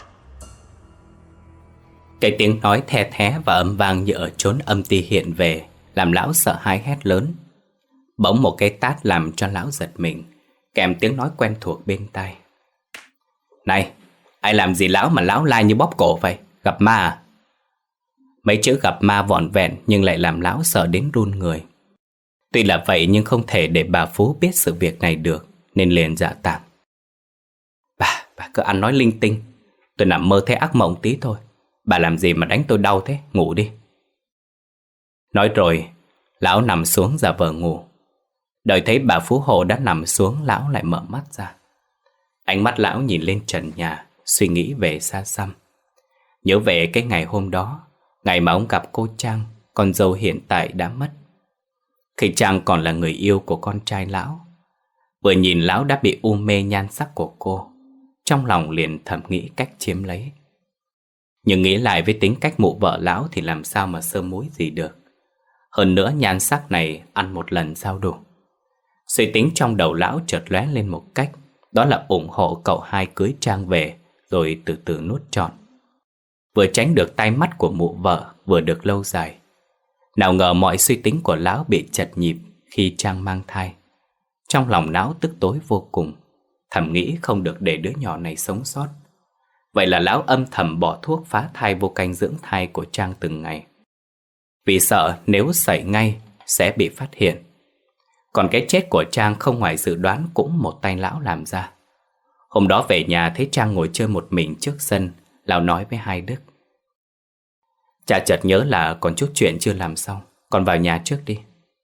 Cái tiếng nói the thé và âm vang như ở chốn âm ti hiện về, làm lão sợ hãi hét lớn. Bỗng một cái tát làm cho lão giật mình, kèm tiếng nói quen thuộc bên tai: Này, ai làm gì lão mà lão lai như bóp cổ vậy? Gặp ma à? Mấy chữ gặp ma vỏn vẹn nhưng lại làm lão sợ đến run người. Tuy là vậy nhưng không thể để bà Phú biết sự việc này được, nên liền dạ tạm: Bà, bà cứ ăn nói linh tinh. Tôi nằm mơ thấy ác mộng tí thôi. Bà làm gì mà đánh tôi đau thế? Ngủ đi. Nói rồi, lão nằm xuống giả vờ ngủ. Đợi thấy bà Phú Hộ đã nằm xuống, lão lại mở mắt ra. Ánh mắt lão nhìn lên trần nhà, suy nghĩ về xa xăm. Nhớ về cái ngày hôm đó, ngày mà ông gặp cô Trang, con dâu hiện tại đã mất. Khi Trang còn là người yêu của con trai lão. Vừa nhìn lão đã bị u mê nhan sắc của cô, trong lòng liền thầm nghĩ cách chiếm lấy. Nhưng nghĩ lại với tính cách mụ vợ lão thì làm sao mà sơ muối gì được. Hơn nữa nhan sắc này ăn một lần sao đủ. Suy tính trong đầu lão chợt lóe lên một cách, đó là ủng hộ cậu Hai cưới Trang về rồi từ từ nuốt trọn. Vừa tránh được tai mắt của mụ vợ, vừa được lâu dài. Nào ngờ mọi suy tính của lão bị chật nhịp khi Trang mang thai. Trong lòng lão tức tối vô cùng, thầm nghĩ không được để đứa nhỏ này sống sót. Vậy là lão âm thầm bỏ thuốc phá thai vô canh dưỡng thai của Trang từng ngày, vì sợ nếu sẩy ngay sẽ bị phát hiện. Còn cái chết của Trang không ngoài dự đoán cũng một tay lão làm ra. Hôm đó về nhà thấy Trang ngồi chơi một mình trước sân, lão nói với Hai Đức: Cha chợt nhớ là còn chút chuyện chưa làm xong, con vào nhà trước đi.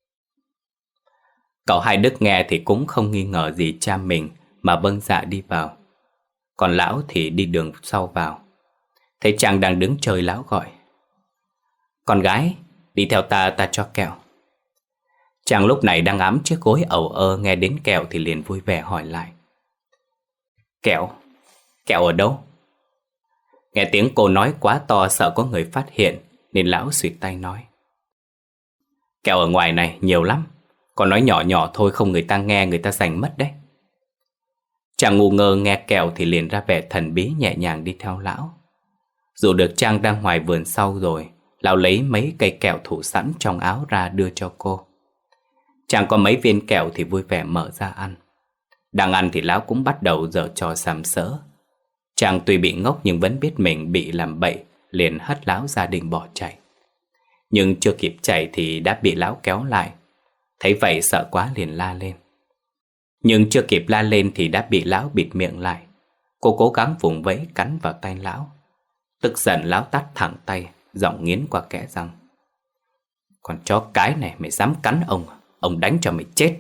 Cậu Hai Đức nghe thì cũng không nghi ngờ gì cha mình mà vâng dạ đi vào. Còn lão thì đi đường sau vào. Thấy Trang đang đứng chơi, lão gọi: Con gái, đi theo ta, ta cho kẹo. Trang lúc này đang ẵm chiếc gối ẩu ơ, nghe đến kẹo thì liền vui vẻ hỏi lại: Kẹo? Kẹo ở đâu? Nghe tiếng cô nói quá to sợ có người phát hiện, nên lão xụt tay nói: Kẹo ở ngoài này nhiều lắm, còn nói nhỏ nhỏ thôi không người ta nghe, người ta giành mất đấy. Trang ngu ngơ nghe kẹo thì liền ra vẻ thần bí nhẹ nhàng đi theo lão. Dù được Trang đang ngoài vườn sau rồi, lão lấy mấy cây kẹo thủ sẵn trong áo ra đưa cho cô. Chàng có mấy viên kẹo thì vui vẻ mở ra ăn. Đang ăn thì lão cũng bắt đầu giở trò sàm sỡ. Chàng tuy bị ngốc nhưng vẫn biết mình bị làm bậy, liền hất lão ra định bỏ chạy. Nhưng chưa kịp chạy thì đã bị lão kéo lại. Thấy vậy sợ quá liền la lên. Nhưng chưa kịp la lên thì đã bị lão bịt miệng lại. Cô cố gắng vùng vẫy cắn vào tay lão. Tức giận lão tát thẳng tay, giọng nghiến qua kẽ răng. Còn chó cái này mày dám cắn ông, ông đánh cho mày chết.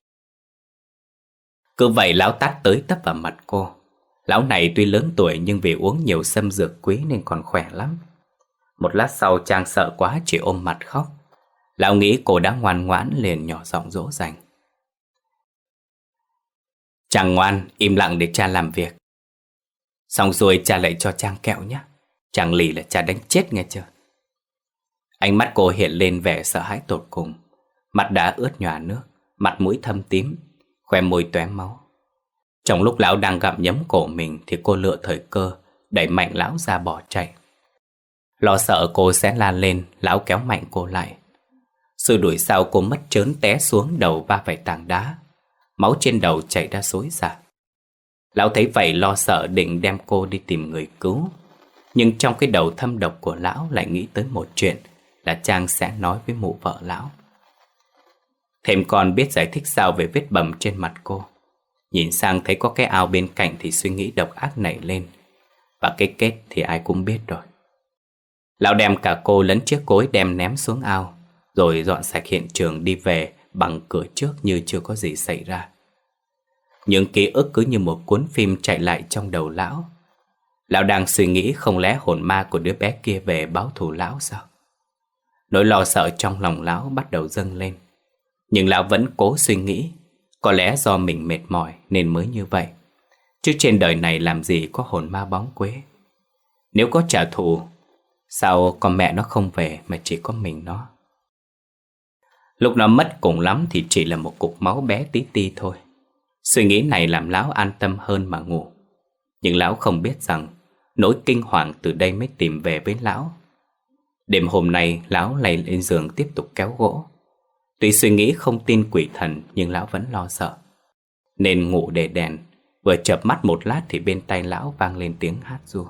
Cứ vậy lão tát tới tấp vào mặt cô. Lão này tuy lớn tuổi nhưng vì uống nhiều sâm dược quý nên còn khỏe lắm. Một lát sau Trang sợ quá chỉ ôm mặt khóc. Lão nghĩ cô đã ngoan ngoãn liền nhỏ giọng dỗ dành. Trang ngoan, im lặng để cha làm việc. Xong rồi cha lại cho Trang kẹo nhé. Trang lì là cha đánh chết nghe chưa. Ánh mắt cô hiện lên vẻ sợ hãi tột cùng. Mặt đã ướt nhòa nước, mặt mũi thâm tím, khóe môi tóe máu. Trong lúc lão đang gặm nhấm cổ mình thì cô lựa thời cơ đẩy mạnh lão ra bỏ chạy. Lo sợ cô sẽ la lên, lão kéo mạnh cô lại. Sự đuổi sau cô mất trớn té xuống đầu va phải tảng đá. Máu trên đầu chảy ra xối xả. Lão thấy vậy lo sợ định đem cô đi tìm người cứu. Nhưng trong cái đầu thâm độc của lão lại nghĩ tới một chuyện là Trang sẽ nói với mụ vợ lão. Thêm còn biết giải thích sao về vết bầm trên mặt cô. Nhìn sang thấy có cái ao bên cạnh thì suy nghĩ độc ác nảy lên. Và cái kết thì ai cũng biết rồi. Lão đem cả cô lẫn chiếc cối đem ném xuống ao, rồi dọn sạch hiện trường đi về bằng cửa trước như chưa có gì xảy ra. Những ký ức cứ như một cuốn phim chạy lại trong đầu lão. Lão đang suy nghĩ không lẽ hồn ma của đứa bé kia về báo thù lão sao? Nỗi lo sợ trong lòng lão bắt đầu dâng lên. Nhưng lão vẫn cố suy nghĩ. Có lẽ do mình mệt mỏi nên mới như vậy. Chứ trên đời này làm gì có hồn ma bóng quế. Nếu có trả thù, sao con mẹ nó không về mà chỉ có mình nó? Lúc nó mất cùng lắm thì chỉ là một cục máu bé tí ti thôi. Suy nghĩ này làm lão an tâm hơn mà ngủ. Nhưng lão không biết rằng nỗi kinh hoàng từ đây mới tìm về với lão. Đêm hôm nay lão lay lên giường tiếp tục kéo gỗ. Tuy suy nghĩ không tin quỷ thần nhưng lão vẫn lo sợ. Nên ngủ để đèn. Vừa chợp mắt một lát thì bên tai lão vang lên tiếng hát ru.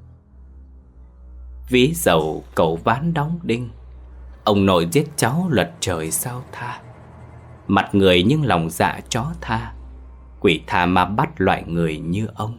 Ví dầu cậu ván đóng đinh, ông nội giết cháu luật trời sao tha. Mặt người nhưng lòng dạ chó tha, quỷ tha mà bắt loại người như ông.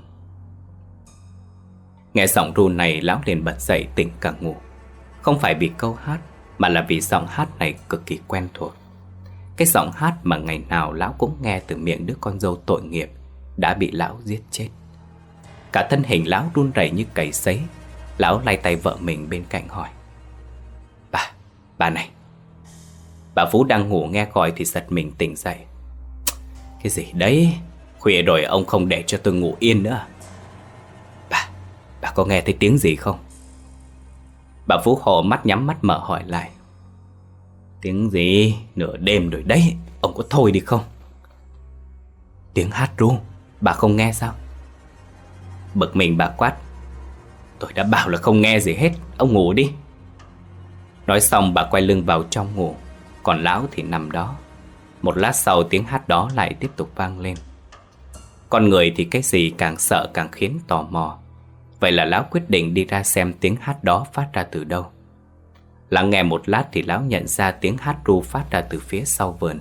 Nghe giọng ru này lão liền bật dậy tỉnh cả ngủ. Không phải vì câu hát mà là vì giọng hát này cực kỳ quen thuộc. Cái giọng hát mà ngày nào lão cũng nghe từ miệng đứa con dâu tội nghiệp đã bị lão giết chết. Cả thân hình lão run rẩy như cầy sấy. Lão lay tay vợ mình bên cạnh hỏi: Bà, bà này. Bà Phú đang ngủ nghe gọi thì giật mình tỉnh dậy. Cái gì đấy? Khuya rồi ông không để cho tôi ngủ yên nữa. Bà, bà có nghe thấy tiếng gì không? Bà Phú hộ mắt nhắm mắt mở hỏi lại. Tiếng gì? Nửa đêm rồi đấy, ông có thôi đi không? Tiếng hát ru, bà không nghe sao? Bực mình bà quát: Tôi đã bảo là không nghe gì hết, ông ngủ đi. Nói xong bà quay lưng vào trong ngủ. Còn lão thì nằm đó. Một lát sau tiếng hát đó lại tiếp tục vang lên. Con người thì cái gì càng sợ càng khiến tò mò. Vậy là lão quyết định đi ra xem tiếng hát đó phát ra từ đâu. Lắng nghe một lát thì lão nhận ra tiếng hát ru phát ra từ phía sau vườn.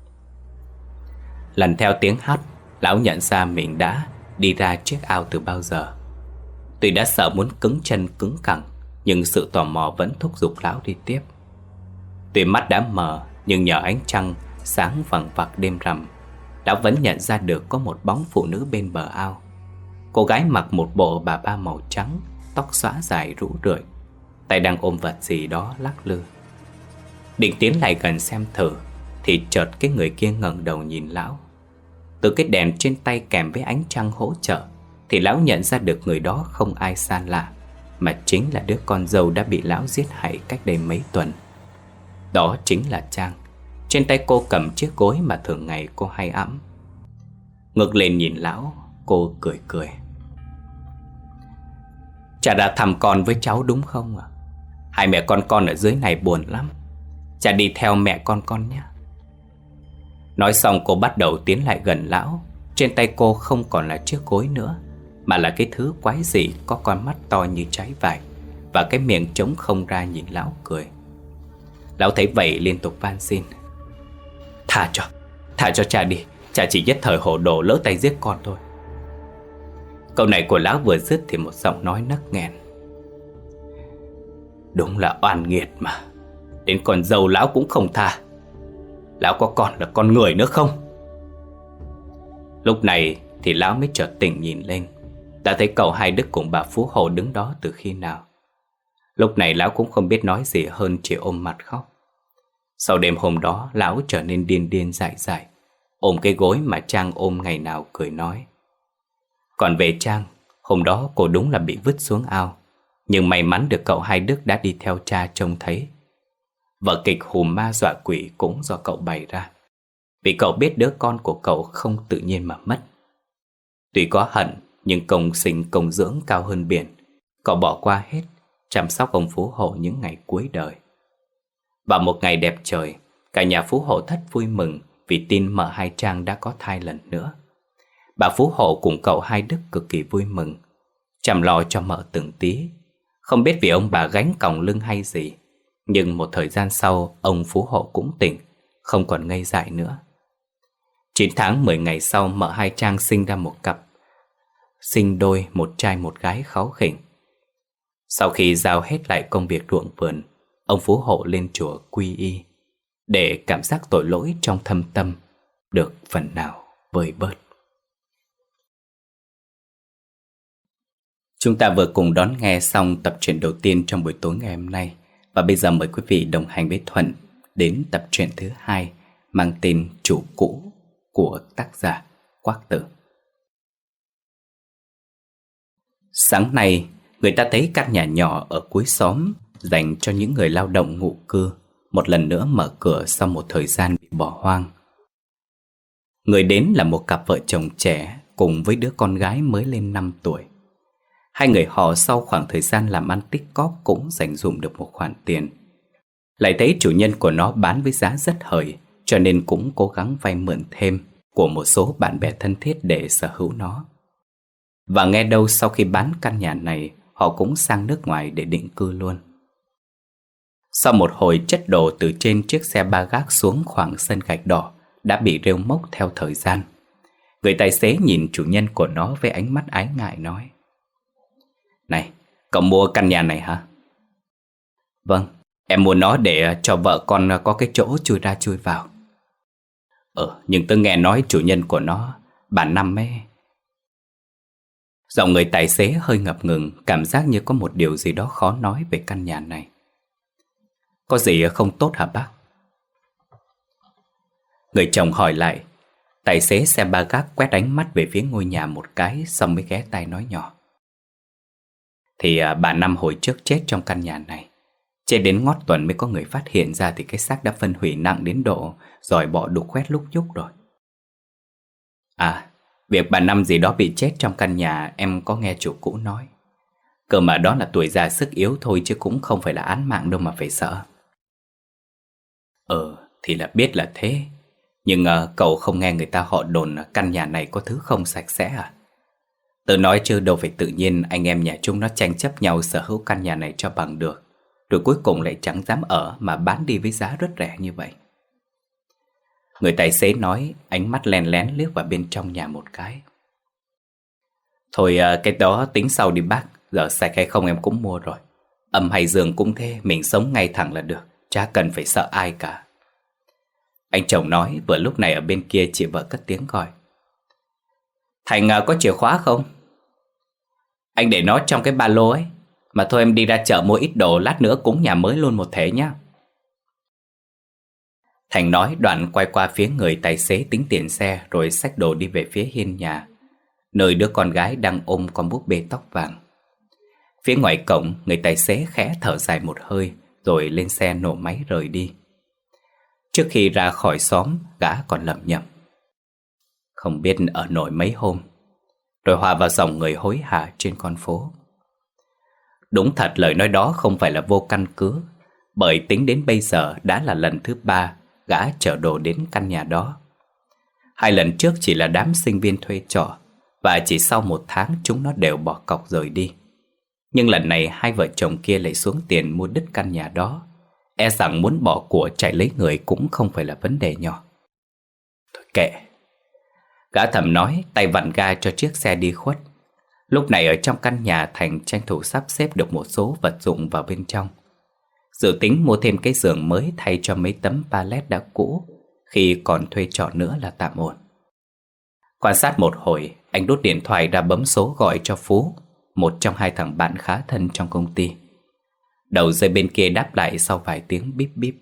Lần theo tiếng hát, lão nhận ra mình đã đi ra chiếc ao từ bao giờ. Tuy đã sợ muốn cứng chân cứng cẳng, nhưng sự tò mò vẫn thúc giục lão đi tiếp. Tuy mắt đã mờ, nhưng nhờ ánh trăng sáng vằng vặc đêm rằm, lão vẫn nhận ra được có một bóng phụ nữ bên bờ ao. Cô gái mặc một bộ bà ba màu trắng, tóc xõa dài rũ rượi, tay đang ôm vật gì đó lắc lư. Định tiến lại gần xem thử thì chợt cái người kia ngẩng đầu nhìn lão. Từ cái đèn trên tay kèm với ánh trăng hỗ trợ thì lão nhận ra được người đó không ai xa lạ, mà chính là đứa con dâu đã bị lão giết hại cách đây mấy tuần. Đó chính là Trang. Trên tay cô cầm chiếc gối mà thường ngày cô hay ẵm. Ngước lên nhìn lão, cô cười cười. Cha đã thăm con với cháu đúng không ạ? Hai mẹ con con ở dưới này buồn lắm. Cha đi theo mẹ con con nhé. Nói xong cô bắt đầu tiến lại gần lão. Trên tay cô không còn là chiếc gối nữa, mà là cái thứ quái dị có con mắt to như trái vải và cái miệng trống không ra nhìn lão cười. Lão thấy vậy liên tục van xin: Thả cho, thả cho cha đi. Cha chỉ nhất thời hồ đồ lỡ tay giết con thôi. Câu này của lão vừa dứt thì một giọng nói nấc nghẹn: Đúng là oan nghiệt mà, đến con dâu lão cũng không tha. Lão có còn là con người nữa không? Lúc này thì lão mới chợt tỉnh nhìn lên, đã thấy cậu Hai Đức cùng bà Phú Hộ đứng đó từ khi nào. Lúc này lão cũng không biết nói gì hơn, chỉ ôm mặt khóc. Sau đêm hôm đó, lão trở nên điên điên dại dại, ôm cái gối mà Trang ôm ngày nào cười nói. Còn về Trang, hôm đó cô đúng là bị vứt xuống ao, nhưng may mắn được cậu Hai Đức đã đi theo cha trông thấy. Vở kịch hùm ma dọa quỷ cũng do cậu bày ra, vì cậu biết đứa con của cậu không tự nhiên mà mất. Tuy có hận, nhưng công sinh công dưỡng cao hơn biển, cậu bỏ qua hết, chăm sóc ông Phú Hộ những ngày cuối đời. Vào một ngày đẹp trời, cả nhà Phú Hộ thất vui mừng vì tin mợ Hai Trang đã có thai lần nữa. Bà Phú Hộ cùng cậu Hai Đức cực kỳ vui mừng, chăm lo cho mợ từng tí. Không biết vì ông bà gánh còng lưng hay gì, nhưng một thời gian sau ông Phú Hộ cũng tỉnh, không còn ngây dại nữa. Chín tháng mười ngày sau, mợ Hai Trang sinh ra một cặp sinh đôi, một trai một gái kháu khỉnh. Sau khi giao hết lại công việc ruộng vườn, ông Phú Hộ lên chùa quy y, để cảm giác tội lỗi trong thâm tâm được phần nào vơi bớt. Chúng ta vừa cùng đón nghe xong tập truyện đầu tiên trong buổi tối ngày hôm nay. Và bây giờ mời quý vị đồng hành với Thuận đến tập truyện thứ hai mang tên Chủ Cũ của tác giả Quác Tử. Sáng nay, người ta thấy căn nhà nhỏ ở cuối xóm dành cho những người lao động ngụ cư một lần nữa mở cửa sau một thời gian bị bỏ hoang. Người đến là một cặp vợ chồng trẻ cùng với đứa con gái mới lên năm tuổi. Hai người họ sau khoảng thời gian làm ăn tích cóp cũng dành dụm được một khoản tiền. Lại thấy chủ nhân của nó bán với giá rất hời, cho nên cũng cố gắng vay mượn thêm của một số bạn bè thân thiết để sở hữu nó. Và nghe đâu sau khi bán căn nhà này, họ cũng sang nước ngoài để định cư luôn. Sau một hồi chất đồ từ trên chiếc xe ba gác xuống khoảng sân gạch đỏ đã bị rêu mốc theo thời gian, người tài xế nhìn chủ nhân của nó với ánh mắt ái ngại nói: Này, cậu mua căn nhà này hả? Vâng, em mua nó để cho vợ con có cái chỗ chui ra chui vào. Ờ, nhưng tôi nghe nói chủ nhân của nó, bà Năm ấy. Giọng người tài xế hơi ngập ngừng, cảm giác như có một điều gì đó khó nói về căn nhà này. Có gì không tốt hả bác? Người chồng hỏi lại. Tài xế xe ba gác quét ánh mắt về phía ngôi nhà một cái, xong mới ghé tai nói nhỏ: Thì à, bà Năm hồi trước chết trong căn nhà này. Trên đến ngót tuần mới có người phát hiện ra, thì cái xác đã phân hủy nặng đến độ giỏi bọ đục khoét lúc nhúc rồi. À, việc bà Năm gì đó bị chết trong căn nhà em có nghe chủ cũ nói. Cơ mà đó là tuổi già sức yếu thôi, chứ cũng không phải là án mạng đâu mà phải sợ. Ờ, thì là biết là thế. Nhưng à, cậu không nghe người ta họ đồn căn nhà này có thứ không sạch sẽ à? Tớ nói chứ đâu phải tự nhiên anh em nhà chúng nó tranh chấp nhau sở hữu căn nhà này cho bằng được, rồi cuối cùng lại chẳng dám ở mà bán đi với giá rất rẻ như vậy. Người tài xế nói, ánh mắt lén lén liếc vào bên trong nhà một cái. Thôi à, cái đó tính sau đi bác, giờ sạch hay không em cũng mua rồi. Âm hay dương cũng thế, mình sống ngay thẳng là được, chả cần phải sợ ai cả. Anh chồng nói, vừa lúc này ở bên kia chị vợ cất tiếng gọi: Thành à, có chìa khóa không? Anh để nó trong cái ba lô ấy. Mà thôi em đi ra chợ mua ít đồ, lát nữa cúng nhà mới luôn một thể nhá. Thành nói đoạn quay qua phía người tài xế tính tiền xe, rồi xách đồ đi về phía hiên nhà, nơi đứa con gái đang ôm con búp bê tóc vàng. Phía ngoài cổng, người tài xế khẽ thở dài một hơi, rồi lên xe nổ máy rời đi. Trước khi ra khỏi xóm, gã còn lẩm nhẩm: Không biết ở nổi mấy hôm, rồi hòa vào dòng người hối hả trên con phố. Đúng thật lời nói đó không phải là vô căn cứ, bởi tính đến bây giờ đã là lần thứ ba gã chở đồ đến căn nhà đó, Hai lần trước chỉ là đám sinh viên thuê trọ, và chỉ sau một tháng chúng nó đều bỏ cọc rời đi. Nhưng lần này hai vợ chồng kia lại xuống tiền mua đứt căn nhà đó. E rằng muốn bỏ của chạy lấy người cũng không phải là vấn đề nhỏ. Thôi kệ. Gã Thẩm nói, tay vặn ga cho chiếc xe đi khuất. Lúc này ở trong căn nhà, Thành tranh thủ sắp xếp được một số vật dụng vào bên trong. Dự tính mua thêm cái giường mới thay cho mấy tấm pallet đã cũ, khi còn thuê trọ nữa là tạm ổn. Quan sát một hồi, anh đút điện thoại ra bấm số gọi cho Phú, một trong hai thằng bạn khá thân trong công ty. Đầu dây bên kia đáp lại sau vài tiếng bíp bíp.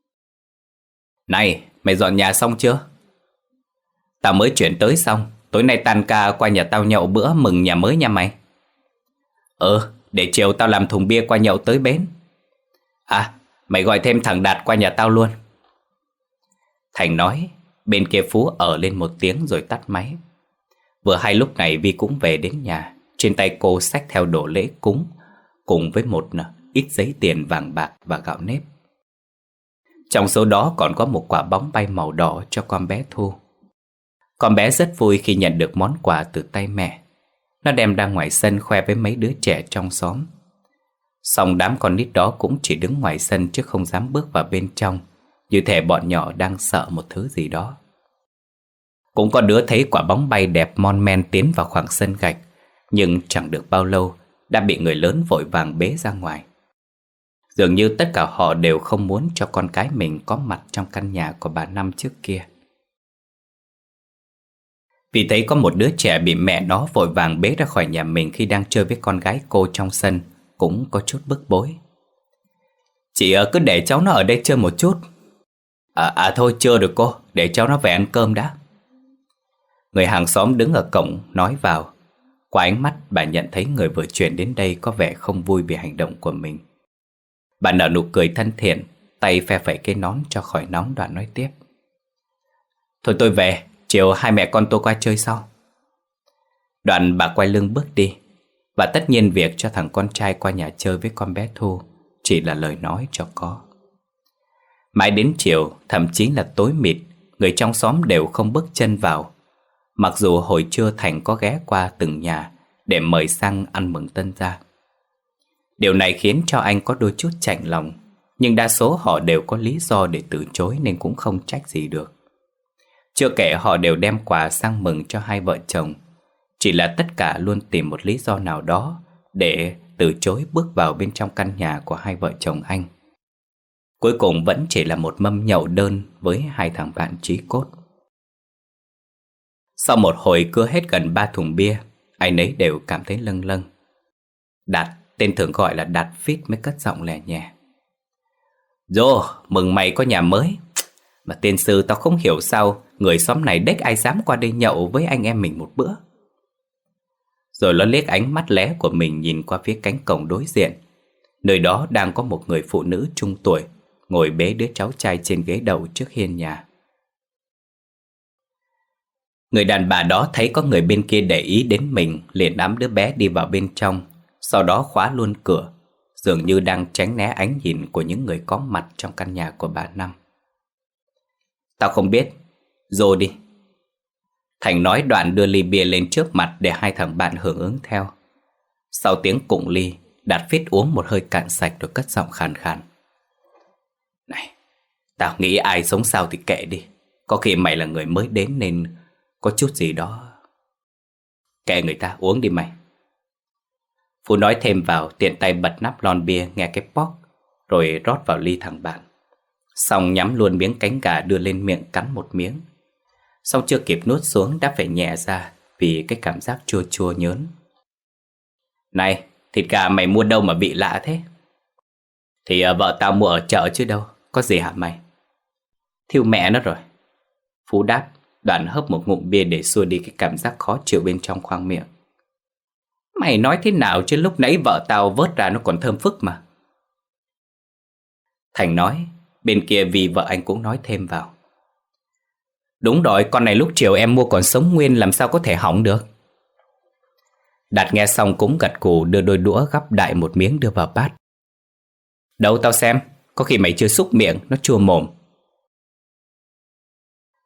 Này, mày dọn nhà xong chưa? Tao mới chuyển tới xong. Tối nay tan ca qua nhà tao nhậu bữa mừng nhà mới nha mày. Ừ, để chiều tao làm thùng bia qua nhậu tới bến. À, mày gọi thêm thằng Đạt qua nhà tao luôn. Thành nói. Bên kia Phú ở lên một tiếng rồi tắt máy. Vừa hay lúc này Vi cũng về đến nhà. Trên tay cô xách theo đồ lễ cúng, cùng với một ít giấy tiền vàng bạc và gạo nếp. Trong số đó còn có một quả bóng bay màu đỏ cho con bé Thu. Con bé rất vui khi nhận được món quà từ tay mẹ. Nó đem ra ngoài sân khoe với mấy đứa trẻ trong xóm. Song đám con nít đó cũng chỉ đứng ngoài sân chứ không dám bước vào bên trong, như thể bọn nhỏ đang sợ một thứ gì đó. Cũng có đứa thấy quả bóng bay đẹp mon men tiến vào khoảng sân gạch, nhưng chẳng được bao lâu đã bị người lớn vội vàng bế ra ngoài. Dường như tất cả họ đều không muốn cho con cái mình có mặt trong căn nhà của bà Năm trước kia. Vì thấy có một đứa trẻ bị mẹ nó vội vàng bế ra khỏi nhà mình khi đang chơi với con gái cô trong sân, cũng có chút bức bối. Chị cứ để cháu nó ở đây chơi một chút. À, à thôi chưa được cô, để cháu nó về ăn cơm đã. Người hàng xóm đứng ở cổng nói vào. Qua ánh mắt bà nhận thấy người vừa chuyển đến đây có vẻ không vui vì hành động của mình. Bà nở nụ cười thân thiện, tay phe phẩy cái nón cho khỏi nóng, đoạn nói tiếp. Thôi tôi về, chiều hai mẹ con tôi qua chơi sau. Đoạn bà quay lưng bước đi. Và tất nhiên việc cho thằng con trai qua nhà chơi với con bé Thu chỉ là lời nói cho có. Mãi đến chiều, thậm chí là tối mịt, người trong xóm đều không bước chân vào. Mặc dù hồi trưa Thành có ghé qua từng nhà để mời sang ăn mừng tân gia. Điều này khiến cho anh có đôi chút chạnh lòng, nhưng đa số họ đều có lý do để từ chối nên cũng không trách gì được. Chưa kể họ đều đem quà sang mừng cho hai vợ chồng, chỉ là tất cả luôn tìm một lý do nào đó để từ chối bước vào bên trong căn nhà của hai vợ chồng anh. Cuối cùng vẫn chỉ là một mâm nhậu đơn với hai thằng bạn chí cốt. Sau một hồi cưa hết gần ba thùng bia, ai nấy đều cảm thấy lâng lâng. Đạt, tên thường gọi là Đạt Phít, mới cất giọng lè nhẹ. Dô, mừng mày có nhà mới. Mà tiên sư tao không hiểu sao người xóm này đếch ai dám qua đây nhậu với anh em mình một bữa. Rồi nó liếc ánh mắt lé của mình nhìn qua phía cánh cổng đối diện. Nơi đó đang có một người phụ nữ trung tuổi ngồi bế đứa cháu trai trên ghế đầu trước hiên nhà. Người đàn bà đó thấy có người bên kia để ý đến mình, liền nắm đứa bé đi vào bên trong, sau đó khóa luôn cửa, dường như đang tránh né ánh nhìn của những người có mặt trong căn nhà của bà Năm. Tao không biết, rồi đi. Thành nói đoạn đưa ly bia lên trước mặt để hai thằng bạn hưởng ứng theo. Sau tiếng cụng ly, Đạt Phít uống một hơi cạn sạch rồi cất giọng khàn khàn. Này, tao nghĩ ai sống sao thì kệ đi. Có khi mày là người mới đến nên có chút gì đó. Kệ người ta, uống đi mày. Phú nói thêm vào, tiện tay bật nắp lon bia nghe cái póc, rồi rót vào ly thằng bạn. Xong nhắm luôn miếng cánh gà đưa lên miệng cắn một miếng. Xong chưa kịp nuốt xuống đã phải nhẹ ra vì cái cảm giác chua chua nhớn. Này, thịt gà mày mua đâu mà vị lạ thế? Thì uh, vợ tao mua ở chợ chứ đâu, có gì hả mày? Thiêu mẹ nó rồi. Phú đáp, đoạn hớp một ngụm bia để xua đi cái cảm giác khó chịu bên trong khoang miệng. Mày nói thế nào chứ lúc nãy vợ tao vớt ra nó còn thơm phức mà. Thành nói, bên kia vì vợ anh cũng nói thêm vào. Đúng rồi, con này lúc chiều em mua còn sống nguyên, làm sao có thể hỏng được. Đạt nghe xong cũng gật gù, đưa đôi đũa gắp đại một miếng đưa vào bát. Đâu tao xem, có khi mày chưa xúc miệng, nó chua mồm.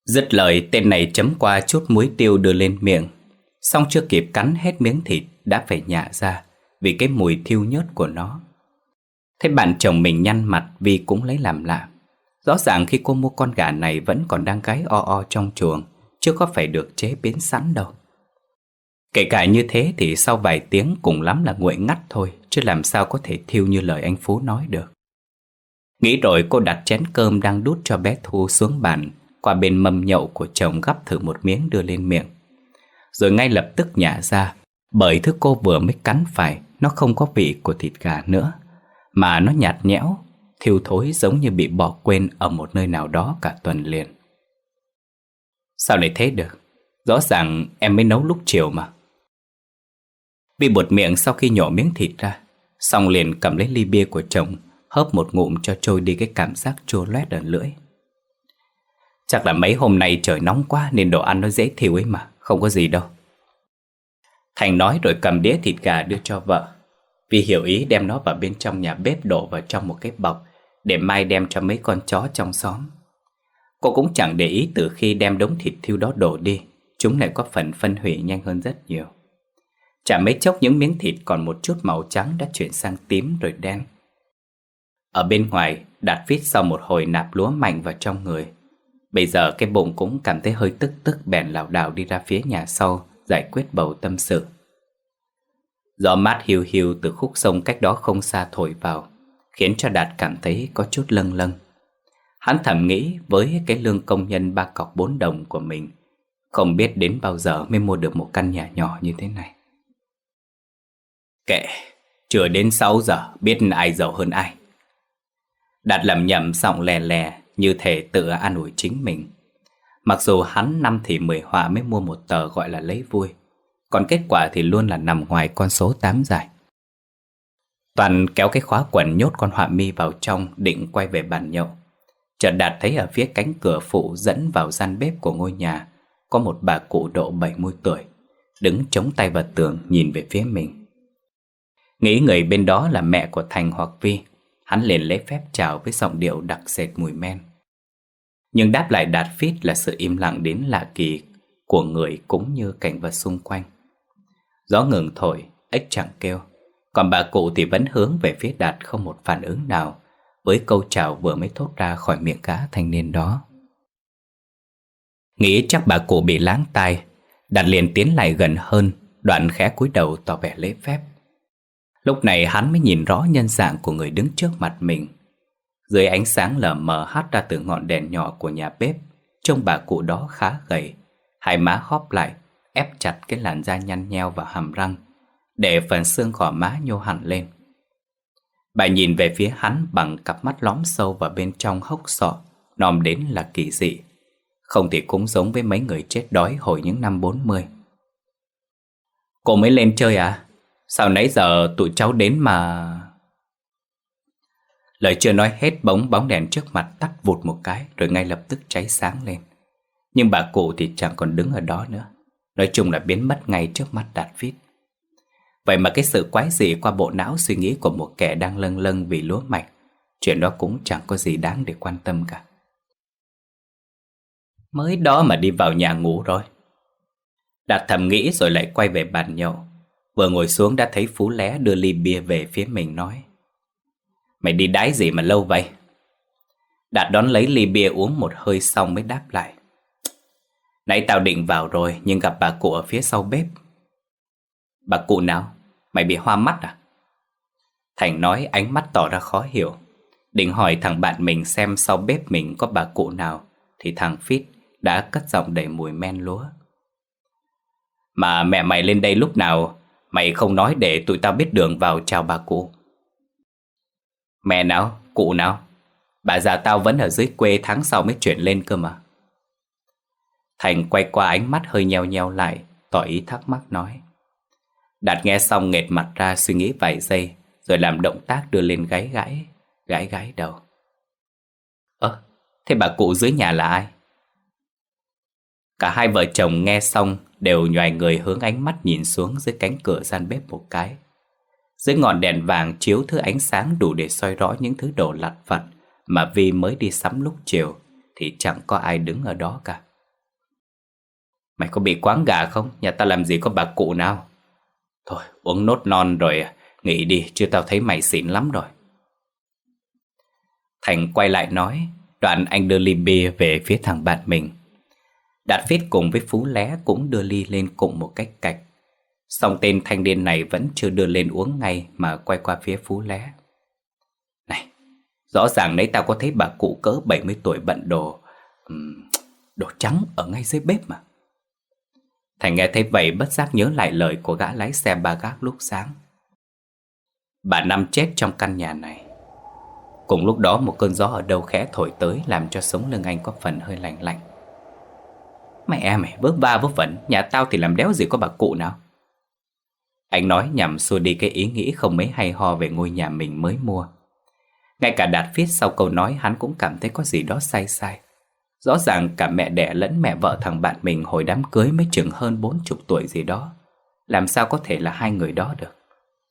Dứt lời, tên này chấm qua chút muối tiêu đưa lên miệng. Xong chưa kịp cắn hết miếng thịt đã phải nhả ra vì cái mùi thiêu nhớt của nó. Thấy bạn chồng mình nhăn mặt, Vi cũng lấy làm lạ. Rõ ràng khi cô mua con gà này vẫn còn đang gáy o o trong chuồng, chứ có phải được chế biến sẵn đâu. Kể cả như thế thì sau vài tiếng cùng lắm là nguội ngắt thôi, chứ làm sao có thể thiêu như lời anh Phú nói được. Nghĩ rồi cô đặt chén cơm đang đút cho bé Thu xuống bàn, qua bên mâm nhậu của chồng gắp thử một miếng đưa lên miệng. Rồi ngay lập tức nhả ra, bởi thứ cô vừa mới cắn phải nó không có vị của thịt gà nữa, mà nó nhạt nhẽo, thiêu thối giống như bị bỏ quên ở một nơi nào đó cả tuần liền. Sao lại thế được? Rõ ràng em mới nấu lúc chiều mà. Vi buột miệng sau khi nhổ miếng thịt ra, xong liền cầm lấy ly bia của chồng, hớp một ngụm cho trôi đi cái cảm giác chua loét ở lưỡi. Chắc là mấy hôm nay trời nóng quá nên đồ ăn nó dễ thiêu ấy mà, không có gì đâu. Thành nói rồi cầm đĩa thịt gà đưa cho vợ. Vi hiểu ý đem nó vào bên trong nhà bếp đổ vào trong một cái bọc để mai đem cho mấy con chó trong xóm. Cô cũng chẳng để ý từ khi đem đống thịt thiêu đó đổ đi, chúng lại có phần phân hủy nhanh hơn rất nhiều. Chả mấy chốc những miếng thịt còn một chút màu trắng đã chuyển sang tím rồi đen. Ở bên ngoài, Đạt Vít sau một hồi nạp lúa mạnh vào trong người. Bây giờ cái bụng cũng cảm thấy hơi tức tức, bèn lảo đảo đi ra phía nhà sau giải quyết bầu tâm sự. Gió mát hiu hiu từ khúc sông cách đó không xa thổi vào, khiến cho Đạt cảm thấy có chút lâng lâng. Hắn thầm nghĩ với cái lương công nhân ba cọc bốn đồng của mình, không biết đến bao giờ mới mua được một căn nhà nhỏ như thế này. Kệ, chưa đến sáu giờ biết ai giàu hơn ai. Đạt lẩm nhẩm giọng lè lè như thể tự an ủi chính mình. Mặc dù hắn năm thì mười họa mới mua một tờ gọi là lấy vui, còn kết quả thì luôn là nằm ngoài con số tám giải. Toàn kéo cái khóa quần nhốt con họa mi vào trong, định quay về bàn nhậu. Chợt Đạt thấy ở phía cánh cửa phụ dẫn vào gian bếp của ngôi nhà có một bà cụ độ bảy mươi tuổi, đứng chống tay vào tường nhìn về phía mình. Nghĩ người bên đó là mẹ của Thành hoặc Vi, hắn liền lấy phép chào với giọng điệu đặc sệt mùi men. Nhưng đáp lại Đạt Vít là sự im lặng đến lạ kỳ của người cũng như cảnh vật xung quanh. Gió ngừng thổi, ếch chẳng kêu, còn bà cụ thì vẫn hướng về phía Đạt không một phản ứng nào với câu chào vừa mới thốt ra khỏi miệng gã thanh niên đó. Nghĩ chắc bà cụ bị láng tai, Đạt liền tiến lại gần hơn, đoạn khẽ cúi đầu tỏ vẻ lễ phép. Lúc này hắn mới nhìn rõ nhân dạng của người đứng trước mặt mình. Dưới ánh sáng lờ mờ hắt ra từ ngọn đèn nhỏ của nhà bếp, trông bà cụ đó khá gầy, hai má hóp lại, ép chặt cái làn da nhăn nheo vào hàm răng, để phần xương gò má nhô hẳn lên. Bà nhìn về phía hắn bằng cặp mắt lõm sâu vào bên trong hốc sọ, nòm đến là kỳ dị. Không thì cũng giống với mấy người chết đói hồi những năm bốn mươi. Cô mới lên chơi à? Sao nãy giờ tụi cháu đến mà... Lời chưa nói hết bỗng bóng đèn trước mặt tắt vụt một cái rồi ngay lập tức cháy sáng lên. Nhưng bà cụ thì chẳng còn đứng ở đó nữa. Nói chung là biến mất ngay trước mắt Đạt Vít. Vậy mà cái sự quái dị qua bộ não suy nghĩ của một kẻ đang lâng lâng vì lúa mạch, chuyện đó cũng chẳng có gì đáng để quan tâm cả. Mới đó mà đi vào nhà ngủ rồi. Đạt thầm nghĩ rồi lại quay về bàn nhậu. Vừa ngồi xuống đã thấy Phú Lé đưa ly bia về phía mình nói: Mày đi đái gì mà lâu vậy? Đạt đón lấy ly bia uống một hơi xong mới đáp lại: Nãy tao định vào rồi nhưng gặp bà cụ ở phía sau bếp. Bà cụ nào? Mày bị hoa mắt à? Thành nói, ánh mắt tỏ ra khó hiểu. Định hỏi thằng bạn mình xem sau bếp mình có bà cụ nào, thì thằng Phít đã cất giọng đầy mùi men lúa: Mà mẹ mày lên đây lúc nào mày không nói để tụi tao biết đường vào chào bà cụ? Mẹ nào? Cụ nào? Bà già tao vẫn ở dưới quê, tháng sau mới chuyển lên cơ mà. Thành quay qua, ánh mắt hơi nheo nheo lại, tỏ ý thắc mắc nói. Đạt nghe xong nghệt mặt ra suy nghĩ vài giây, rồi làm động tác đưa lên gáy gãi, gãi gãi đầu. Ơ, thế bà cụ dưới nhà là ai? Cả hai vợ chồng nghe xong đều nhoài người hướng ánh mắt nhìn xuống dưới cánh cửa gian bếp một cái. Dưới ngọn đèn vàng chiếu thứ ánh sáng đủ để soi rõ những thứ đồ lặt vặt mà Vi mới đi sắm lúc chiều, thì chẳng có ai đứng ở đó cả. Mày có bị quáng gà không? Nhà tao làm gì có bà cụ nào. Thôi uống nốt non rồi nghỉ đi, chứ tao thấy mày xỉn lắm rồi. Thành quay lại nói. Đoạn anh đưa ly bia về phía thằng bạn mình. Đạt Phít cùng với Phú Lé cũng đưa ly lên cùng một cách cạch. Song tên thanh niên này vẫn chưa đưa lên uống ngay, mà quay qua phía Phú Lé. Này, rõ ràng nãy tao có thấy bà cụ cỡ bảy mươi tuổi bận đồ um, đồ trắng ở ngay dưới bếp mà. Thành nghe thấy vậy bất giác nhớ lại lời của gã lái xe ba gác lúc sáng. Bà Năm chết trong căn nhà này. Cùng lúc đó một cơn gió ở đâu khẽ thổi tới, làm cho sống lưng anh có phần hơi lạnh lạnh. Mẹ mày vớ va vớ vẩn, nhà tao thì làm đéo gì có bà cụ nào. Anh nói nhằm xua đi cái ý nghĩ không mấy hay ho về ngôi nhà mình mới mua. Ngay cả Đạt Phít sau câu nói hắn cũng cảm thấy có gì đó sai sai. Rõ ràng cả mẹ đẻ lẫn mẹ vợ thằng bạn mình hồi đám cưới mới chừng hơn bốn chục tuổi gì đó. Làm sao có thể là hai người đó được.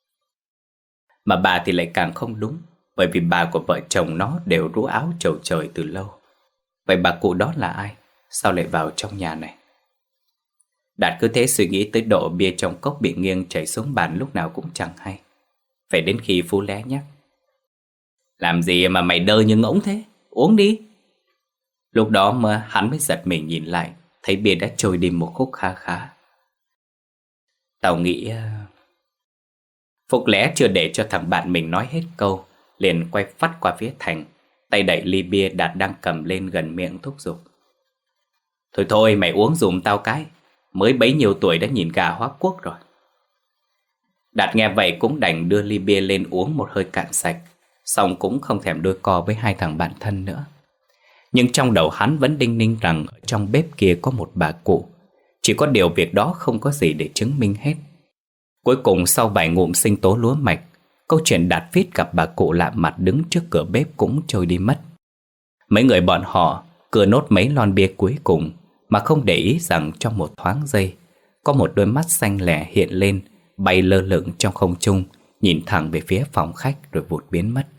Mà bà thì lại càng không đúng, bởi vì bà của vợ chồng nó đều rũ áo trầu trời từ lâu. Vậy bà cụ đó là ai? Sao lại vào trong nhà này? Đạt cứ thế suy nghĩ tới độ bia trong cốc bị nghiêng chảy xuống bàn lúc nào cũng chẳng hay. Phải đến khi Phú Lé nhắc. Làm gì mà mày đơ như ngỗng thế? Uống đi. Lúc đó mà hắn mới giật mình nhìn lại, thấy bia đã trôi đi một khúc kha khá. Tao nghĩ... Phúc Lé chưa để cho thằng bạn mình nói hết câu, liền quay phắt qua phía Thành, tay đẩy ly bia Đạt đang cầm lên gần miệng thúc giục. Thôi thôi mày uống dùm tao cái, mới bấy nhiêu tuổi đã nhìn gà hóa quốc rồi. Đạt nghe vậy cũng đành đưa ly bia lên uống một hơi cạn sạch, xong cũng không thèm đôi co với hai thằng bạn thân nữa. Nhưng trong đầu hắn vẫn đinh ninh rằng ở trong bếp kia có một bà cụ. Chỉ có điều việc đó không có gì để chứng minh hết. Cuối cùng sau vài ngụm sinh tố lúa mạch, câu chuyện Đạt Phít gặp bà cụ lạ mặt đứng trước cửa bếp cũng trôi đi mất. Mấy người bọn họ cưa nốt mấy lon bia cuối cùng, mà không để ý rằng trong một thoáng giây, có một đôi mắt xanh lẻ hiện lên, bay lơ lửng trong không trung, nhìn thẳng về phía phòng khách rồi vụt biến mất.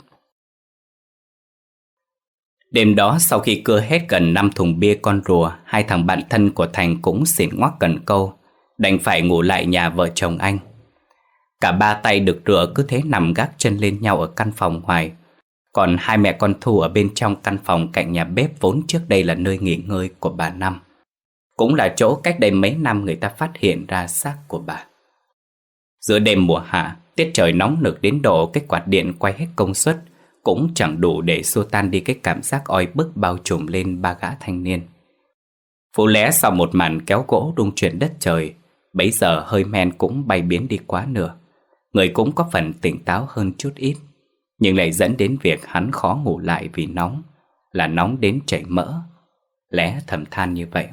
Đêm đó sau khi cưa hết gần năm thùng bia con rùa, hai thằng bạn thân của Thành cũng xỉn ngoắc cần câu, đành phải ngủ lại nhà vợ chồng anh. Cả ba tay được rửa cứ thế nằm gác chân lên nhau ở căn phòng ngoài. Còn hai mẹ con Thu ở bên trong căn phòng cạnh nhà bếp vốn trước đây là nơi nghỉ ngơi của bà Năm, cũng là chỗ cách đây mấy năm người ta phát hiện ra xác của bà. Giữa đêm mùa hạ, tiết trời nóng nực đến độ cái quạt điện quay hết công suất cũng chẳng đủ để xua tan đi cái cảm giác oi bức bao trùm lên ba gã thanh niên. Phú Lé sau một màn kéo gỗ rung chuyển đất trời, bấy giờ hơi men cũng bay biến đi quá nửa. Người cũng có phần tỉnh táo hơn chút ít, nhưng lại dẫn đến việc hắn khó ngủ lại vì nóng, là nóng đến chảy mỡ. Lé thầm than như vậy.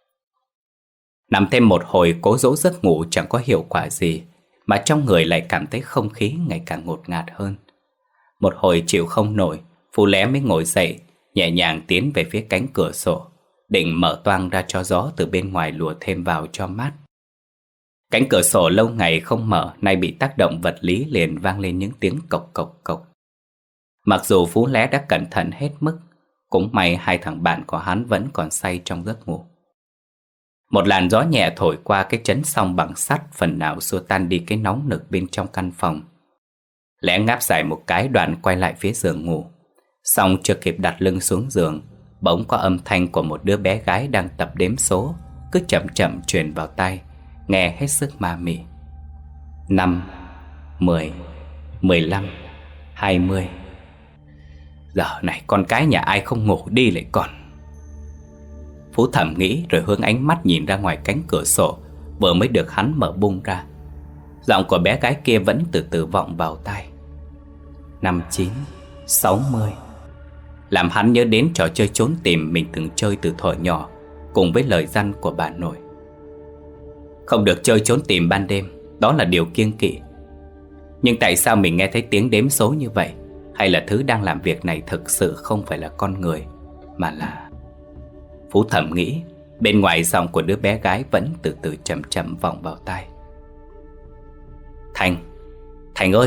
Nằm thêm một hồi cố dỗ giấc ngủ chẳng có hiệu quả gì, mà trong người lại cảm thấy không khí ngày càng ngột ngạt hơn. Một hồi chịu không nổi, Phú Lé mới ngồi dậy, nhẹ nhàng tiến về phía cánh cửa sổ, định mở toang ra cho gió từ bên ngoài lùa thêm vào cho mát. Cánh cửa sổ lâu ngày không mở, nay bị tác động vật lý liền vang lên những tiếng cộc cộc cộc. Mặc dù Phú Lé đã cẩn thận hết mức, cũng may hai thằng bạn của hắn vẫn còn say trong giấc ngủ. Một làn gió nhẹ thổi qua cái chấn song bằng sắt phần nào xua tan đi cái nóng nực bên trong căn phòng. Lẽ ngáp dài một cái đoạn quay lại phía giường ngủ. Xong chưa kịp đặt lưng xuống giường, bỗng có âm thanh của một đứa bé gái đang tập đếm số, cứ chậm chậm truyền vào tai, nghe hết sức ma mị. Năm, mười, mười lăm, hai mươi. Giờ này con cái nhà ai không ngủ đi lại còn. Phú thầm nghĩ rồi hướng ánh mắt nhìn ra ngoài cánh cửa sổ vừa mới được hắn mở bung ra. Giọng của bé gái kia vẫn từ từ vọng vào tai. Năm chín, sáu mươi. Làm hắn nhớ đến trò chơi trốn tìm mình từng chơi từ thuở nhỏ, cùng với lời dặn của bà nội. Không được chơi trốn tìm ban đêm, đó là điều kiêng kỵ. Nhưng tại sao mình nghe thấy tiếng đếm số như vậy? Hay là thứ đang làm việc này thực sự không phải là con người, mà là... Phú thầm nghĩ. Bên ngoài giọng của đứa bé gái vẫn từ từ chậm chậm vọng vào tai. Thành, Thành ơi.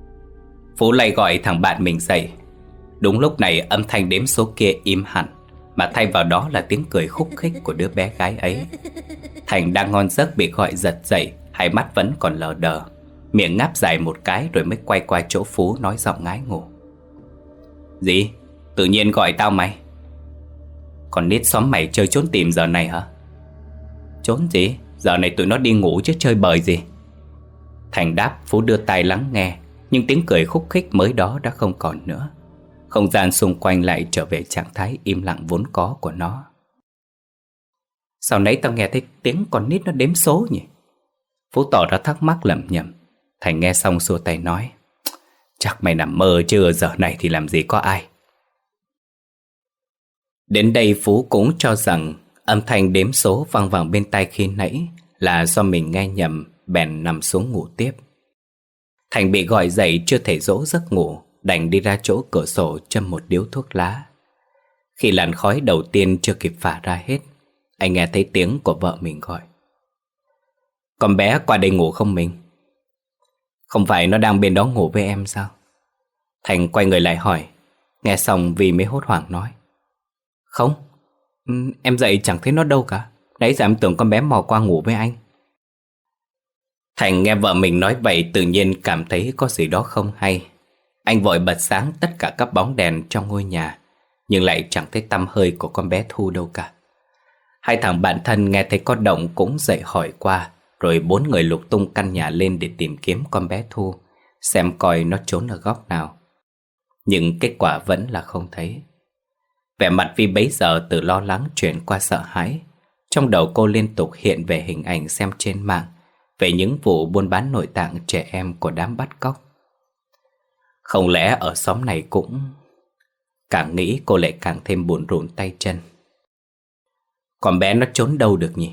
Phú lay gọi thằng bạn mình dậy. Đúng lúc này âm thanh đếm số kia im hẳn, mà thay vào đó là tiếng cười khúc khích của đứa bé gái ấy. Thành đang ngon giấc bị gọi giật dậy, hai mắt vẫn còn lờ đờ, miệng ngáp dài một cái rồi mới quay qua chỗ Phú nói giọng ngái ngủ: Gì? Tự nhiên gọi tao mày? Còn nít xóm mày chơi trốn tìm giờ này hả? Trốn gì? Giờ này tụi nó đi ngủ chứ chơi bời gì. Thành đáp. Phú đưa tai lắng nghe, nhưng tiếng cười khúc khích mới đó đã không còn nữa. Không gian xung quanh lại trở về trạng thái im lặng vốn có của nó. Sao nãy tao nghe thấy tiếng con nít nó đếm số nhỉ? Phú tỏ ra thắc mắc lẩm nhẩm. Thành nghe xong xua tay nói: Chắc mày nằm mơ chứ, giờ này thì làm gì có ai. Đến đây Phú cũng cho rằng âm thanh đếm số vang vẳng bên tai khi nãy là do mình nghe nhầm, bèn nằm xuống ngủ tiếp. Thành bị gọi dậy chưa thể dỗ giấc ngủ, đành đi ra chỗ cửa sổ châm một điếu thuốc lá. Khi làn khói đầu tiên chưa kịp phả ra hết, anh nghe thấy tiếng của vợ mình gọi: Con bé qua đây ngủ không mình? Không phải nó đang bên đó ngủ với em sao? Thành quay người lại hỏi. Nghe xong Vi mới hốt hoảng nói: Không, em dậy chẳng thấy nó đâu cả. Nãy giờ em tưởng con bé mò qua ngủ với anh. Thành nghe vợ mình nói vậy tự nhiên cảm thấy có gì đó không hay. Anh vội bật sáng tất cả các bóng đèn trong ngôi nhà, nhưng lại chẳng thấy tăm hơi của con bé Thu đâu cả. Hai thằng bạn thân nghe thấy có động cũng dậy hỏi qua, rồi bốn người lục tung căn nhà lên để tìm kiếm con bé Thu, xem coi nó trốn ở góc nào. Nhưng kết quả vẫn là không thấy. Vẻ mặt Vi bấy giờ từ lo lắng chuyển qua sợ hãi. Trong đầu cô liên tục hiện về hình ảnh xem trên mạng về những vụ buôn bán nội tạng trẻ em của đám bắt cóc. Không lẽ ở xóm này cũng... Càng nghĩ cô lại càng thêm buồn rùn tay chân. Con bé nó trốn đâu được nhỉ?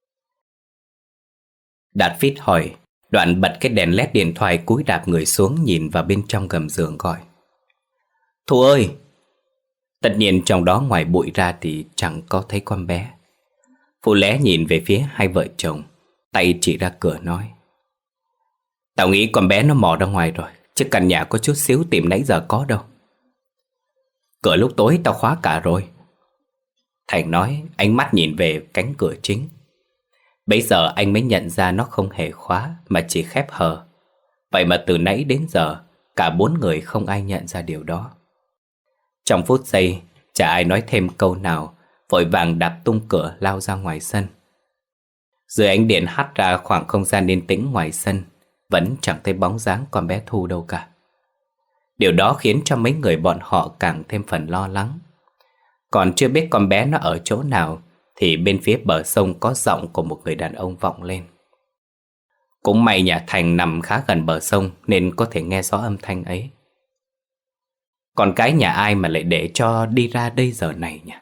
Đạt Phít hỏi, đoạn bật cái đèn led điện thoại cúi đạp người xuống nhìn vào bên trong gầm giường gọi: Thu ơi! Tất nhiên trong đó ngoài bụi ra thì chẳng có thấy con bé. Phụ lé nhìn về phía hai vợ chồng, tay chỉ ra cửa nói: Tao nghĩ con bé nó mò ra ngoài rồi, chứ căn nhà có chút xíu tìm nãy giờ có đâu. Cửa lúc tối tao khóa cả rồi. Thành nói, ánh mắt nhìn về cánh cửa chính. Bấy giờ anh mới nhận ra nó không hề khóa mà chỉ khép hờ. Vậy mà từ nãy đến giờ cả bốn người không ai nhận ra điều đó. Trong phút giây, chả ai nói thêm câu nào, vội vàng đạp tung cửa lao ra ngoài sân. Dưới ánh điện hắt ra khoảng không gian yên tĩnh ngoài sân, vẫn chẳng thấy bóng dáng con bé Thu đâu cả. Điều đó khiến cho mấy người bọn họ càng thêm phần lo lắng. Còn chưa biết con bé nó ở chỗ nào thì bên phía bờ sông có giọng của một người đàn ông vọng lên. Cũng may nhà Thành nằm khá gần bờ sông nên có thể nghe rõ âm thanh ấy. Con cái nhà ai mà lại để cho đi ra đây giờ này nhỉ?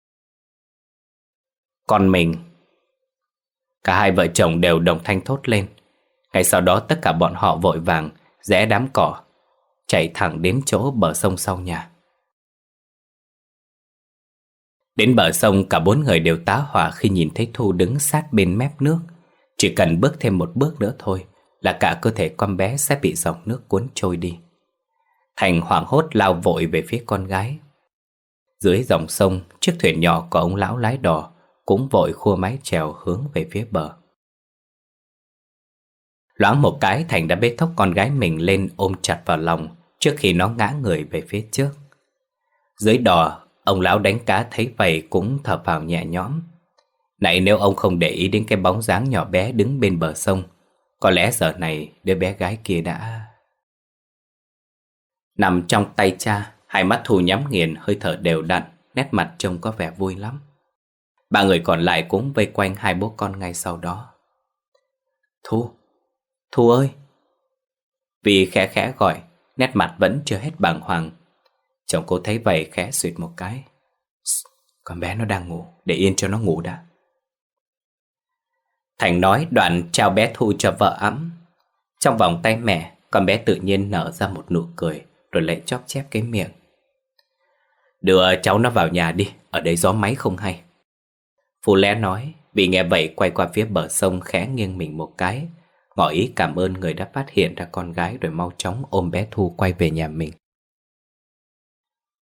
Con mình. Cả hai vợ chồng đều đồng thanh thốt lên. Ngay sau đó tất cả bọn họ vội vàng rẽ đám cỏ, chạy thẳng đến chỗ bờ sông sau nhà. Đến bờ sông cả bốn người đều tá hỏa khi nhìn thấy Thu đứng sát bên mép nước. Chỉ cần bước thêm một bước nữa thôi là cả cơ thể con bé sẽ bị dòng nước cuốn trôi đi. Thành hoảng hốt lao vội về phía con gái. Dưới dòng sông, chiếc thuyền nhỏ của ông lão lái đò cũng vội khua mái chèo hướng về phía bờ. Loáng một cái, Thành đã bế thốc con gái mình lên ôm chặt vào lòng trước khi nó ngã người về phía trước. Dưới đò, ông lão đánh cá thấy vậy cũng thở phào nhẹ nhõm. Nãy nếu ông không để ý đến cái bóng dáng nhỏ bé đứng bên bờ sông, có lẽ giờ này đứa bé gái kia đã... Nằm trong tay cha, hai mắt Thu nhắm nghiền, hơi thở đều đặn, nét mặt trông có vẻ vui lắm. Ba người còn lại cũng vây quanh hai bố con ngay sau đó. Thu, Thu ơi! Vì khẽ khẽ gọi, nét mặt vẫn chưa hết bàng hoàng. Chồng cô thấy vậy khẽ suyệt một cái. Con bé nó đang ngủ, để yên cho nó ngủ đã. Thành nói đoạn trao bé Thu cho vợ ẵm. Trong vòng tay mẹ, con bé tự nhiên nở ra một nụ cười, rồi lại chóp chép cái miệng. Đưa cháu nó vào nhà đi, ở đây gió máy không hay. Phù Lé nói. Vì nghe vậy quay qua phía bờ sông khẽ nghiêng mình một cái, ngỏ ý cảm ơn người đã phát hiện ra con gái, rồi mau chóng ôm bé Thu quay về nhà mình.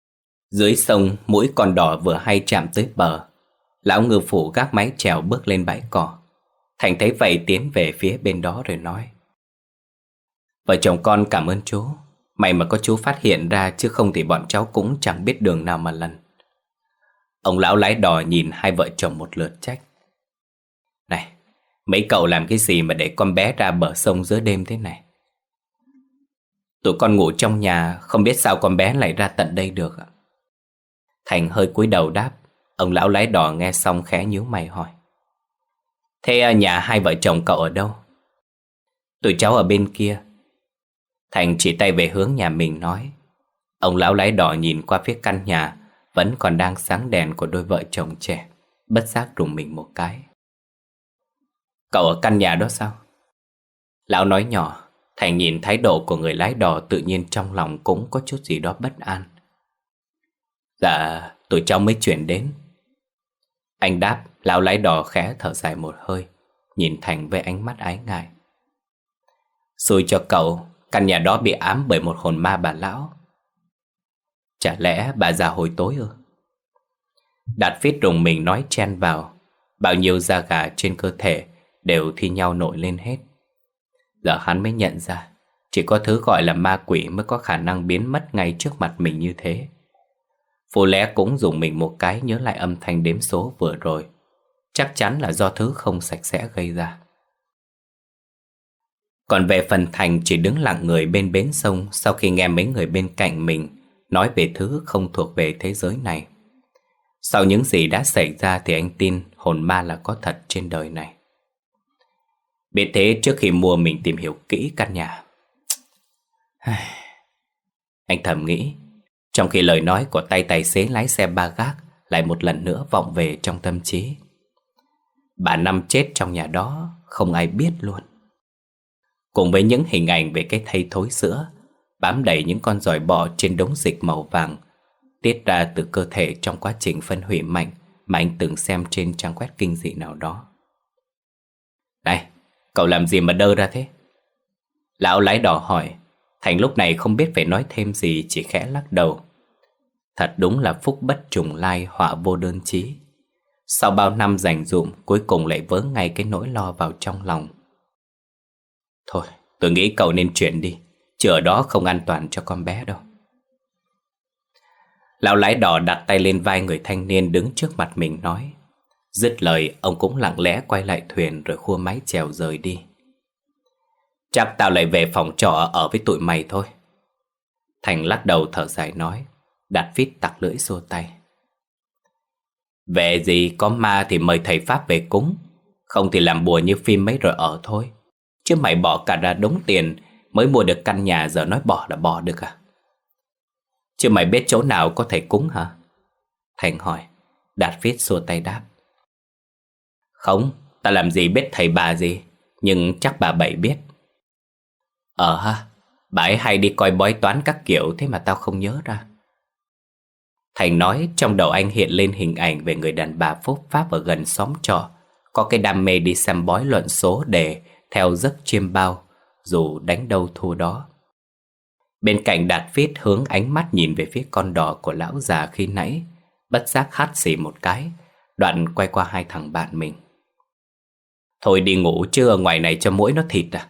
Dưới sông, mũi con đỏ vừa hay chạm tới bờ. Lão ngư phủ gác mái chèo bước lên bãi cỏ. Thành thấy vậy tiến về phía bên đó rồi nói: Vợ chồng con cảm ơn chú. May mà có chú phát hiện ra, chứ không thì bọn cháu cũng chẳng biết đường nào mà lần. Ông lão lái đò nhìn hai vợ chồng một lượt trách: Này, mấy cậu làm cái gì mà để con bé ra bờ sông giữa đêm thế này? Tụi con ngủ trong nhà, không biết sao con bé lại ra tận đây được ạ. Thành hơi cúi đầu đáp. Ông lão lái đò nghe xong khẽ nhíu mày hỏi: Thế nhà hai vợ chồng cậu ở đâu? Tụi cháu ở bên kia. Thành chỉ tay về hướng nhà mình nói. Ông lão lái đò nhìn qua phía căn nhà vẫn còn đang sáng đèn của đôi vợ chồng trẻ, bất giác rùng mình một cái. Cậu ở căn nhà đó sao? Lão nói nhỏ. Thành nhìn thái độ của người lái đò, tự nhiên trong lòng cũng có chút gì đó bất an. Dạ, tụi cháu mới chuyển đến. Anh đáp. Lão lái đò khẽ thở dài một hơi, nhìn Thành với ánh mắt ái ngại. Xui cho cậu, căn nhà đó bị ám bởi một hồn ma bà lão. Chả lẽ bà già hồi tối ư? Đạt Phít rùng mình nói chen vào. Bao nhiêu da gà trên cơ thể đều thi nhau nổi lên hết. Giờ hắn mới nhận ra, chỉ có thứ gọi là ma quỷ mới có khả năng biến mất ngay trước mặt mình như thế. Phù lẽ cũng dùng mình một cái, nhớ lại âm thanh đếm số vừa rồi. Chắc chắn là do thứ không sạch sẽ gây ra. Còn về phần Thành chỉ đứng lặng người bên bến sông sau khi nghe mấy người bên cạnh mình nói về thứ không thuộc về thế giới này. Sau những gì đã xảy ra thì anh tin hồn ma là có thật trên đời này. Biết thế, trước khi mua mình tìm hiểu kỹ căn nhà. Anh thầm nghĩ, trong khi lời nói của tay tài xế lái xe ba gác lại một lần nữa vọng về trong tâm trí. Bà Năm chết trong nhà đó, không ai biết luôn. Cùng với những hình ảnh về cái thây thối sữa bám đầy những con giòi bọ trên đống dịch màu vàng tiết ra từ cơ thể trong quá trình phân hủy mạnh mà anh từng xem trên trang web kinh dị nào đó. Này, cậu làm gì mà đơ ra thế? Lão lái đò hỏi. Thành lúc này không biết phải nói thêm gì, chỉ khẽ lắc đầu. Thật đúng là phúc bất trùng lai, họa vô đơn chí. Sau bao năm dành dụm, cuối cùng lại vớ ngay cái nỗi lo vào trong lòng. Thôi, tôi nghĩ cậu nên chuyển đi, chứ ở đó không an toàn cho con bé đâu. Lão lái đò đặt tay lên vai người thanh niên đứng trước mặt mình nói. Dứt lời, ông cũng lặng lẽ quay lại thuyền rồi khua mái chèo rời đi. Chắc tao lại về phòng trọ ở với tụi mày thôi. Thành lắc đầu thở dài nói. Đạt Phít tặc lưỡi xua tay. Về gì, có ma thì mời thầy Pháp về cúng, không thì làm bùa như phim mấy rồi ở thôi. Chứ mày bỏ cả ra đống tiền mới mua được căn nhà, giờ nói bỏ là bỏ được à? Chứ mày biết chỗ nào có thầy cúng hả? Thành hỏi. Đạt Phít xua tay đáp. Không, ta làm gì biết thầy bà gì, nhưng chắc bà Bảy biết. Ờ ha, bà ấy hay đi coi bói toán các kiểu, thế mà tao không nhớ ra. Thành nói, trong đầu anh hiện lên hình ảnh về người đàn bà phúc pháp ở gần xóm trọ, có cái đam mê đi xem bói luận số để theo giấc chiêm bao, dù đánh đâu thua đó. Bên cạnh Đạt Phít hướng ánh mắt nhìn về phía con đò của lão già khi nãy, bất giác hắt xì một cái, đoạn quay qua hai thằng bạn mình. Thôi đi ngủ chứ ở ngoài này cho muỗi nó thịt à?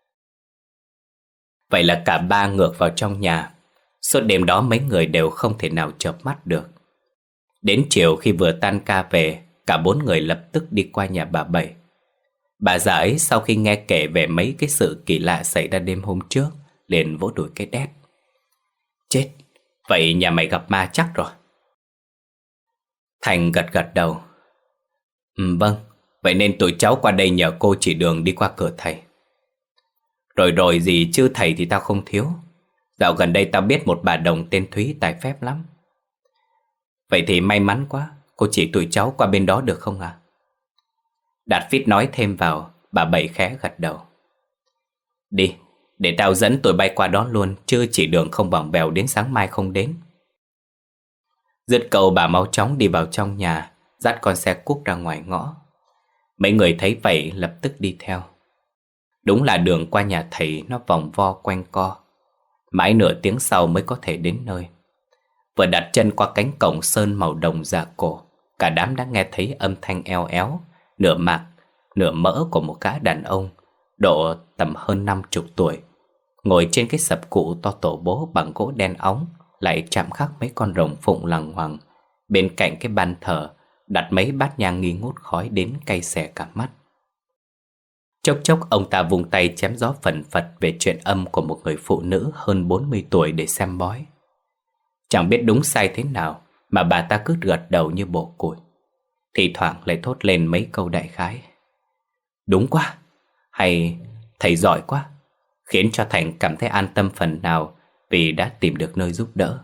Vậy là cả ba ngược vào trong nhà. Suốt đêm đó mấy người đều không thể nào chợp mắt được. Đến chiều khi vừa tan ca về, cả bốn người lập tức đi qua nhà bà Bảy. Bà già ấy sau khi nghe kể về mấy cái sự kỳ lạ xảy ra đêm hôm trước, liền vỗ đùi cái đét. Chết, vậy nhà mày gặp ma chắc rồi. Thành gật gật đầu. Ừ, vâng, vậy nên tụi cháu qua đây nhờ cô chỉ đường đi qua cửa thầy. Rồi rồi gì chứ, thầy thì tao không thiếu. Dạo gần đây tao biết một bà đồng tên Thúy tài phép lắm. Vậy thì may mắn quá, cô chỉ tụi cháu qua bên đó được không à? Đạt Phít nói thêm vào. Bà Bảy khẽ gật đầu. Đi, để tao dẫn tụi bay qua đó luôn, chứ chỉ đường không bỏng bèo đến sáng mai không đến. Dứt câu bà mau chóng đi vào trong nhà, dắt con xe cuốc ra ngoài ngõ. Mấy người thấy vậy lập tức đi theo. Đúng là đường qua nhà thầy nó vòng vo quanh co, mãi nửa tiếng sau mới có thể đến nơi. Vừa đặt chân qua cánh cổng sơn màu đồng dạ cổ, cả đám đã nghe thấy âm thanh eo éo, nửa mạc, nửa mỡ của một gã đàn ông, độ tầm hơn năm chục tuổi, ngồi trên cái sập cụ to tổ bố bằng gỗ đen óng, lại chạm khắc mấy con rồng phụng lằng hoàng. Bên cạnh cái ban thờ đặt mấy bát nhang nghi ngút khói đến cay xè cả mắt. Chốc chốc ông ta vung tay chém gió phần phật về chuyện âm của một người phụ nữ hơn bốn mươi tuổi để xem bói. Chẳng biết đúng sai thế nào mà bà ta cứ gật đầu như bổ củi, thì thoảng lại thốt lên mấy câu đại khái: đúng quá, hay thầy giỏi quá, khiến cho Thành cảm thấy an tâm phần nào vì đã tìm được nơi giúp đỡ.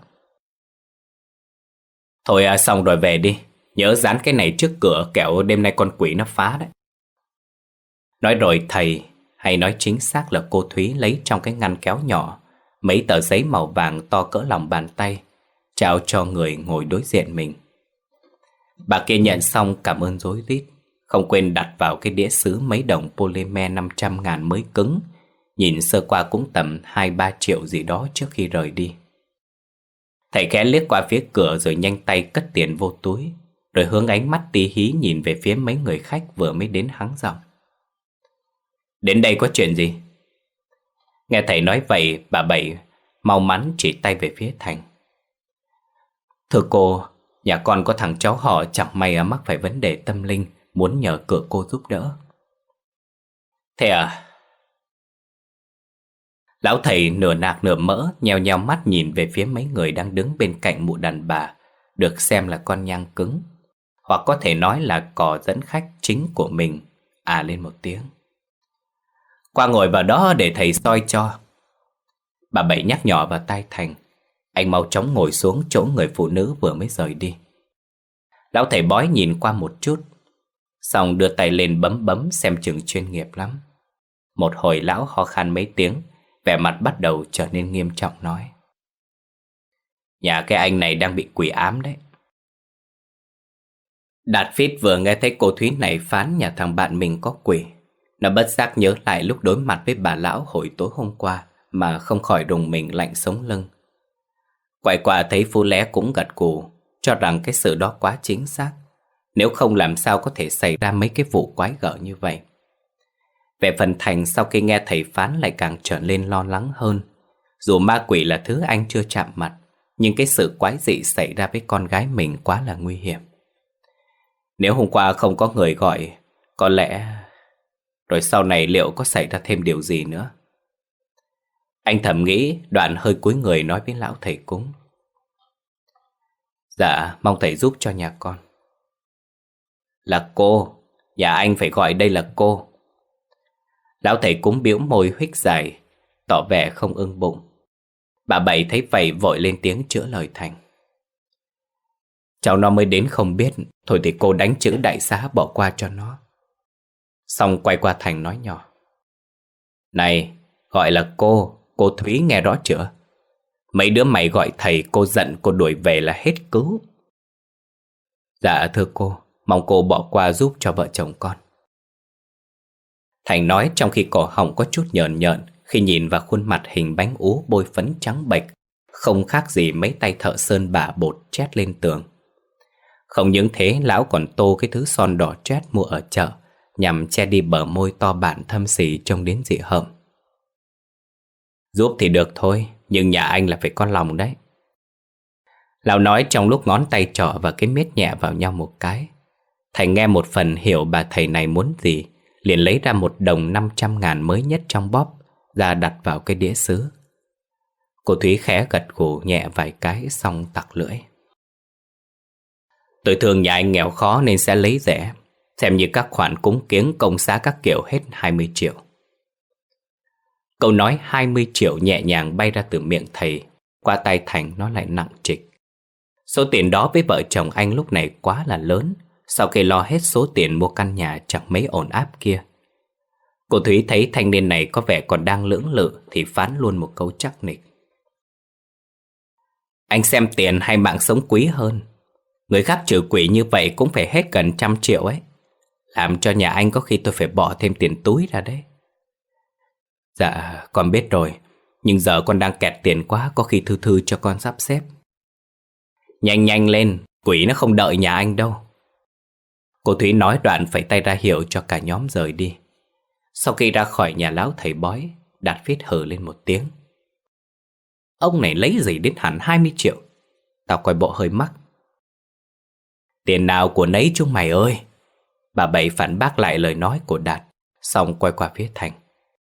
Thôi à, xong rồi về đi, nhớ dán cái này trước cửa kẻo đêm nay con quỷ nó phá đấy. Nói rồi thầy, hay nói chính xác là cô Thúy, lấy trong cái ngăn kéo nhỏ mấy tờ giấy màu vàng to cỡ lòng bàn tay, trao cho người ngồi đối diện mình. Bà kia nhận xong cảm ơn rối rít, không quên đặt vào cái đĩa sứ mấy đồng polymer năm trăm ngàn mới cứng, nhìn sơ qua cũng tầm hai ba triệu gì đó trước khi rời đi. Thầy khẽ liếc qua phía cửa rồi nhanh tay cất tiền vô túi, rồi hướng ánh mắt tí hí nhìn về phía mấy người khách vừa mới đến hắng giọng: đến đây có chuyện gì? Nghe thầy nói vậy, bà Bảy mau mắn chỉ tay về phía Thành: thưa cô, nhà con có thằng cháu họ chẳng may mắc phải vấn đề tâm linh, muốn nhờ cửa cô giúp đỡ. Thế à? Lão thầy nửa nạc nửa mỡ nheo nheo mắt nhìn về phía mấy người đang đứng bên cạnh mụ đàn bà, được xem là con nhang cứng, hoặc có thể nói là cò dẫn khách chính của mình, à lên một tiếng: qua ngồi vào đó để thầy soi cho. Bà Bảy nhắc nhỏ vào tai Thành. Anh mau chóng ngồi xuống chỗ người phụ nữ vừa mới rời đi. Lão thầy bói nhìn qua một chút, xong đưa tay lên bấm bấm xem chừng chuyên nghiệp lắm. Một hồi lão ho khan mấy tiếng, vẻ mặt bắt đầu trở nên nghiêm trọng nói: nhà cái anh này đang bị quỷ ám đấy. Đạt Phít vừa nghe thấy cô Thúy này phán nhà thằng bạn mình có quỷ, nó bất giác nhớ lại lúc đối mặt với bà lão hồi tối hôm qua mà không khỏi rùng mình lạnh sống lưng. Quay qua thấy Phú Lé cũng gật gù, cho rằng cái sự đó quá chính xác, nếu không làm sao có thể xảy ra mấy cái vụ quái gở như vậy. Về phần Thành, sau khi nghe thầy phán lại càng trở nên lo lắng hơn. Dù ma quỷ là thứ anh chưa chạm mặt, nhưng cái sự quái dị xảy ra với con gái mình quá là nguy hiểm. Nếu hôm qua không có người gọi, có lẽ... rồi sau này liệu có xảy ra thêm điều gì nữa? Anh thầm nghĩ, đoạn hơi cúi người nói với lão thầy cúng: dạ, mong thầy giúp cho nhà con. Là cô, nhà anh phải gọi đây là cô. Lão thầy cúng bĩu môi huých dài, tỏ vẻ không ưng bụng. Bà Bảy thấy vậy vội lên tiếng chữa lời Thành: cháu nó mới đến không biết, thôi thì cô đánh chữ đại xá bỏ qua cho nó. Xong quay qua Thành nói nhỏ: này, gọi là cô, cô Thúy nghe rõ chưa? Mấy đứa mày gọi thầy, cô giận cô đuổi về là hết cứu. Dạ thưa cô, mong cô bỏ qua giúp cho vợ chồng con. Thành nói trong khi cổ họng có chút nhợn nhợn khi nhìn vào khuôn mặt hình bánh ú bôi phấn trắng bệch, không khác gì mấy tay thợ sơn bả bột chét lên tường. Không những thế, lão còn tô cái thứ son đỏ chét mua ở chợ nhằm che đi bờ môi to bản thâm xỉ trông đến dị hợm. Giúp thì được thôi, nhưng nhà anh là phải có lòng đấy. Lão nói trong lúc ngón tay trỏ và cái miết nhẹ vào nhau một cái. Thành nghe một phần hiểu bà thầy này muốn gì, liền lấy ra một đồng năm trăm ngàn mới nhất trong bóp ra đặt vào cái đĩa sứ. Cô Thúy khẽ gật gù nhẹ vài cái xong tặc lưỡi: tôi thường nhà anh nghèo khó nên sẽ lấy rẻ, xem như các khoản cúng kiếng công xá các kiểu hết hai mươi triệu. Câu nói hai mươi triệu nhẹ nhàng bay ra từ miệng thầy, qua tay Thành nó lại nặng trịch. Số tiền đó với vợ chồng anh lúc này quá là lớn, sau khi lo hết số tiền mua căn nhà chẳng mấy ổn áp kia. Cô Thúy thấy thanh niên này có vẻ còn đang lưỡng lự thì phán luôn một câu chắc nịch: anh xem tiền hay mạng sống quý hơn? Người khác trừ quỷ như vậy cũng phải hết gần trăm triệu ấy. Làm cho nhà anh có khi tôi phải bỏ thêm tiền túi ra đấy. Dạ, con biết rồi, nhưng giờ con đang kẹt tiền quá, có khi Thư Thư cho con sắp xếp. Nhanh nhanh lên, quỷ nó không đợi nhà anh đâu. Cô Thúy nói đoạn phẩy tay ra hiệu cho cả nhóm rời đi. Sau khi ra khỏi nhà lão thầy bói, Đạt Viết hừ lên một tiếng. Ông này lấy gì đến hẳn hai mươi triệu? Tao coi bộ hơi mắc. Tiền nào của nấy chúng mày ơi. Bà Bảy phản bác lại lời nói của Đạt, xong quay qua phía Thành.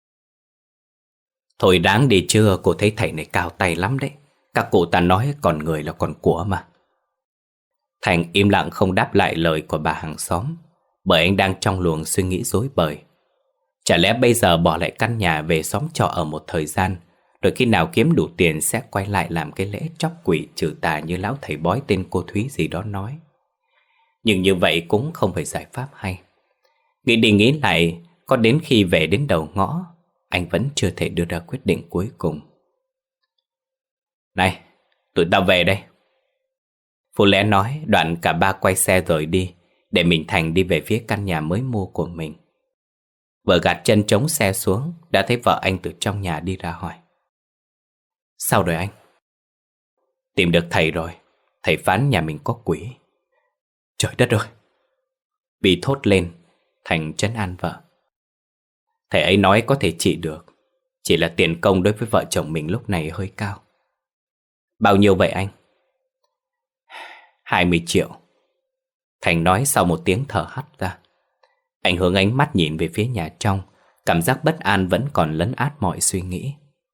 Thôi đáng đi chưa, cô thấy thầy này cao tay lắm đấy. Các cụ ta nói còn người là còn của mà. Thành im lặng không đáp lại lời của bà hàng xóm, bởi anh đang trong luồng suy nghĩ rối bời. Chả lẽ bây giờ bỏ lại căn nhà về xóm trọ ở một thời gian, rồi khi nào kiếm đủ tiền sẽ quay lại làm cái lễ chóc quỷ trừ tà như lão thầy bói tên cô Thúy gì đó nói. Nhưng như vậy cũng không phải giải pháp hay. Nghĩ đi nghĩ lại, có đến khi về đến đầu ngõ, anh vẫn chưa thể đưa ra quyết định cuối cùng. Này, tụi tao về đây. Phú Lẽ nói, đoạn cả ba quay xe rời đi, để mình Thành đi về phía căn nhà mới mua của mình. Vợ gạt chân trống xe xuống, đã thấy vợ anh từ trong nhà đi ra hỏi. Sao rồi anh? Tìm được thầy rồi, thầy phán nhà mình có quỷ. Trời đất ơi! Vì thốt lên, Thành trấn an vợ. Thầy ấy nói có thể trị được, chỉ là tiền công đối với vợ chồng mình lúc này hơi cao. Bao nhiêu vậy anh? Hai mươi triệu. Thành nói sau một tiếng thở hắt ra. Anh hướng ánh mắt nhìn về phía nhà trong, cảm giác bất an vẫn còn lấn át mọi suy nghĩ.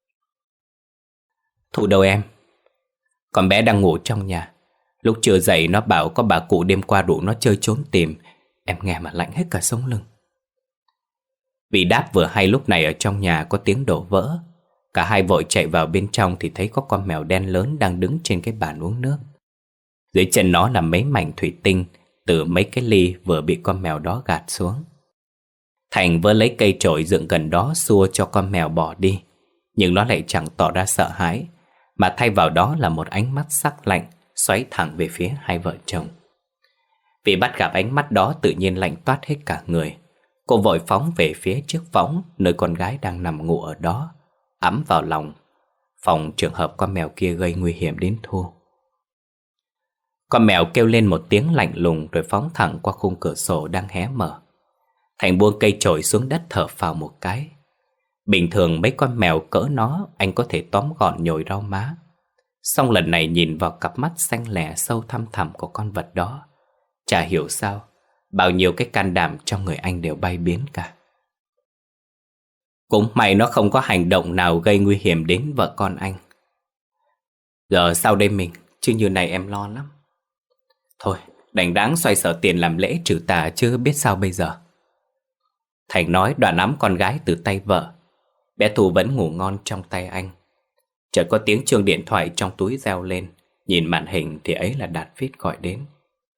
Thụ đâu em? Con bé đang ngủ trong nhà. Lúc chưa dậy nó bảo có bà cụ đêm qua rủ nó chơi trốn tìm. Em nghe mà lạnh hết cả sống lưng. Vì đáp vừa hay lúc này ở trong nhà có tiếng đổ vỡ. Cả hai vội chạy vào bên trong thì thấy có con mèo đen lớn đang đứng trên cái bàn uống nước. Dưới chân nó là mấy mảnh thủy tinh từ mấy cái ly vừa bị con mèo đó gạt xuống. Thành vừa lấy cây chổi dựng gần đó xua cho con mèo bỏ đi, nhưng nó lại chẳng tỏ ra sợ hãi, mà thay vào đó là một ánh mắt sắc lạnh xoáy thẳng về phía hai vợ chồng. Vì bắt gặp ánh mắt đó tự nhiên lạnh toát hết cả người. Cô vội phóng về phía chiếc võng nơi con gái đang nằm ngủ ở đó, ẵm vào lòng, phòng trường hợp con mèo kia gây nguy hiểm đến Thu. Con mèo kêu lên một tiếng lạnh lùng rồi phóng thẳng qua khung cửa sổ đang hé mở. Thành buông cây chổi xuống đất thở phào một cái. Bình thường mấy con mèo cỡ nó anh có thể tóm gọn nhồi rau má. Song lần này nhìn vào cặp mắt xanh lẻ sâu thăm thẳm của con vật đó, chả hiểu sao bao nhiêu cái can đảm trong người anh đều bay biến cả. Cũng may nó không có hành động nào gây nguy hiểm đến vợ con anh. Giờ sao đây mình, chứ như này em lo lắm. Thôi, đành đáng xoay sở tiền làm lễ trừ tà chứ biết sao bây giờ. Thành nói đoạn nắm con gái từ tay vợ. Bé Thu vẫn ngủ ngon trong tay anh. Chợt có tiếng chuông điện thoại trong túi reo lên. Nhìn màn hình thì ấy là Đạt Viết gọi đến.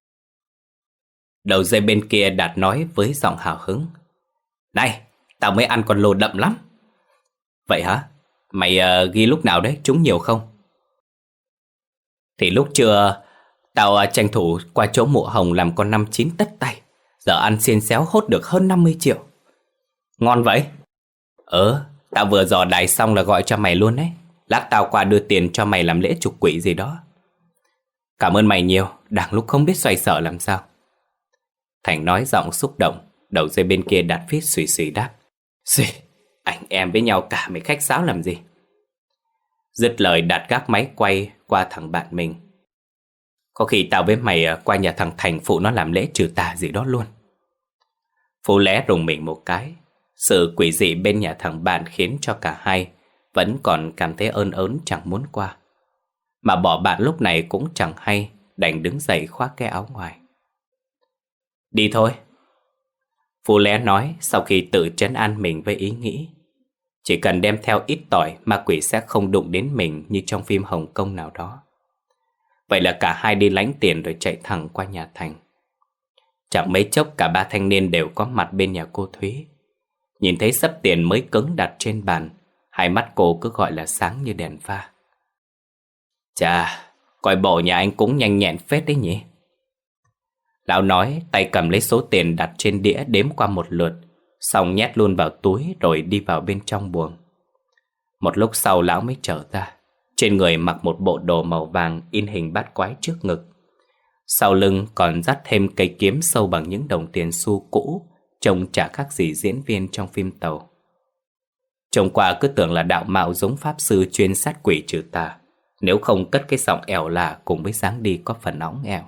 Đầu dây bên kia Đạt nói với giọng hào hứng. Này, tao mới ăn con lô đậm lắm. Vậy hả? Mày uh, ghi lúc nào đấy, trúng nhiều không? Thì lúc trưa tao uh, tranh thủ qua chỗ mụ Hồng làm con năm chín tất tay. Giờ ăn xiên xéo hốt được hơn năm mươi triệu. Ngon vậy? Ờ, tao vừa dò đài xong là gọi cho mày luôn đấy. Lát tao qua đưa tiền cho mày làm lễ trục quỷ gì đó. Cảm ơn mày nhiều, đang lúc không biết xoay sở làm sao. Thành nói giọng xúc động. Đầu dây bên kia Đạt Viết xùy xùy đáp. Xì, anh em với nhau cả mấy khách sáo làm gì? Dứt lời Đạt gác máy quay qua thằng bạn mình. Có khi tao với mày qua nhà thằng Thành phụ nó làm lễ trừ tà gì đó luôn. Phú Lẽ rùng mình một cái. Sự quỷ dị bên nhà thằng bạn khiến cho cả hai vẫn còn cảm thấy ơn ớn chẳng muốn qua. Mà bỏ bạn lúc này cũng chẳng hay, đành đứng dậy khoác cái áo ngoài. Đi thôi. Phú Lẽ nói sau khi tự trấn an mình với ý nghĩ. Chỉ cần đem theo ít tỏi, ma quỷ sẽ không đụng đến mình như trong phim Hồng Kông nào đó. Vậy là cả hai đi lãnh tiền rồi chạy thẳng qua nhà Thành. Chẳng mấy chốc cả ba thanh niên đều có mặt bên nhà cô Thúy. Nhìn thấy xấp tiền mới cứng đặt trên bàn, hai mắt cô cứ gọi là sáng như đèn pha. Chà, coi bộ nhà anh cũng nhanh nhẹn phết đấy nhỉ. Lão nói, tay cầm lấy số tiền đặt trên đĩa đếm qua một lượt, xong nhét luôn vào túi rồi đi vào bên trong buồng. Một lúc sau lão mới trở ra, Trên người mặc một bộ đồ màu vàng in hình bát quái trước ngực. Sau lưng còn dắt thêm cây kiếm sâu bằng những đồng tiền xu cũ, trông chả khác gì diễn viên trong phim tàu. Trông qua cứ tưởng là đạo mạo giống pháp sư chuyên sát quỷ trừ tà, nếu không cất cái giọng ẻo lả cùng với dáng đi có phần óng ẻo.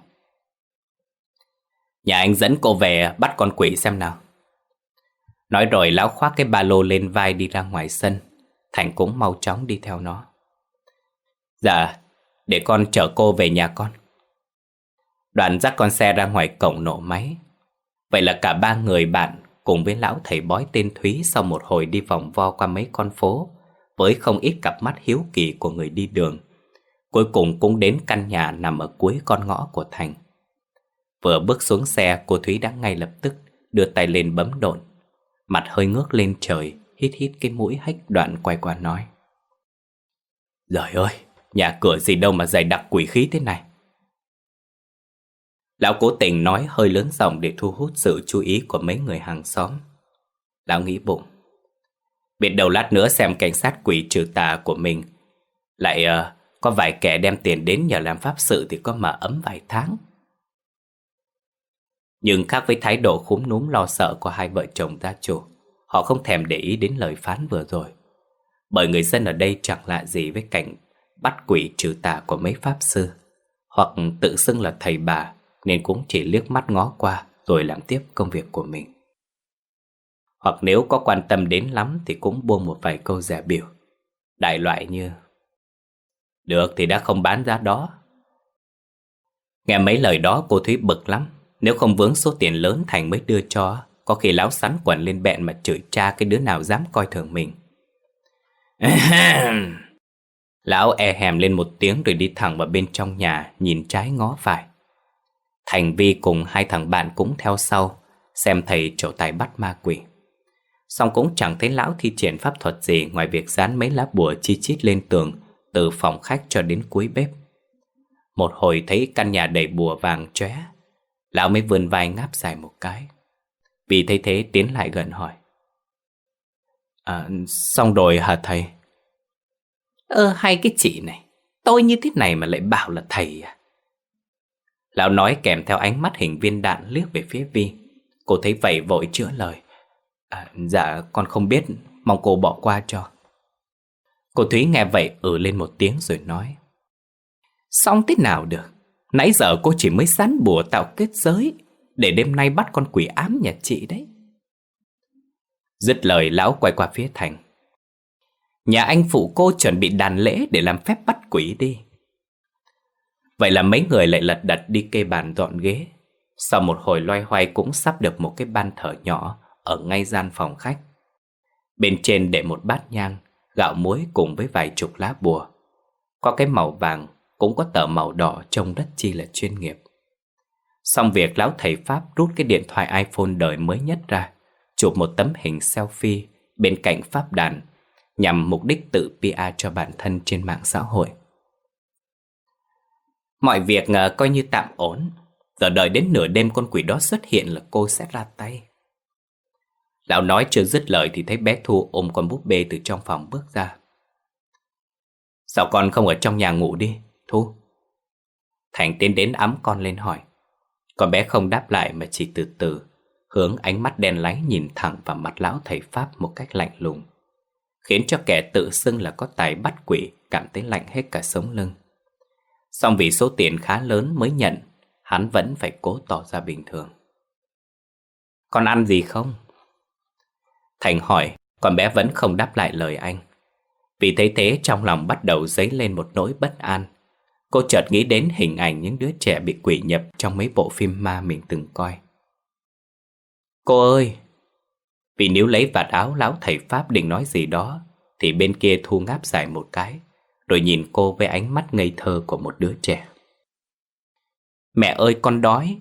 Nhà anh dẫn cô về bắt con quỷ xem nào. Nói rồi lão khoác cái ba lô lên vai đi ra ngoài sân. Thành cũng mau chóng đi theo nó. Dạ, để con chở cô về nhà con. Đoàn dắt con xe ra ngoài cổng nổ máy. Vậy là cả ba người bạn cùng với lão thầy bói tên Thúy sau một hồi đi vòng vo qua mấy con phố, với không ít cặp mắt hiếu kỳ của người đi đường, cuối cùng cũng đến căn nhà nằm ở cuối con ngõ của Thành. Vừa bước xuống xe, cô Thúy đã ngay lập tức đưa tay lên bấm độn. Mặt hơi ngước lên trời, hít hít cái mũi hách, đoạn quay qua nói: Giời ơi, nhà cửa gì đâu mà dày đặc quỷ khí thế này. Lão cố tình nói hơi lớn giọng để thu hút sự chú ý của mấy người hàng xóm. Lão nghĩ bụng, biết đâu lát nữa xem cảnh sát quỷ trừ tà của mình lại uh, có vài kẻ đem tiền đến nhờ làm pháp sự thì có mà ấm vài tháng. Nhưng khác với thái độ khúm núm lo sợ của hai vợ chồng gia chủ, họ không thèm để ý đến lời phán vừa rồi. Bởi người dân ở đây chẳng lạ gì với cảnh bắt quỷ trừ tà của mấy pháp sư, hoặc tự xưng là thầy bà, nên cũng chỉ liếc mắt ngó qua rồi làm tiếp công việc của mình. Hoặc nếu có quan tâm đến lắm thì cũng buông một vài câu dè bỉu, đại loại như: Được thì đã không bán giá đó. Nghe mấy lời đó cô Thúy bực lắm. Nếu không vướng số tiền lớn Thành mới đưa cho, có khi lão sắn quần lên bẹn mà chửi cha cái đứa nào dám coi thường mình. Lão e hèm lên một tiếng rồi đi thẳng vào bên trong nhà, nhìn trái ngó phải. Thành Vi cùng hai thằng bạn cũng theo sau, xem thầy trổ tài bắt ma quỷ. Xong cũng chẳng thấy lão thi triển pháp thuật gì ngoài việc dán mấy lá bùa chi chít lên tường, từ phòng khách cho đến cuối bếp. Một hồi thấy căn nhà đầy bùa vàng chóe, lão mới vươn vai ngáp dài một cái. Vì thấy thế tiến lại gần hỏi: À, xong rồi hả thầy? Ơ hay cái chị này, tôi như thế này mà lại bảo là thầy à? Lão nói kèm theo ánh mắt hình viên đạn liếc về phía Vi. Cô thấy vậy vội chữa lời: à, Dạ con không biết, mong cô bỏ qua cho. Cô Thúy nghe vậy ừ lên một tiếng rồi nói: Xong thế nào được, nãy giờ cô chỉ mới sắn bùa tạo kết giới để đêm nay bắt con quỷ ám nhà chị đấy. Dứt lời lão quay qua phía Thành: Nhà anh phụ cô chuẩn bị đàn lễ để làm phép bắt quỷ đi. Vậy là mấy người lại lật đật đi kê bàn dọn ghế. Sau một hồi loay hoay cũng sắp được một cái ban thờ nhỏ ở ngay gian phòng khách. Bên trên để một bát nhang, gạo muối cùng với vài chục lá bùa. Có cái màu vàng, cũng có tờ màu đỏ, trông rất chi là chuyên nghiệp. Xong việc, lão thầy Pháp rút cái điện thoại iPhone đời mới nhất ra, chụp một tấm hình selfie bên cạnh pháp đàn, nhằm mục đích tự pê e cho bản thân trên mạng xã hội. Mọi việc uh, coi như tạm ổn. Giờ đợi đến nửa đêm con quỷ đó xuất hiện là cô sẽ ra tay. Lão nói chưa dứt lời thì thấy bé Thu ôm con búp bê từ trong phòng bước ra. Sao con không ở trong nhà ngủ đi, Thu? Thành tiến đến ẵm con lên hỏi. Con bé không đáp lại mà chỉ từ từ hướng ánh mắt đen láy nhìn thẳng vào mặt lão thầy Pháp một cách lạnh lùng, khiến cho kẻ tự xưng là có tài bắt quỷ cảm thấy lạnh hết cả sống lưng. Song vì số tiền khá lớn mới nhận, hắn vẫn phải cố tỏ ra bình thường. Con ăn gì không? Thành hỏi, con bé vẫn không đáp lại lời anh. Vì thấy thế trong lòng bắt đầu dấy lên một nỗi bất an. Cô chợt nghĩ đến hình ảnh những đứa trẻ bị quỷ nhập trong mấy bộ phim ma mình từng coi. Cô ơi! Vì níu lấy vạt áo lão thầy Pháp định nói gì đó, thì bên kia Thu ngáp dài một cái, rồi nhìn cô với ánh mắt ngây thơ của một đứa trẻ. Mẹ ơi, con đói!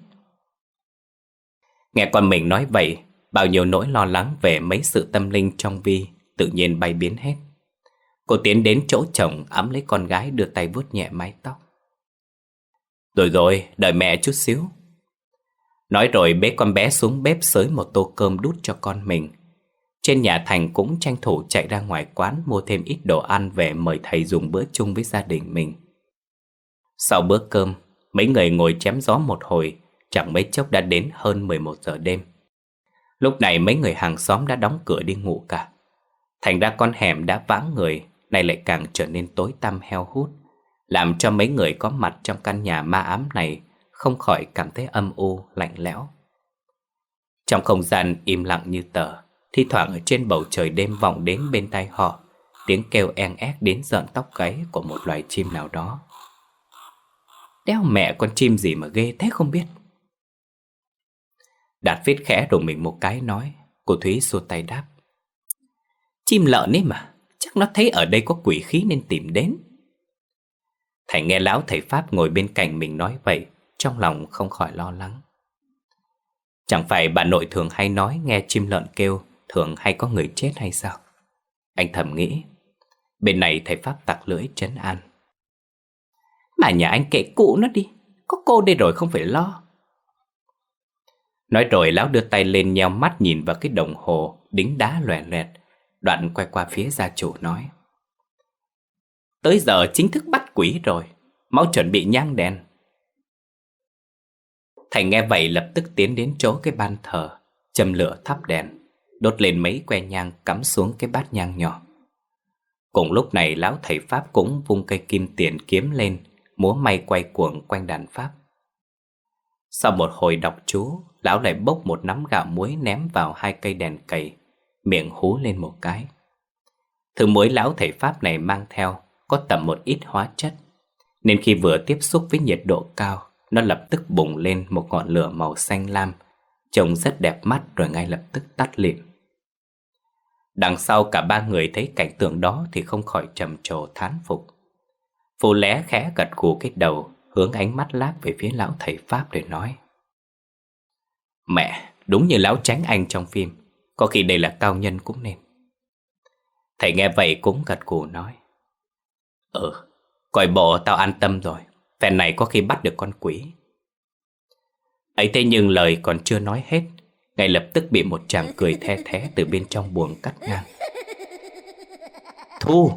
Nghe con mình nói vậy, bao nhiêu nỗi lo lắng về mấy sự tâm linh trong Vi tự nhiên bay biến hết. Cô tiến đến chỗ chồng ẵm lấy con gái, đưa tay vuốt nhẹ mái tóc. Rồi rồi, đợi mẹ chút xíu. Nói rồi bế con bé xuống bếp xới một tô cơm đút cho con mình. Trên nhà Thành cũng tranh thủ chạy ra ngoài quán mua thêm ít đồ ăn về mời thầy dùng bữa chung với gia đình mình. Sau bữa cơm, mấy người ngồi chém gió một hồi, chẳng mấy chốc đã đến hơn mười một giờ đêm. Lúc này mấy người hàng xóm đã đóng cửa đi ngủ cả. Thành ra con hẻm đã vắng người, nay lại càng trở nên tối tăm heo hút, làm cho mấy người có mặt trong căn nhà ma ám này không khỏi cảm thấy âm u, lạnh lẽo. Trong không gian im lặng như tờ, thi thoảng ở trên bầu trời đêm vọng đến bên tai họ tiếng kêu en ép đến rợn tóc gáy của một loài chim nào đó. Đéo mẹ con chim gì mà ghê thế không biết. Đạt Viết khẽ đụng mình một cái nói. Cô Thúy xua tay đáp. Chim lợn ấy mà, chắc nó thấy ở đây có quỷ khí nên tìm đến. Thành nghe lão thầy Pháp ngồi bên cạnh mình nói vậy, trong lòng không khỏi lo lắng. Chẳng phải bà nội thường hay nói nghe chim lợn kêu thường hay có người chết hay sao? Anh thầm nghĩ. Bên này thầy Pháp tặc lưỡi trấn an. Mà nhà anh kệ cụ nó đi, có cô đây rồi không phải lo. Nói rồi lão đưa tay lên nheo mắt nhìn vào cái đồng hồ đính đá loè loẹt, đoạn quay qua phía gia chủ nói. Tới giờ chính thức bắt quỷ rồi, mau chuẩn bị nhang đèn. Thành nghe vậy lập tức tiến đến chỗ cái ban thờ, châm lửa thắp đèn, đốt lên mấy que nhang cắm xuống cái bát nhang nhỏ. Cùng lúc này lão thầy Pháp cũng vung cây kim tiền kiếm lên, múa may quay cuồng quanh đàn pháp. Sau một hồi đọc chú, lão lại bốc một nắm gạo muối ném vào hai cây đèn cầy, miệng hú lên một cái. Thứ muối lão thầy Pháp này mang theo có tầm một ít hóa chất, nên khi vừa tiếp xúc với nhiệt độ cao, nó lập tức bùng lên một ngọn lửa màu xanh lam, trông rất đẹp mắt rồi ngay lập tức tắt lịm. Đằng sau cả ba người thấy cảnh tượng đó thì không khỏi trầm trồ thán phục. Phù Lé khẽ gật gù cái đầu, hướng ánh mắt lác về phía lão thầy Pháp để nói. Mẹ, đúng như lão Tránh Anh trong phim, có khi đây là cao nhân cũng nên. Thầy nghe vậy cũng gật gù nói. Ừ, coi bộ tao an tâm rồi, phen này có khi bắt được con quỷ. Ấy thế nhưng lời còn chưa nói hết, ngay lập tức bị một chàng cười the thé từ bên trong buồng cắt ngang. Thu!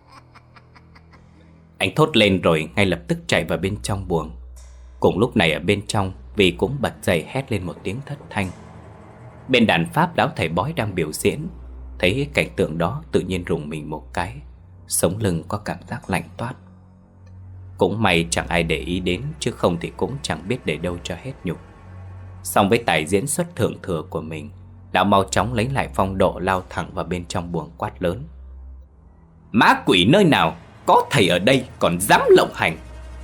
Anh thốt lên rồi ngay lập tức chạy vào bên trong buồng. Cùng lúc này ở bên trong, Vì cũng bật dậy hét lên một tiếng thất thanh. Bên đàn pháp lão thầy bói đang biểu diễn, thấy cảnh tượng đó tự nhiên rùng mình một cái, sống lưng có cảm giác lạnh toát. Cũng may chẳng ai để ý đến, chứ không thì cũng chẳng biết để đâu cho hết nhục. Song với tài diễn xuất thượng thừa của mình, lão mau chóng lấy lại phong độ, lao thẳng vào bên trong buồng quát lớn. Má quỷ nơi nào, có thầy ở đây còn dám lộng hành.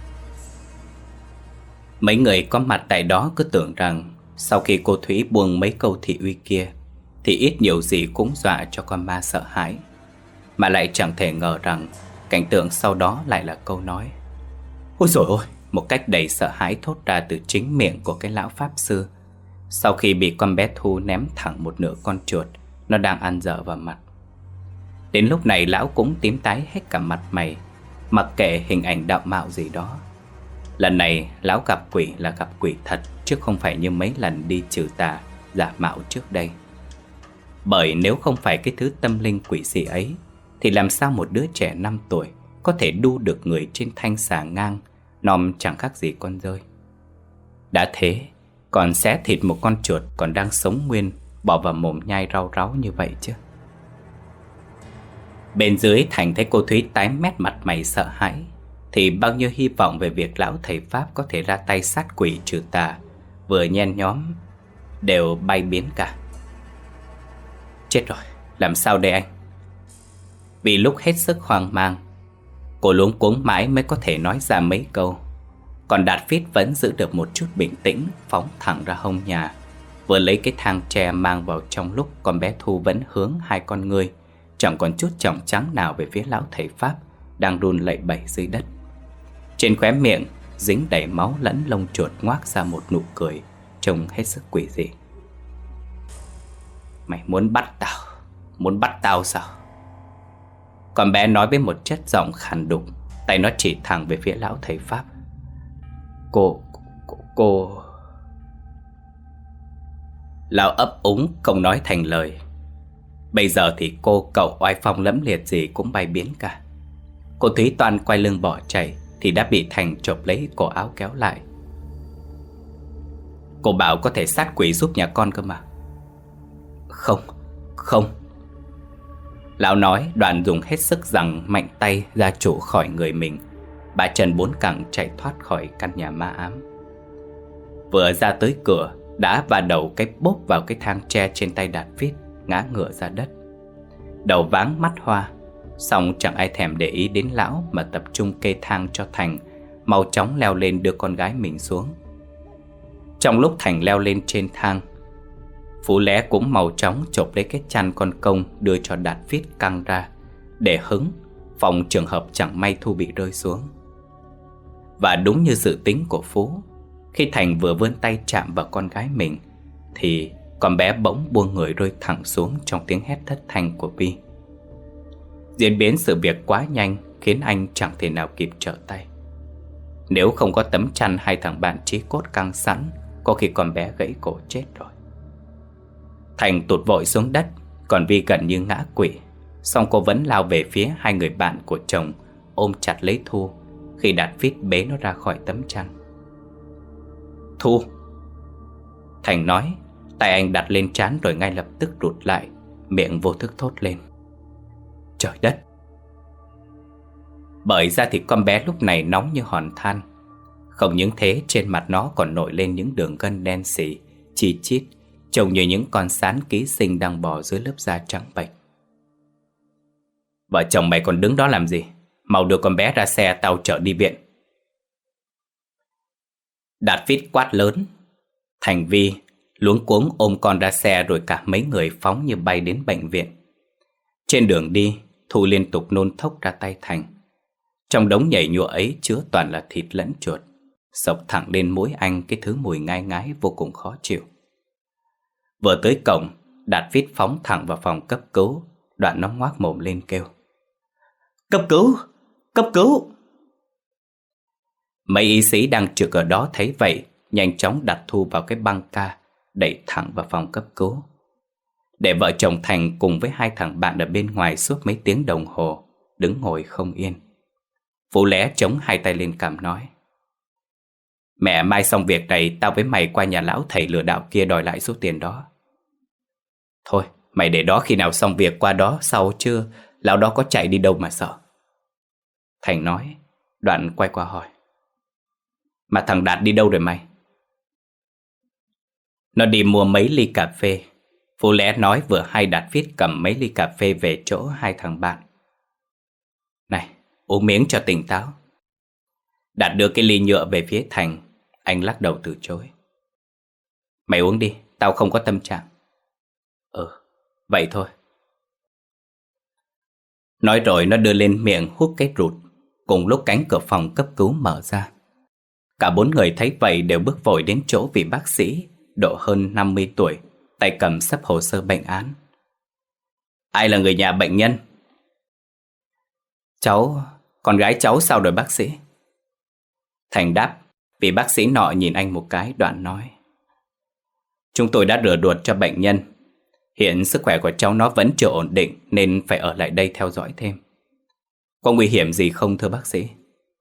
Mấy người có mặt tại đó cứ tưởng rằng sau khi cô Thúy buông mấy câu thị uy kia thì ít nhiều gì cũng dọa cho con ma sợ hãi, mà lại chẳng thể ngờ rằng cảnh tượng sau đó lại là câu nói ôi dồi ôi, một cách đầy sợ hãi thốt ra từ chính miệng của cái lão pháp sư, sau khi bị con bé Thu ném thẳng một nửa con chuột nó đang ăn dở vào mặt. Đến lúc này lão cũng tím tái hết cả mặt mày, mặc kệ hình ảnh đạo mạo gì đó. Lần này lão gặp quỷ là gặp quỷ thật, chứ không phải như mấy lần đi trừ tà giả mạo trước đây. Bởi nếu không phải cái thứ tâm linh quỷ dị ấy, thì làm sao một đứa trẻ năm tuổi có thể đu được người trên thanh xà ngang, nom chẳng khác gì con dơi. Đã thế, còn xé thịt một con chuột còn đang sống nguyên, bỏ vào mồm nhai rau ráu như vậy chứ. Bên dưới Thành thấy cô Thúy tái mét mặt mày sợ hãi, thì bao nhiêu hy vọng về việc lão thầy Pháp có thể ra tay sát quỷ trừ tà vừa nhen nhóm đều bay biến cả. Chết rồi, làm sao đây anh? Vì lúc hết sức hoang mang, cô luống cuống mãi mới có thể nói ra mấy câu. Còn Đạt Viết vẫn giữ được một chút bình tĩnh, phóng thẳng ra hông nhà, vừa lấy cái thang tre mang vào trong lúc con bé Thu vẫn hướng hai con ngươi chẳng còn chút chỏng trắng nào về phía lão thầy Pháp đang run lẩy bẩy dưới đất. Trên khóe miệng dính đầy máu lẫn lông chuột ngoác ra một nụ cười trông hết sức quỷ dị. Mày muốn bắt tao? Muốn bắt tao sao? Con bé nói với một chất giọng khàn đục, tay nó chỉ thẳng về phía lão thầy Pháp. Cô... cô... cô... Lão ấp úng không nói thành lời. Bây giờ thì cô cậu oai phong lẫm liệt gì cũng bay biến cả. Cô Thúy Toan quay lưng bỏ chạy thì đã bị Thành chộp lấy cổ áo kéo lại. Cô bảo có thể sát quỷ giúp nhà con cơ mà. Không, không. Lão nói, đoạn dùng hết sức giằng mạnh tay ra trụ khỏi người mình. Bà chân bốn cẳng chạy thoát khỏi căn nhà ma ám. Vừa ra tới cửa đã va đầu cái bốp vào cái thang tre trên tay Đạt Vít, ngã ngửa ra đất. Đầu váng mắt hoa. Xong chẳng ai thèm để ý đến lão mà tập trung kê thang cho Thành mau chóng leo lên đưa con gái mình xuống. Trong lúc Thành leo lên trên thang, Phú Lé cũng mau chóng chộp lấy cái chăn con công đưa cho Đạt Vít căng ra để hứng, phòng trường hợp chẳng may Thu bị rơi xuống. Và đúng như dự tính của Phú, khi Thành vừa vươn tay chạm vào con gái mình thì con bé bỗng buông người rơi thẳng xuống trong tiếng hét thất thanh của Vi. Diễn biến sự việc quá nhanh khiến anh chẳng thể nào kịp trở tay. Nếu không có tấm chăn hai thằng bạn chí cốt căng sẵn, có khi con bé gãy cổ chết rồi. Thành tụt vội xuống đất, còn Vi gần như ngã quỵ. Song cô vẫn lao về phía hai người bạn của chồng, ôm chặt lấy Thu khi Đạt Vít bế nó ra khỏi tấm chăn. Thu! Thành nói, tay anh đặt lên trán rồi ngay lập tức rụt lại, miệng vô thức thốt lên. Trời đất! Bởi ra thì con bé lúc này nóng như hòn than. Không những thế, trên mặt nó còn nổi lên những đường gân đen xì, chi chít, trông như những con sán ký sinh đang bò dưới lớp da trắng bệch. Vợ chồng mày còn đứng đó làm gì? Mau đưa con bé ra xe, tao chở đi viện. Đạt Vít quát lớn. Thành Vi luống cuống ôm con ra xe rồi cả mấy người phóng như bay đến bệnh viện. Trên đường đi, Thu liên tục nôn thốc ra tay Thành. Trong đống nhảy nhụa ấy chứa toàn là thịt lẫn chuột, xộc thẳng lên mũi anh cái thứ mùi ngai ngái vô cùng khó chịu. Vừa tới cổng, Đạt Vít phóng thẳng vào phòng cấp cứu, đoạn nó ngoác mồm lên kêu. Cấp cứu! Cấp cứu! Mấy y sĩ đang trực ở đó thấy vậy, nhanh chóng đặt Thu vào cái băng ca, đẩy thẳng vào phòng cấp cứu. Để vợ chồng Thành cùng với hai thằng bạn ở bên ngoài suốt mấy tiếng đồng hồ, đứng ngồi không yên. Phú Lé chống hai tay lên cằm nói. Mẹ, mai xong việc này tao với mày qua nhà lão thầy lừa đảo kia đòi lại số tiền đó. Thôi, mày để đó khi nào xong việc qua đó sau chứ, lão đó có chạy đi đâu mà sợ. Thành nói, đoạn quay qua hỏi. Mà thằng Đạt đi đâu rồi mày? Nó đi mua mấy ly cà phê. Phú Lé nói vừa hay Đạt Vít cầm mấy ly cà phê về chỗ hai thằng bạn. Này, uống miếng cho tỉnh táo. Đạt đưa cái ly nhựa về phía Thành. Anh lắc đầu từ chối. Mày uống đi, tao không có tâm trạng. Ừ, vậy thôi. Nói rồi nó đưa lên miệng hút cái rụt. Cùng lúc cánh cửa phòng cấp cứu mở ra. Cả bốn người thấy vậy đều bước vội đến chỗ vị bác sĩ độ hơn năm mươi tuổi, tay cầm xấp hồ sơ bệnh án. Ai là người nhà bệnh nhân? Cháu, con gái cháu sao rồi bác sĩ? Thành đáp. Vị bác sĩ nọ nhìn anh một cái, đoạn nói. Chúng tôi đã rửa ruột cho bệnh nhân. Hiện sức khỏe của cháu nó vẫn chưa ổn định nên phải ở lại đây theo dõi thêm. Có nguy hiểm gì không thưa bác sĩ?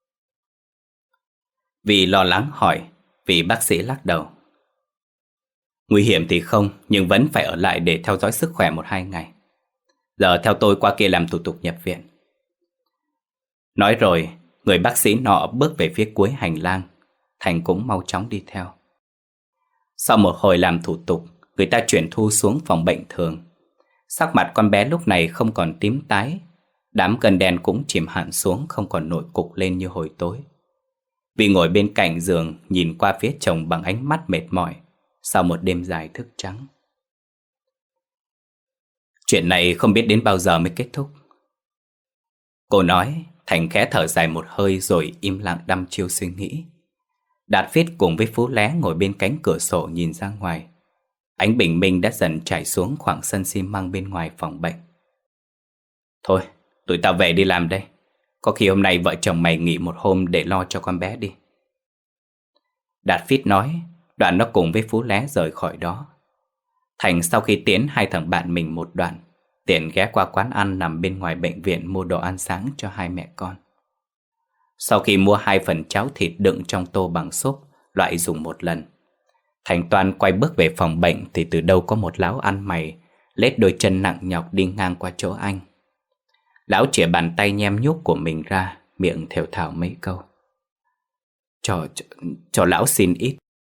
Vì lo lắng hỏi, vị bác sĩ lắc đầu. Nguy hiểm thì không, nhưng vẫn phải ở lại để theo dõi sức khỏe một hai ngày. Giờ theo tôi qua kia làm thủ tục nhập viện. Nói rồi, người bác sĩ nọ bước về phía cuối hành lang. Thành cũng mau chóng đi theo. Sau một hồi làm thủ tục, người ta chuyển Thu xuống phòng bệnh thường. Sắc mặt con bé lúc này không còn tím tái, đám gân đen cũng chìm hẳn xuống, không còn nổi cục lên như hồi tối. Vì ngồi bên cạnh giường nhìn qua phía chồng bằng ánh mắt mệt mỏi sau một đêm dài thức trắng. Chuyện này không biết đến bao giờ mới kết thúc. Cô nói. Thành khẽ thở dài một hơi rồi im lặng đăm chiêu suy nghĩ. Đạt Vít cùng với Phú Lé ngồi bên cánh cửa sổ nhìn ra ngoài. Ánh bình minh đã dần trải xuống khoảng sân xi măng bên ngoài phòng bệnh. Thôi, tụi tao về đi làm đây. Có khi hôm nay vợ chồng mày nghỉ một hôm để lo cho con bé đi. Đạt Vít nói, đoạn nó cùng với Phú Lé rời khỏi đó. Thành sau khi tiến hai thằng bạn mình một đoạn, tiện ghé qua quán ăn nằm bên ngoài bệnh viện mua đồ ăn sáng cho hai mẹ con. Sau khi mua hai phần cháo thịt đựng trong tô bằng xốp, loại dùng một lần, Thành Toan quay bước về phòng bệnh thì từ đâu có một lão ăn mày lết đôi chân nặng nhọc đi ngang qua chỗ anh. Lão chìa bàn tay nhem nhúc của mình ra, miệng thều thào mấy câu. Cho, cho, cho lão xin ít.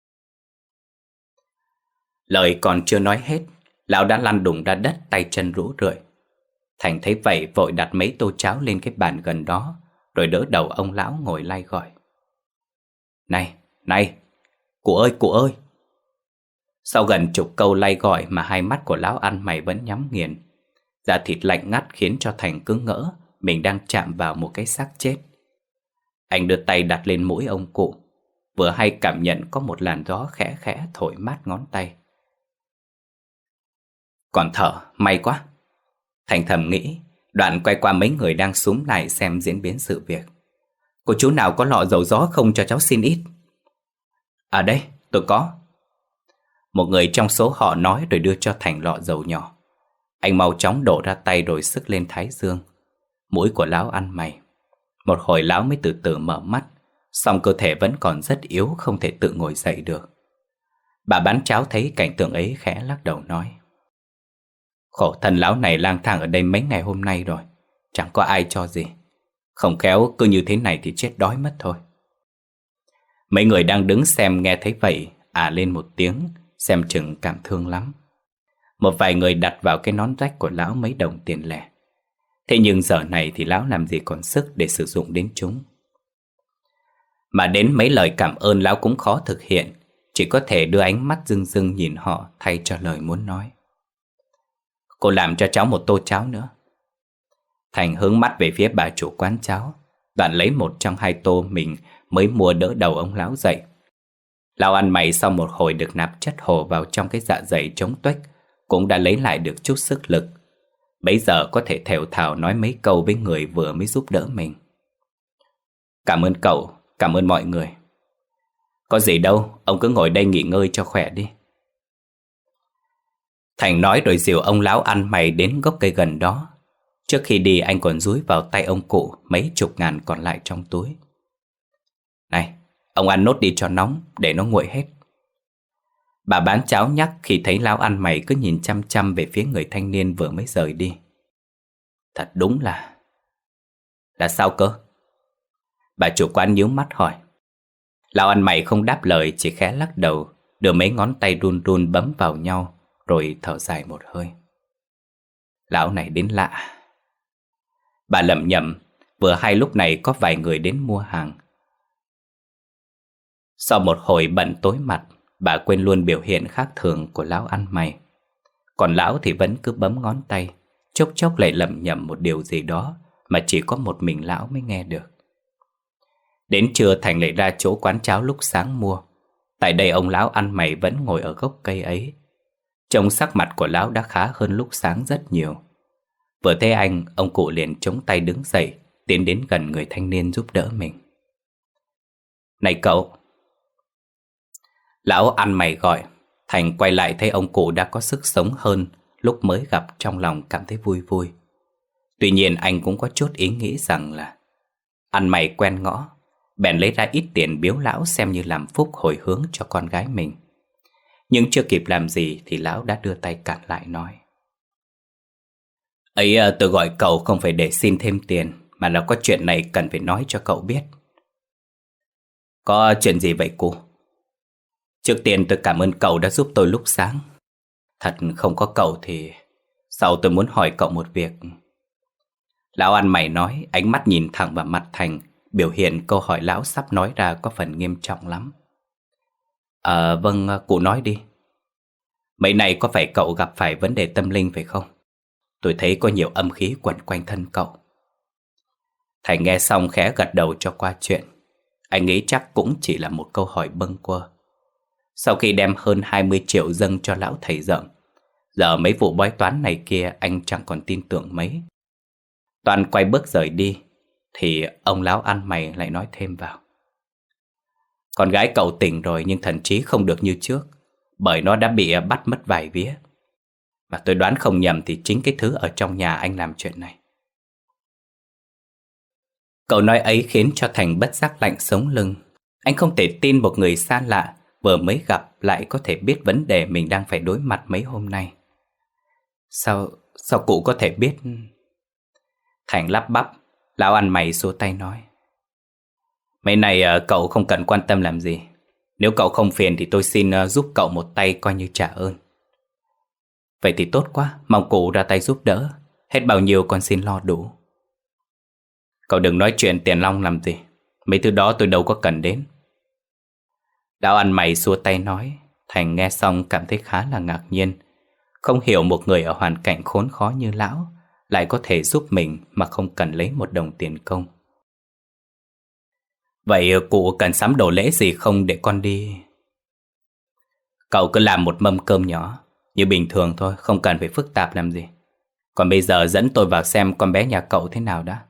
Lời còn chưa nói hết, lão đã lăn đùng ra đất, tay chân rũ rượi. Thành thấy vậy vội đặt mấy tô cháo lên cái bàn gần đó, rồi đỡ đầu ông lão ngồi lay gọi. Này, này, cụ ơi, cụ ơi. Sau gần chục câu lay gọi mà hai mắt của lão ăn mày vẫn nhắm nghiền. Da thịt lạnh ngắt khiến cho Thành cứ ngỡ mình đang chạm vào một cái xác chết. Anh đưa tay đặt lên mũi ông cụ, vừa hay cảm nhận có một làn gió khẽ khẽ thổi mát ngón tay. Còn thở, may quá. Thành thầm nghĩ, đoạn quay qua mấy người đang xúm lại xem diễn biến sự việc. Cô chú nào có lọ dầu gió không cho cháu xin ít? À đây, tôi có. Một người trong số họ nói rồi đưa cho Thành lọ dầu nhỏ. Anh mau chóng đổ ra tay rồi sức lên thái dương. Mũi của lão ăn mày. Một hồi lão mới từ từ mở mắt, song cơ thể vẫn còn rất yếu, không thể tự ngồi dậy được. Bà bán cháo thấy cảnh tượng ấy khẽ lắc đầu nói. Khổ thân lão này lang thang ở đây mấy ngày hôm nay rồi, chẳng có ai cho gì. Không khéo cứ như thế này thì chết đói mất thôi. Mấy người đang đứng xem nghe thấy vậy à lên một tiếng, xem chừng cảm thương lắm. Một vài người đặt vào cái nón rách của lão mấy đồng tiền lẻ. Thế nhưng giờ này thì lão làm gì còn sức để sử dụng đến chúng. Mà đến mấy lời cảm ơn lão cũng khó thực hiện, chỉ có thể đưa ánh mắt rưng rưng nhìn họ thay cho lời muốn nói. Cô làm cho cháu một tô cháo nữa. Thành hướng mắt về phía bà chủ quán cháo, đoạn lấy một trong hai tô mình mới mua đỡ đầu ông lão dậy. Lão ăn mày sau một hồi được nạp chất hồ vào trong cái dạ dày trống tuếch, cũng đã lấy lại được chút sức lực. Bấy giờ có thể thều thào nói mấy câu với người vừa mới giúp đỡ mình. Cảm ơn cậu, cảm ơn mọi người. Có gì đâu, ông cứ ngồi đây nghỉ ngơi cho khỏe đi. Thành nói rồi dìu ông lão ăn mày đến gốc cây gần đó. Trước khi đi anh còn dúi vào tay ông cụ mấy chục ngàn còn lại trong túi. Này, ông ăn nốt đi cho nóng, để nó nguội hết. Bà bán cháo nhắc khi thấy lão ăn mày cứ nhìn chăm chăm về phía người thanh niên vừa mới rời đi. Thật đúng là... Là sao cơ? Bà chủ quán nhíu mắt hỏi. Lão ăn mày không đáp lời, chỉ khẽ lắc đầu, đưa mấy ngón tay run run bấm vào nhau, rồi thở dài một hơi. Lão này đến lạ. Bà lẩm nhẩm, vừa hay lúc này có vài người đến mua hàng. Sau một hồi bận tối mặt, bà quên luôn biểu hiện khác thường của lão ăn mày. Còn lão thì vẫn cứ bấm ngón tay, chốc chốc lại lẩm nhẩm một điều gì đó mà chỉ có một mình lão mới nghe được. Đến trưa Thành lại ra chỗ quán cháo lúc sáng mua. Tại đây ông lão ăn mày vẫn ngồi ở gốc cây ấy. Trông sắc mặt của lão đã khá hơn lúc sáng rất nhiều. Vừa thấy anh, ông cụ liền chống tay đứng dậy, tiến đến gần người thanh niên giúp đỡ mình. Này cậu! Lão ăn mày gọi. Thành quay lại thấy ông cụ đã có sức sống hơn lúc mới gặp, trong lòng cảm thấy vui vui. Tuy nhiên anh cũng có chút ý nghĩ rằng là ăn mày quen ngõ, bèn lấy ra ít tiền biếu lão xem như làm phúc hồi hướng cho con gái mình. Nhưng chưa kịp làm gì thì lão đã đưa tay cản lại nói. Ấy, tôi gọi cậu không phải để xin thêm tiền, mà là có chuyện này cần phải nói cho cậu biết. Có chuyện gì vậy cô? Trước tiên tôi cảm ơn cậu đã giúp tôi lúc sáng. Thật không có cậu thì sau tôi muốn hỏi cậu một việc. Lão ăn mày nói, ánh mắt nhìn thẳng vào mặt Thành, biểu hiện câu hỏi lão sắp nói ra có phần nghiêm trọng lắm. À vâng, cụ nói đi. Mấy này có phải cậu gặp phải vấn đề tâm linh phải không? Tôi thấy có nhiều âm khí quẩn quanh thân cậu. Thành nghe xong khẽ gật đầu cho qua chuyện. Anh nghĩ chắc cũng chỉ là một câu hỏi bâng quơ. Sau khi đem hơn hai mươi triệu dâng cho lão thầy dởm, giờ mấy vụ bói toán này kia anh chẳng còn tin tưởng mấy. Toàn quay bước rời đi thì ông lão ăn mày lại nói thêm vào. Con gái cậu tỉnh rồi nhưng thần trí không được như trước, bởi nó đã bị bắt mất vài vía. Mà tôi đoán không nhầm thì chính cái thứ ở trong nhà anh làm chuyện này. Câu nói ấy khiến cho Thành bất giác lạnh sống lưng. Anh không thể tin một người xa lạ vừa mới gặp lại có thể biết vấn đề mình đang phải đối mặt mấy hôm nay. Sao, sao cụ có thể biết? Thành lắp bắp. Lão ăn mày xua tay nói: Mấy này cậu không cần quan tâm làm gì. Nếu cậu không phiền thì tôi xin giúp cậu một tay coi như trả ơn. Vậy thì tốt quá, mong cụ ra tay giúp đỡ. Hết bao nhiêu con xin lo đủ. Cậu đừng nói chuyện tiền nong làm gì. Mấy thứ đó tôi đâu có cần đến. Lão ăn mày xua tay nói. Thành nghe xong cảm thấy khá là ngạc nhiên. Không hiểu một người ở hoàn cảnh khốn khó như lão lại có thể giúp mình mà không cần lấy một đồng tiền công. Vậy cụ cần sắm đồ lễ gì không để con đi? Cậu cứ làm một mâm cơm nhỏ như bình thường thôi, không cần phải phức tạp làm gì. Còn bây giờ dẫn tôi vào xem con bé nhà cậu thế nào đã.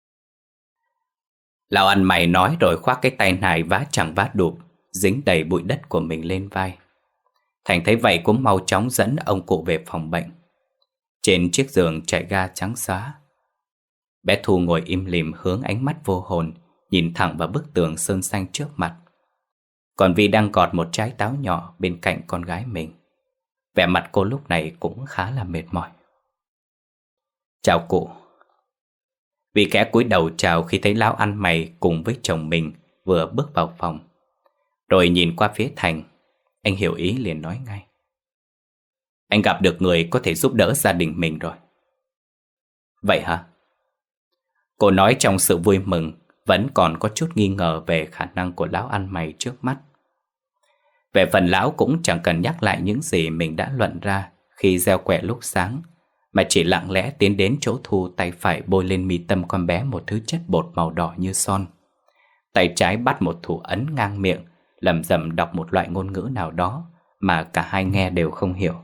Lão ăn mày nói rồi khoác cái tay nải vá chẳng vá đụp, dính đầy bụi đất của mình lên vai. Thành thấy vậy cũng mau chóng dẫn ông cụ về phòng bệnh. Trên chiếc giường trải ga trắng xóa, bé Thu ngồi im lìm hướng ánh mắt vô hồn nhìn thẳng vào bức tường sơn xanh trước mặt. Còn Vi đang gọt một trái táo nhỏ bên cạnh con gái mình. Vẻ mặt cô lúc này cũng khá là mệt mỏi. Chào cụ. Vi khẽ cúi đầu chào khi thấy lão ăn mày cùng với chồng mình vừa bước vào phòng. Rồi nhìn qua phía Thành, anh hiểu ý liền nói ngay: Anh gặp được người có thể giúp đỡ gia đình mình rồi. Vậy hả? Cô nói trong sự vui mừng, vẫn còn có chút nghi ngờ về khả năng của lão ăn mày trước mắt. Về phần lão cũng chẳng cần nhắc lại những gì mình đã luận ra khi gieo quẻ lúc sáng, mà chỉ lặng lẽ tiến đến chỗ Thu, tay phải bôi lên mi tâm con bé một thứ chất bột màu đỏ như son. Tay trái bắt một thủ ấn ngang miệng, lẩm rẩm đọc một loại ngôn ngữ nào đó mà cả hai nghe đều không hiểu.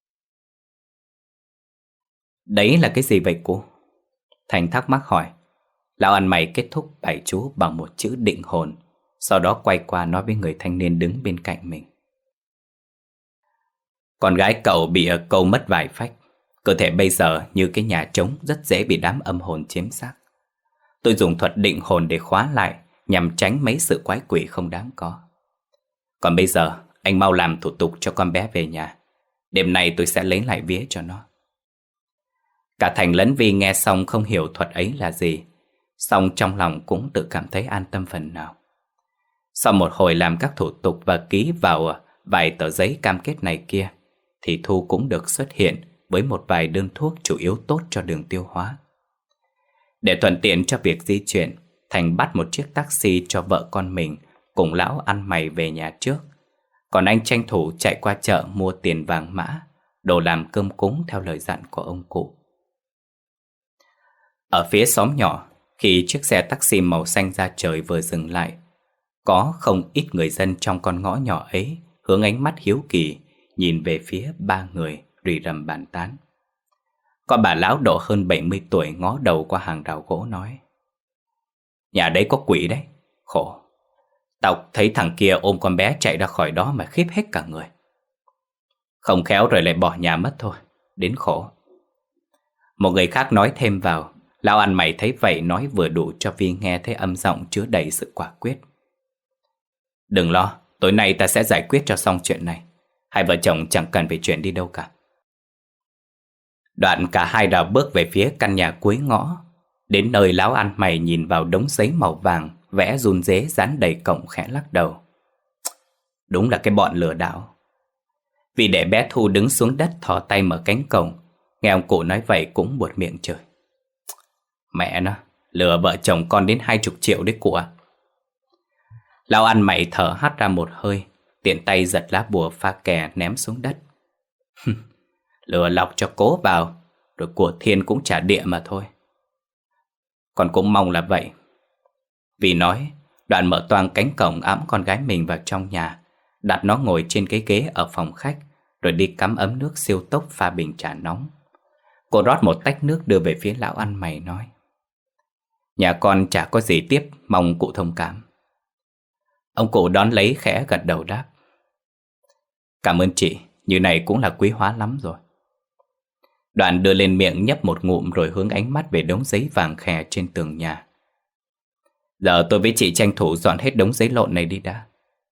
Đấy là cái gì vậy cô? Thành thắc mắc hỏi. Lão ăn mày kết thúc bài chú bằng một chữ định hồn, sau đó quay qua nói với người thanh niên đứng bên cạnh mình: Con gái cậu bị câu mất vài phách. Cơ thể bây giờ như cái nhà trống, rất dễ bị đám âm hồn chiếm xác. Tôi dùng thuật định hồn để khóa lại, nhằm tránh mấy sự quái quỷ không đáng có. Còn bây giờ anh mau làm thủ tục cho con bé về nhà. Đêm nay tôi sẽ lấy lại vía cho nó. Cả Thành lẫn Vi nghe xong không hiểu thuật ấy là gì, song trong lòng cũng tự cảm thấy an tâm phần nào. Sau một hồi làm các thủ tục và ký vào vài tờ giấy cam kết này kia, thì Thu cũng được xuất hiện với một vài đơn thuốc chủ yếu tốt cho đường tiêu hóa. Để thuận tiện cho việc di chuyển, Thành bắt một chiếc taxi cho vợ con mình cùng lão ăn mày về nhà trước. Còn anh tranh thủ chạy qua chợ mua tiền vàng mã, đồ làm cơm cúng theo lời dặn của ông cụ. Ở phía xóm nhỏ, khi chiếc xe taxi màu xanh da trời vừa dừng lại, có không ít người dân trong con ngõ nhỏ ấy hướng ánh mắt hiếu kỳ nhìn về phía ba người rì rầm bàn tán. Có bà lão độ hơn bảy mươi tuổi ngó đầu qua hàng rào gỗ nói: Nhà đấy có quỷ đấy, khổ. Tao thấy thằng kia ôm con bé chạy ra khỏi đó mà khiếp hết cả người. Không khéo rồi lại bỏ nhà mất thôi, đến khổ. Một người khác nói thêm vào. Lão ăn mày thấy vậy nói vừa đủ cho Vi nghe thấy âm giọng chứa đầy sự quả quyết: Đừng lo, tối nay ta sẽ giải quyết cho xong chuyện này. Hai vợ chồng chẳng cần phải chuyển đi đâu cả. Đoạn cả hai đào bước về phía căn nhà cuối ngõ. Đến nơi lão ăn mày nhìn vào đống giấy màu vàng vẽ run rế dán đầy cổng, khẽ lắc đầu: Đúng là cái bọn lừa đảo. Vì để bé Thu đứng xuống đất thò tay mở cánh cổng, nghe ông cụ nói vậy cũng buột miệng chửi: Mẹ nó, lừa vợ chồng con đến hai chục triệu đấy cụ ạ. Lão ăn mày thở hắt ra một hơi, tiện tay giật lá bùa pha kè ném xuống đất. Lừa lọc cho cố vào, rồi của thiên cũng trả địa mà thôi. Con cũng mong là vậy. Vì nói, đoạn mở toang cánh cổng ẵm con gái mình vào trong nhà, đặt nó ngồi trên cái ghế ở phòng khách, rồi đi cắm ấm nước siêu tốc pha bình trà nóng. Cô rót một tách nước đưa về phía lão ăn mày nói: Nhà con chả có gì tiếp, mong cụ thông cảm. Ông cụ đón lấy khẽ gật đầu đáp: Cảm ơn chị, như này cũng là quý hóa lắm rồi. Đoàn đưa lên miệng nhấp một ngụm rồi hướng ánh mắt về đống giấy vàng khè trên tường nhà. Giờ tôi với chị tranh thủ dọn hết đống giấy lộn này đi đã.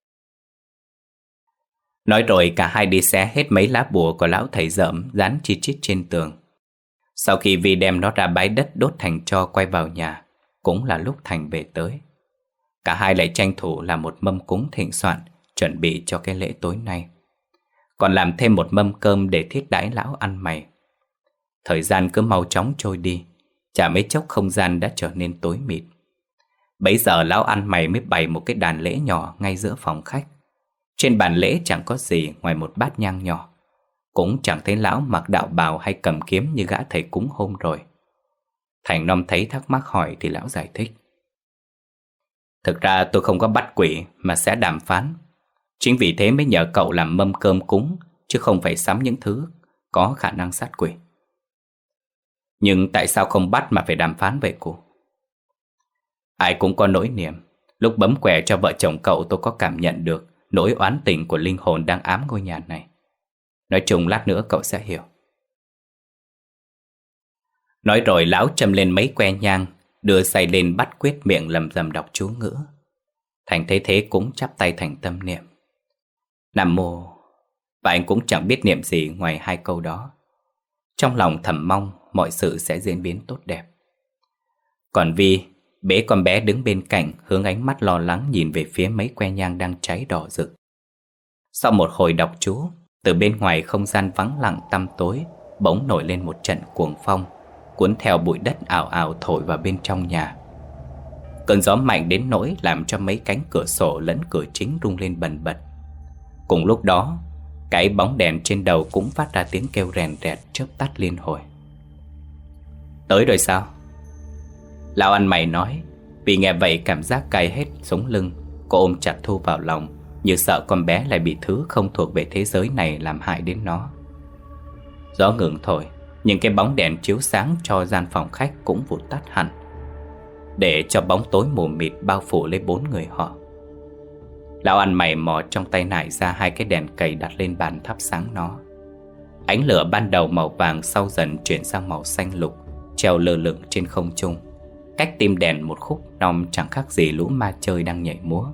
Nói rồi cả hai đi xé hết mấy lá bùa của lão thầy dởm dán chi chít trên tường. Sau khi Vi đem nó ra bãi đất đốt thành tro quay vào nhà, cũng là lúc Thành về tới. Cả hai lại tranh thủ làm một mâm cúng thịnh soạn, chuẩn bị cho cái lễ tối nay. Còn làm thêm một mâm cơm để thiết đãi lão ăn mày. Thời gian cứ mau chóng trôi đi, chả mấy chốc không gian đã trở nên tối mịt. Bấy giờ lão ăn mày mới bày một cái đàn lễ nhỏ ngay giữa phòng khách. Trên bàn lễ chẳng có gì ngoài một bát nhang nhỏ. Cũng chẳng thấy lão mặc đạo bào hay cầm kiếm như gã thầy cúng hôm rồi. Thành Nom thấy thắc mắc hỏi thì lão giải thích. Thực ra tôi không có bắt quỷ mà sẽ đàm phán. Chính vì thế mới nhờ cậu làm mâm cơm cúng, chứ không phải sắm những thứ có khả năng sát quỷ. Nhưng tại sao không bắt mà phải đàm phán vậy cô? Ai cũng có nỗi niềm. Lúc bấm quẻ cho vợ chồng cậu tôi có cảm nhận được nỗi oán tình của linh hồn đang ám ngôi nhà này. Nói chung lát nữa cậu sẽ hiểu. Nói rồi lão châm lên mấy que nhang, đưa tay lên bắt quyết miệng lầm rầm đọc chú ngữ. Thành thấy thế cũng chắp tay thành tâm niệm Nam Mô. Và anh cũng chẳng biết niệm gì ngoài hai câu đó. Trong lòng thầm mong mọi sự sẽ diễn biến tốt đẹp. Còn Vi bế con bé đứng bên cạnh, hướng ánh mắt lo lắng nhìn về phía mấy que nhang đang cháy đỏ rực. Sau một hồi đọc chú, từ bên ngoài không gian vắng lặng tăm tối bỗng nổi lên một trận cuồng phong, cuốn theo bụi đất ảo ảo thổi vào bên trong nhà. Cơn gió mạnh đến nỗi làm cho mấy cánh cửa sổ lẫn cửa chính rung lên bần bật. Cùng lúc đó, cái bóng đèn trên đầu cũng phát ra tiếng kêu rèn rẹt chớp tắt liên hồi. Tới rồi sao? Lão ăn mày nói. Vì nghe vậy cảm giác cay hết sống lưng. Cô ôm chặt Thu vào lòng, như sợ con bé lại bị thứ không thuộc về thế giới này làm hại đến nó. Gió ngừng thổi, nhưng cái bóng đèn chiếu sáng cho gian phòng khách cũng vụt tắt hẳn, để cho bóng tối mù mịt bao phủ lấy bốn người họ. Lão ăn mày mò trong tay nải ra hai cái đèn cầy đặt lên bàn thắp sáng nó. Ánh lửa ban đầu màu vàng sau dần chuyển sang màu xanh lục, treo lơ lửng trên không trung. Cách tim đèn một khúc non chẳng khác gì lũ ma chơi đang nhảy múa.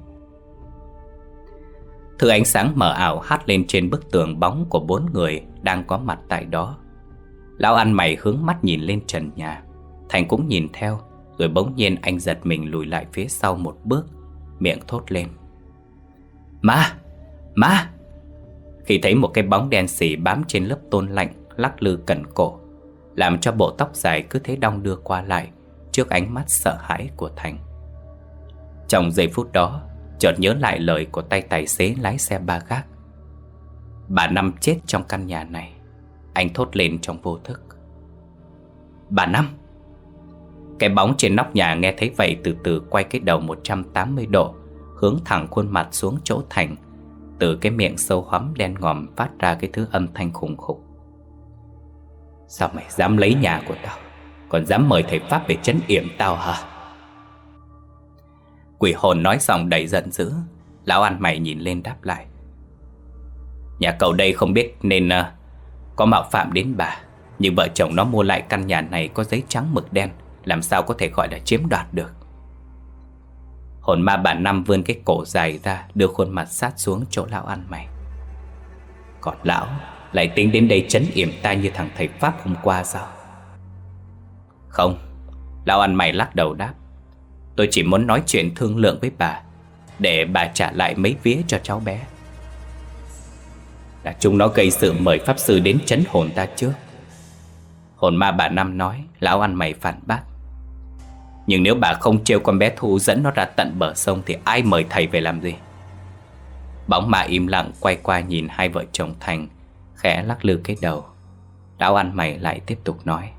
Thứ ánh sáng mờ ảo hắt lên trên bức tường bóng của bốn người đang có mặt tại đó. Lão ăn mày hướng mắt nhìn lên trần nhà. Thành cũng nhìn theo, rồi bỗng nhiên anh giật mình lùi lại phía sau một bước, miệng thốt lên: Ma! Ma! Khi thấy một cái bóng đen xì bám trên lớp tôn lạnh lắc lư cẩn cổ, làm cho bộ tóc dài cứ thế đong đưa qua lại trước ánh mắt sợ hãi của Thành. Trong giây phút đó, chợt nhớ lại lời của tay tài xế lái xe ba gác. Bà Năm chết trong căn nhà này. Anh thốt lên trong vô thức: Bà Năm! Cái bóng trên nóc nhà nghe thấy vậy từ từ quay cái đầu một trăm tám mươi độ, hướng thẳng khuôn mặt xuống chỗ Thành. Từ cái miệng sâu hoắm đen ngòm phát ra cái thứ âm thanh khủng khục: Sao mày dám lấy nhà của tao, còn dám mời thầy Pháp về trấn yểm tao hả? Quỷ hồn nói giọng đầy giận dữ. Lão ăn mày nhìn lên đáp lại: Nhà cậu đây không biết nên uh, có mạo phạm đến bà, nhưng vợ chồng nó mua lại căn nhà này có giấy trắng mực đen, làm sao có thể gọi là chiếm đoạt được. Hồn ma bà Năm vươn cái cổ dài ra, đưa khuôn mặt sát xuống chỗ lão ăn mày. Còn lão lại tính đến đây trấn yểm ta như thằng thầy Pháp hôm qua sao? Không, lão ăn mày lắc đầu đáp: Tôi chỉ muốn nói chuyện thương lượng với bà, để bà trả lại mấy vía cho cháu bé. Là chúng nó gây sự mời pháp sư đến trấn hồn ta trước. Hồn ma bà Năm nói. Lão ăn mày phản bác: Nhưng nếu bà không trêu con bé Thu dẫn nó ra tận bờ sông thì ai mời thầy về làm gì? Bóng ma im lặng quay qua nhìn hai vợ chồng Thành, khẽ lắc lư cái đầu. Lão ăn mày lại tiếp tục nói: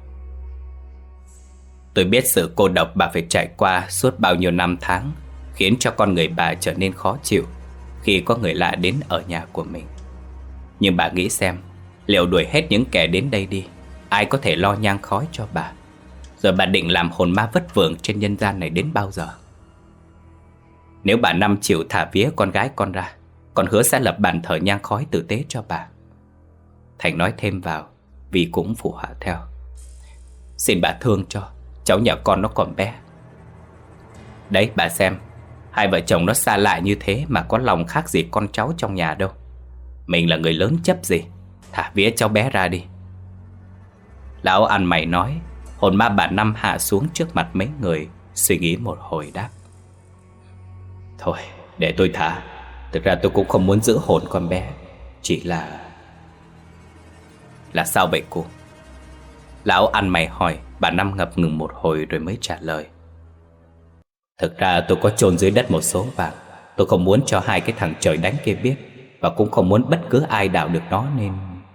Tôi biết sự cô độc bà phải trải qua suốt bao nhiêu năm tháng khiến cho con người bà trở nên khó chịu khi có người lạ đến ở nhà của mình. Nhưng bà nghĩ xem, liệu đuổi hết những kẻ đến đây đi, ai có thể lo nhang khói cho bà? Rồi bà định làm hồn ma vất vưởng trên nhân gian này đến bao giờ? Nếu bà Năm chịu thả vía con gái con ra, con hứa sẽ lập bàn thờ nhang khói tử tế cho bà. Thành nói thêm vào, vì cũng phụ họa theo. Xin bà thương cho, cháu nhà con nó còn bé. Đấy bà xem, hai vợ chồng nó xa lạ như thế mà có lòng khác gì con cháu trong nhà đâu. Mình là người lớn chấp gì, thả vía cháu bé ra đi. Lão ăn mày nói. Hồn ma bà Năm hạ xuống trước mặt mấy người, suy nghĩ một hồi đáp: Thôi để tôi thả. Thực ra tôi cũng không muốn giữ hồn con bé. Chỉ là... Là sao vậy cô? Lão ăn mày hỏi. Bà Năm ngập ngừng một hồi rồi mới trả lời: Thực ra tôi có chôn dưới đất một số vàng. Tôi không muốn cho hai cái thằng trời đánh kia biết, và cũng không muốn bất cứ ai đào được nó nên...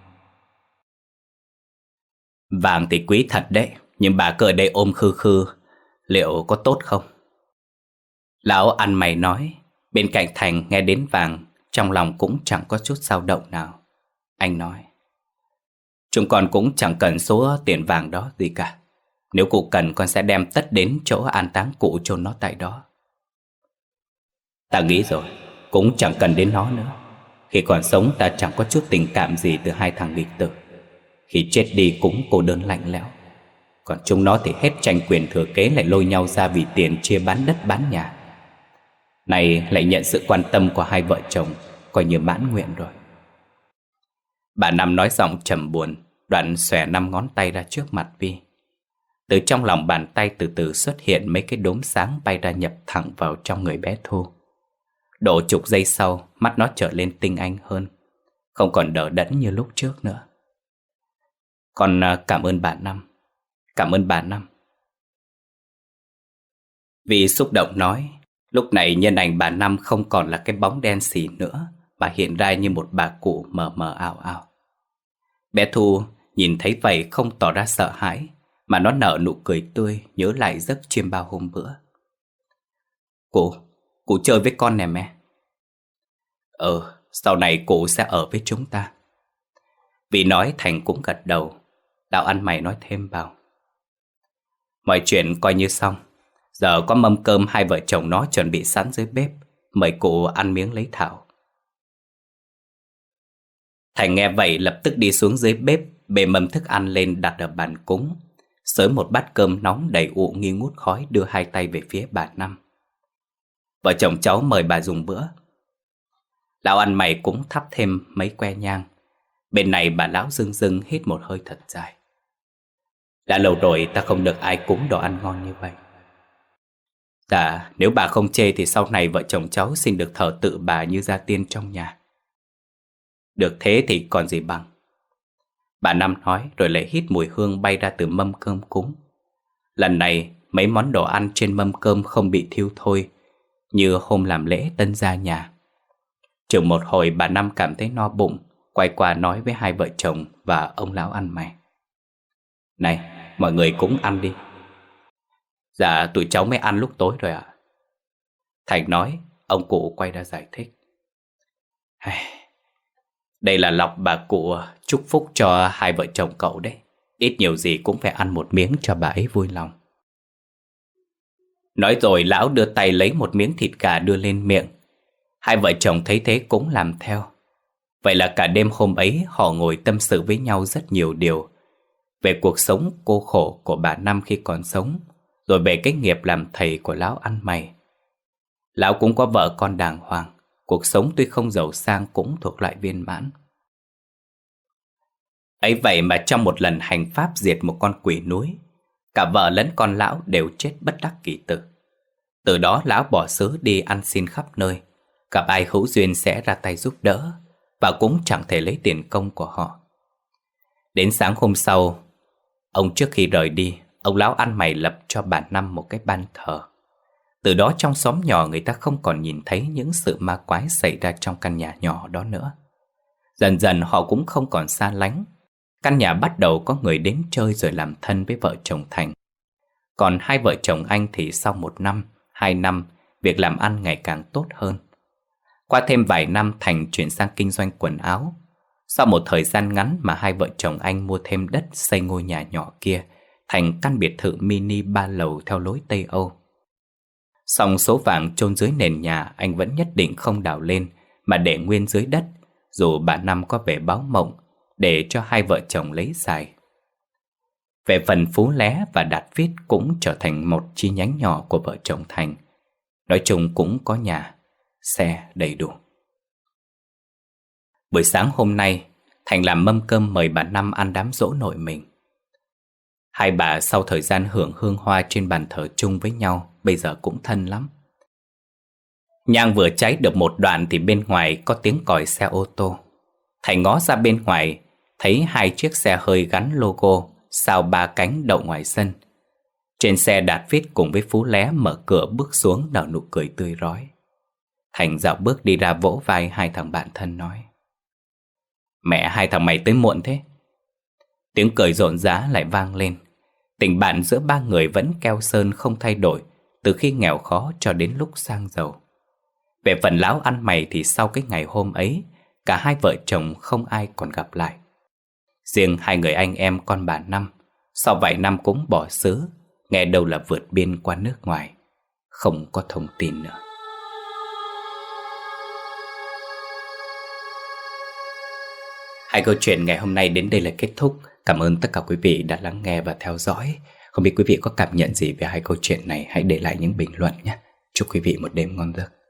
Vàng thì quý thật đấy, nhưng bà cứ ở đây ôm khư khư, liệu có tốt không? Lão ăn mày nói. Bên cạnh Thành nghe đến vàng, trong lòng cũng chẳng có chút dao động nào. Anh nói: Chúng con cũng chẳng cần số tiền vàng đó gì cả. Nếu cụ cần, con sẽ đem tất đến chỗ an táng cụ, chôn nó tại đó. Ta nghĩ rồi, cũng chẳng cần đến nó nữa. Khi còn sống ta chẳng có chút tình cảm gì từ hai thằng nghịch tử. Khi chết đi cũng cô đơn lạnh lẽo. Còn chúng nó thì hết tranh quyền thừa kế, lại lôi nhau ra vì tiền chia bán đất bán nhà. Này lại nhận sự quan tâm của hai vợ chồng, coi như mãn nguyện rồi. Bà Năm nói giọng trầm buồn, đoạn xòe năm ngón tay ra trước mặt Vi. Từ trong lòng bàn tay từ từ xuất hiện mấy cái đốm sáng bay ra nhập thẳng vào trong người bé Thu. Độ chục giây sau, mắt nó trở lên tinh anh hơn, không còn đờ đẫn như lúc trước nữa. Con cảm ơn bà Năm. Cảm ơn bà Năm. Vì xúc động nói. Lúc này nhân ảnh bà Năm không còn là cái bóng đen xì nữa, mà hiện ra như một bà cụ mờ mờ ảo ảo. Bé Thu nhìn thấy vậy không tỏ ra sợ hãi, mà nó nở nụ cười tươi, nhớ lại giấc chiêm bao hôm bữa. Cụ, cụ chơi với con nè mẹ. Ờ, sau này cụ sẽ ở với chúng ta. Vì nói Thành cũng gật đầu. Lão ăn mày nói thêm vào: Mọi chuyện coi như xong. Giờ có mâm cơm hai vợ chồng nó chuẩn bị sẵn dưới bếp, mời cụ ăn miếng lấy thảo. Thành nghe vậy lập tức đi xuống dưới bếp, bê mâm thức ăn lên đặt ở bàn cúng, xới một bát cơm nóng đầy ụ nghi ngút khói, đưa hai tay về phía bà Năm. Vợ chồng cháu mời bà dùng bữa. Lão ăn mày cũng thắp thêm mấy que nhang. Bên này bà lão dưng dưng hít một hơi thật dài. Đã lâu rồi ta không được ai cúng đồ ăn ngon như vậy. Dạ, nếu bà không chê thì sau này vợ chồng cháu xin được thờ tự bà như gia tiên trong nhà. Được thế thì còn gì bằng. Bà Năm nói rồi lại hít mùi hương bay ra từ mâm cơm cúng. Lần này mấy món đồ ăn trên mâm cơm không bị thiêu thôi, như hôm làm lễ tân gia nhà. Chừng một hồi bà Năm cảm thấy no bụng, quay qua nói với hai vợ chồng và ông lão ăn mày: Này, mọi người cũng ăn đi. Dạ, tụi cháu mới ăn lúc tối rồi ạ. Thành nói. Ông cụ quay ra giải thích: Đây là lộc bà cụ chúc phúc cho hai vợ chồng cậu đấy. Ít nhiều gì cũng phải ăn một miếng cho bà ấy vui lòng. Nói rồi lão đưa tay lấy một miếng thịt gà đưa lên miệng. Hai vợ chồng thấy thế cũng làm theo. Vậy là cả đêm hôm ấy họ ngồi tâm sự với nhau rất nhiều điều. Về cuộc sống cô khổ của bà Năm khi còn sống, rồi về cái nghiệp làm thầy của lão ăn mày. Lão cũng có vợ con đàng hoàng, cuộc sống tuy không giàu sang cũng thuộc loại viên mãn. Ấy vậy mà trong một lần hành pháp diệt một con quỷ núi, cả vợ lẫn con lão đều chết bất đắc kỳ tử. Từ đó lão bỏ xứ đi ăn xin khắp nơi, gặp ai hữu duyên sẽ ra tay giúp đỡ, và cũng chẳng thể lấy tiền công của họ. Đến sáng hôm sau, ông trước khi rời đi, ông lão ăn mày lập cho bà Năm một cái ban thờ. Từ đó trong xóm nhỏ người ta không còn nhìn thấy những sự ma quái xảy ra trong căn nhà nhỏ đó nữa. Dần dần họ cũng không còn xa lánh. Căn nhà bắt đầu có người đến chơi rồi làm thân với vợ chồng Thành. Còn hai vợ chồng anh thì sau một năm, hai năm, việc làm ăn ngày càng tốt hơn. Qua thêm vài năm Thành chuyển sang kinh doanh quần áo. Sau một thời gian ngắn mà hai vợ chồng anh mua thêm đất xây ngôi nhà nhỏ kia thành căn biệt thự mini ba lầu theo lối Tây Âu. Song số vàng chôn dưới nền nhà anh vẫn nhất định không đào lên, mà để nguyên dưới đất, dù bà Năm có vẻ báo mộng, để cho hai vợ chồng lấy xài. Về phần Phú Lé và Đạt Viết cũng trở thành một chi nhánh nhỏ của vợ chồng Thành. Nói chung cũng có nhà, xe đầy đủ. Buổi sáng hôm nay, Thành làm mâm cơm mời bà Năm ăn đám giỗ nội mình. Hai bà sau thời gian hưởng hương hoa trên bàn thờ chung với nhau, bây giờ cũng thân lắm. Nhang vừa cháy được một đoạn thì bên ngoài có tiếng còi xe ô tô. Thành ngó ra bên ngoài, thấy hai chiếc xe hơi gắn logo sao ba cánh đậu ngoài sân. Trên xe Đạt Viết cùng với Phú Lé mở cửa bước xuống nở nụ cười tươi rói. Thành dạo bước đi ra vỗ vai hai thằng bạn thân nói: "Mẹ hai thằng mày tới muộn thế." Tiếng cười rộn rã lại vang lên. Tình bạn giữa ba người vẫn keo sơn không thay đổi từ khi nghèo khó cho đến lúc sang giàu. Về phần lão ăn mày thì sau cái ngày hôm ấy, cả hai vợ chồng không ai còn gặp lại. Riêng hai người anh em con bà Năm, sau vài năm cũng bỏ xứ, nghe đâu là vượt biên qua nước ngoài, không có thông tin nữa. Hai câu chuyện ngày hôm nay đến đây là kết thúc. Cảm ơn tất cả quý vị đã lắng nghe và theo dõi. Không biết quý vị có cảm nhận gì về hai câu chuyện này, hãy để lại những bình luận nhé. Chúc quý vị một đêm ngon giấc.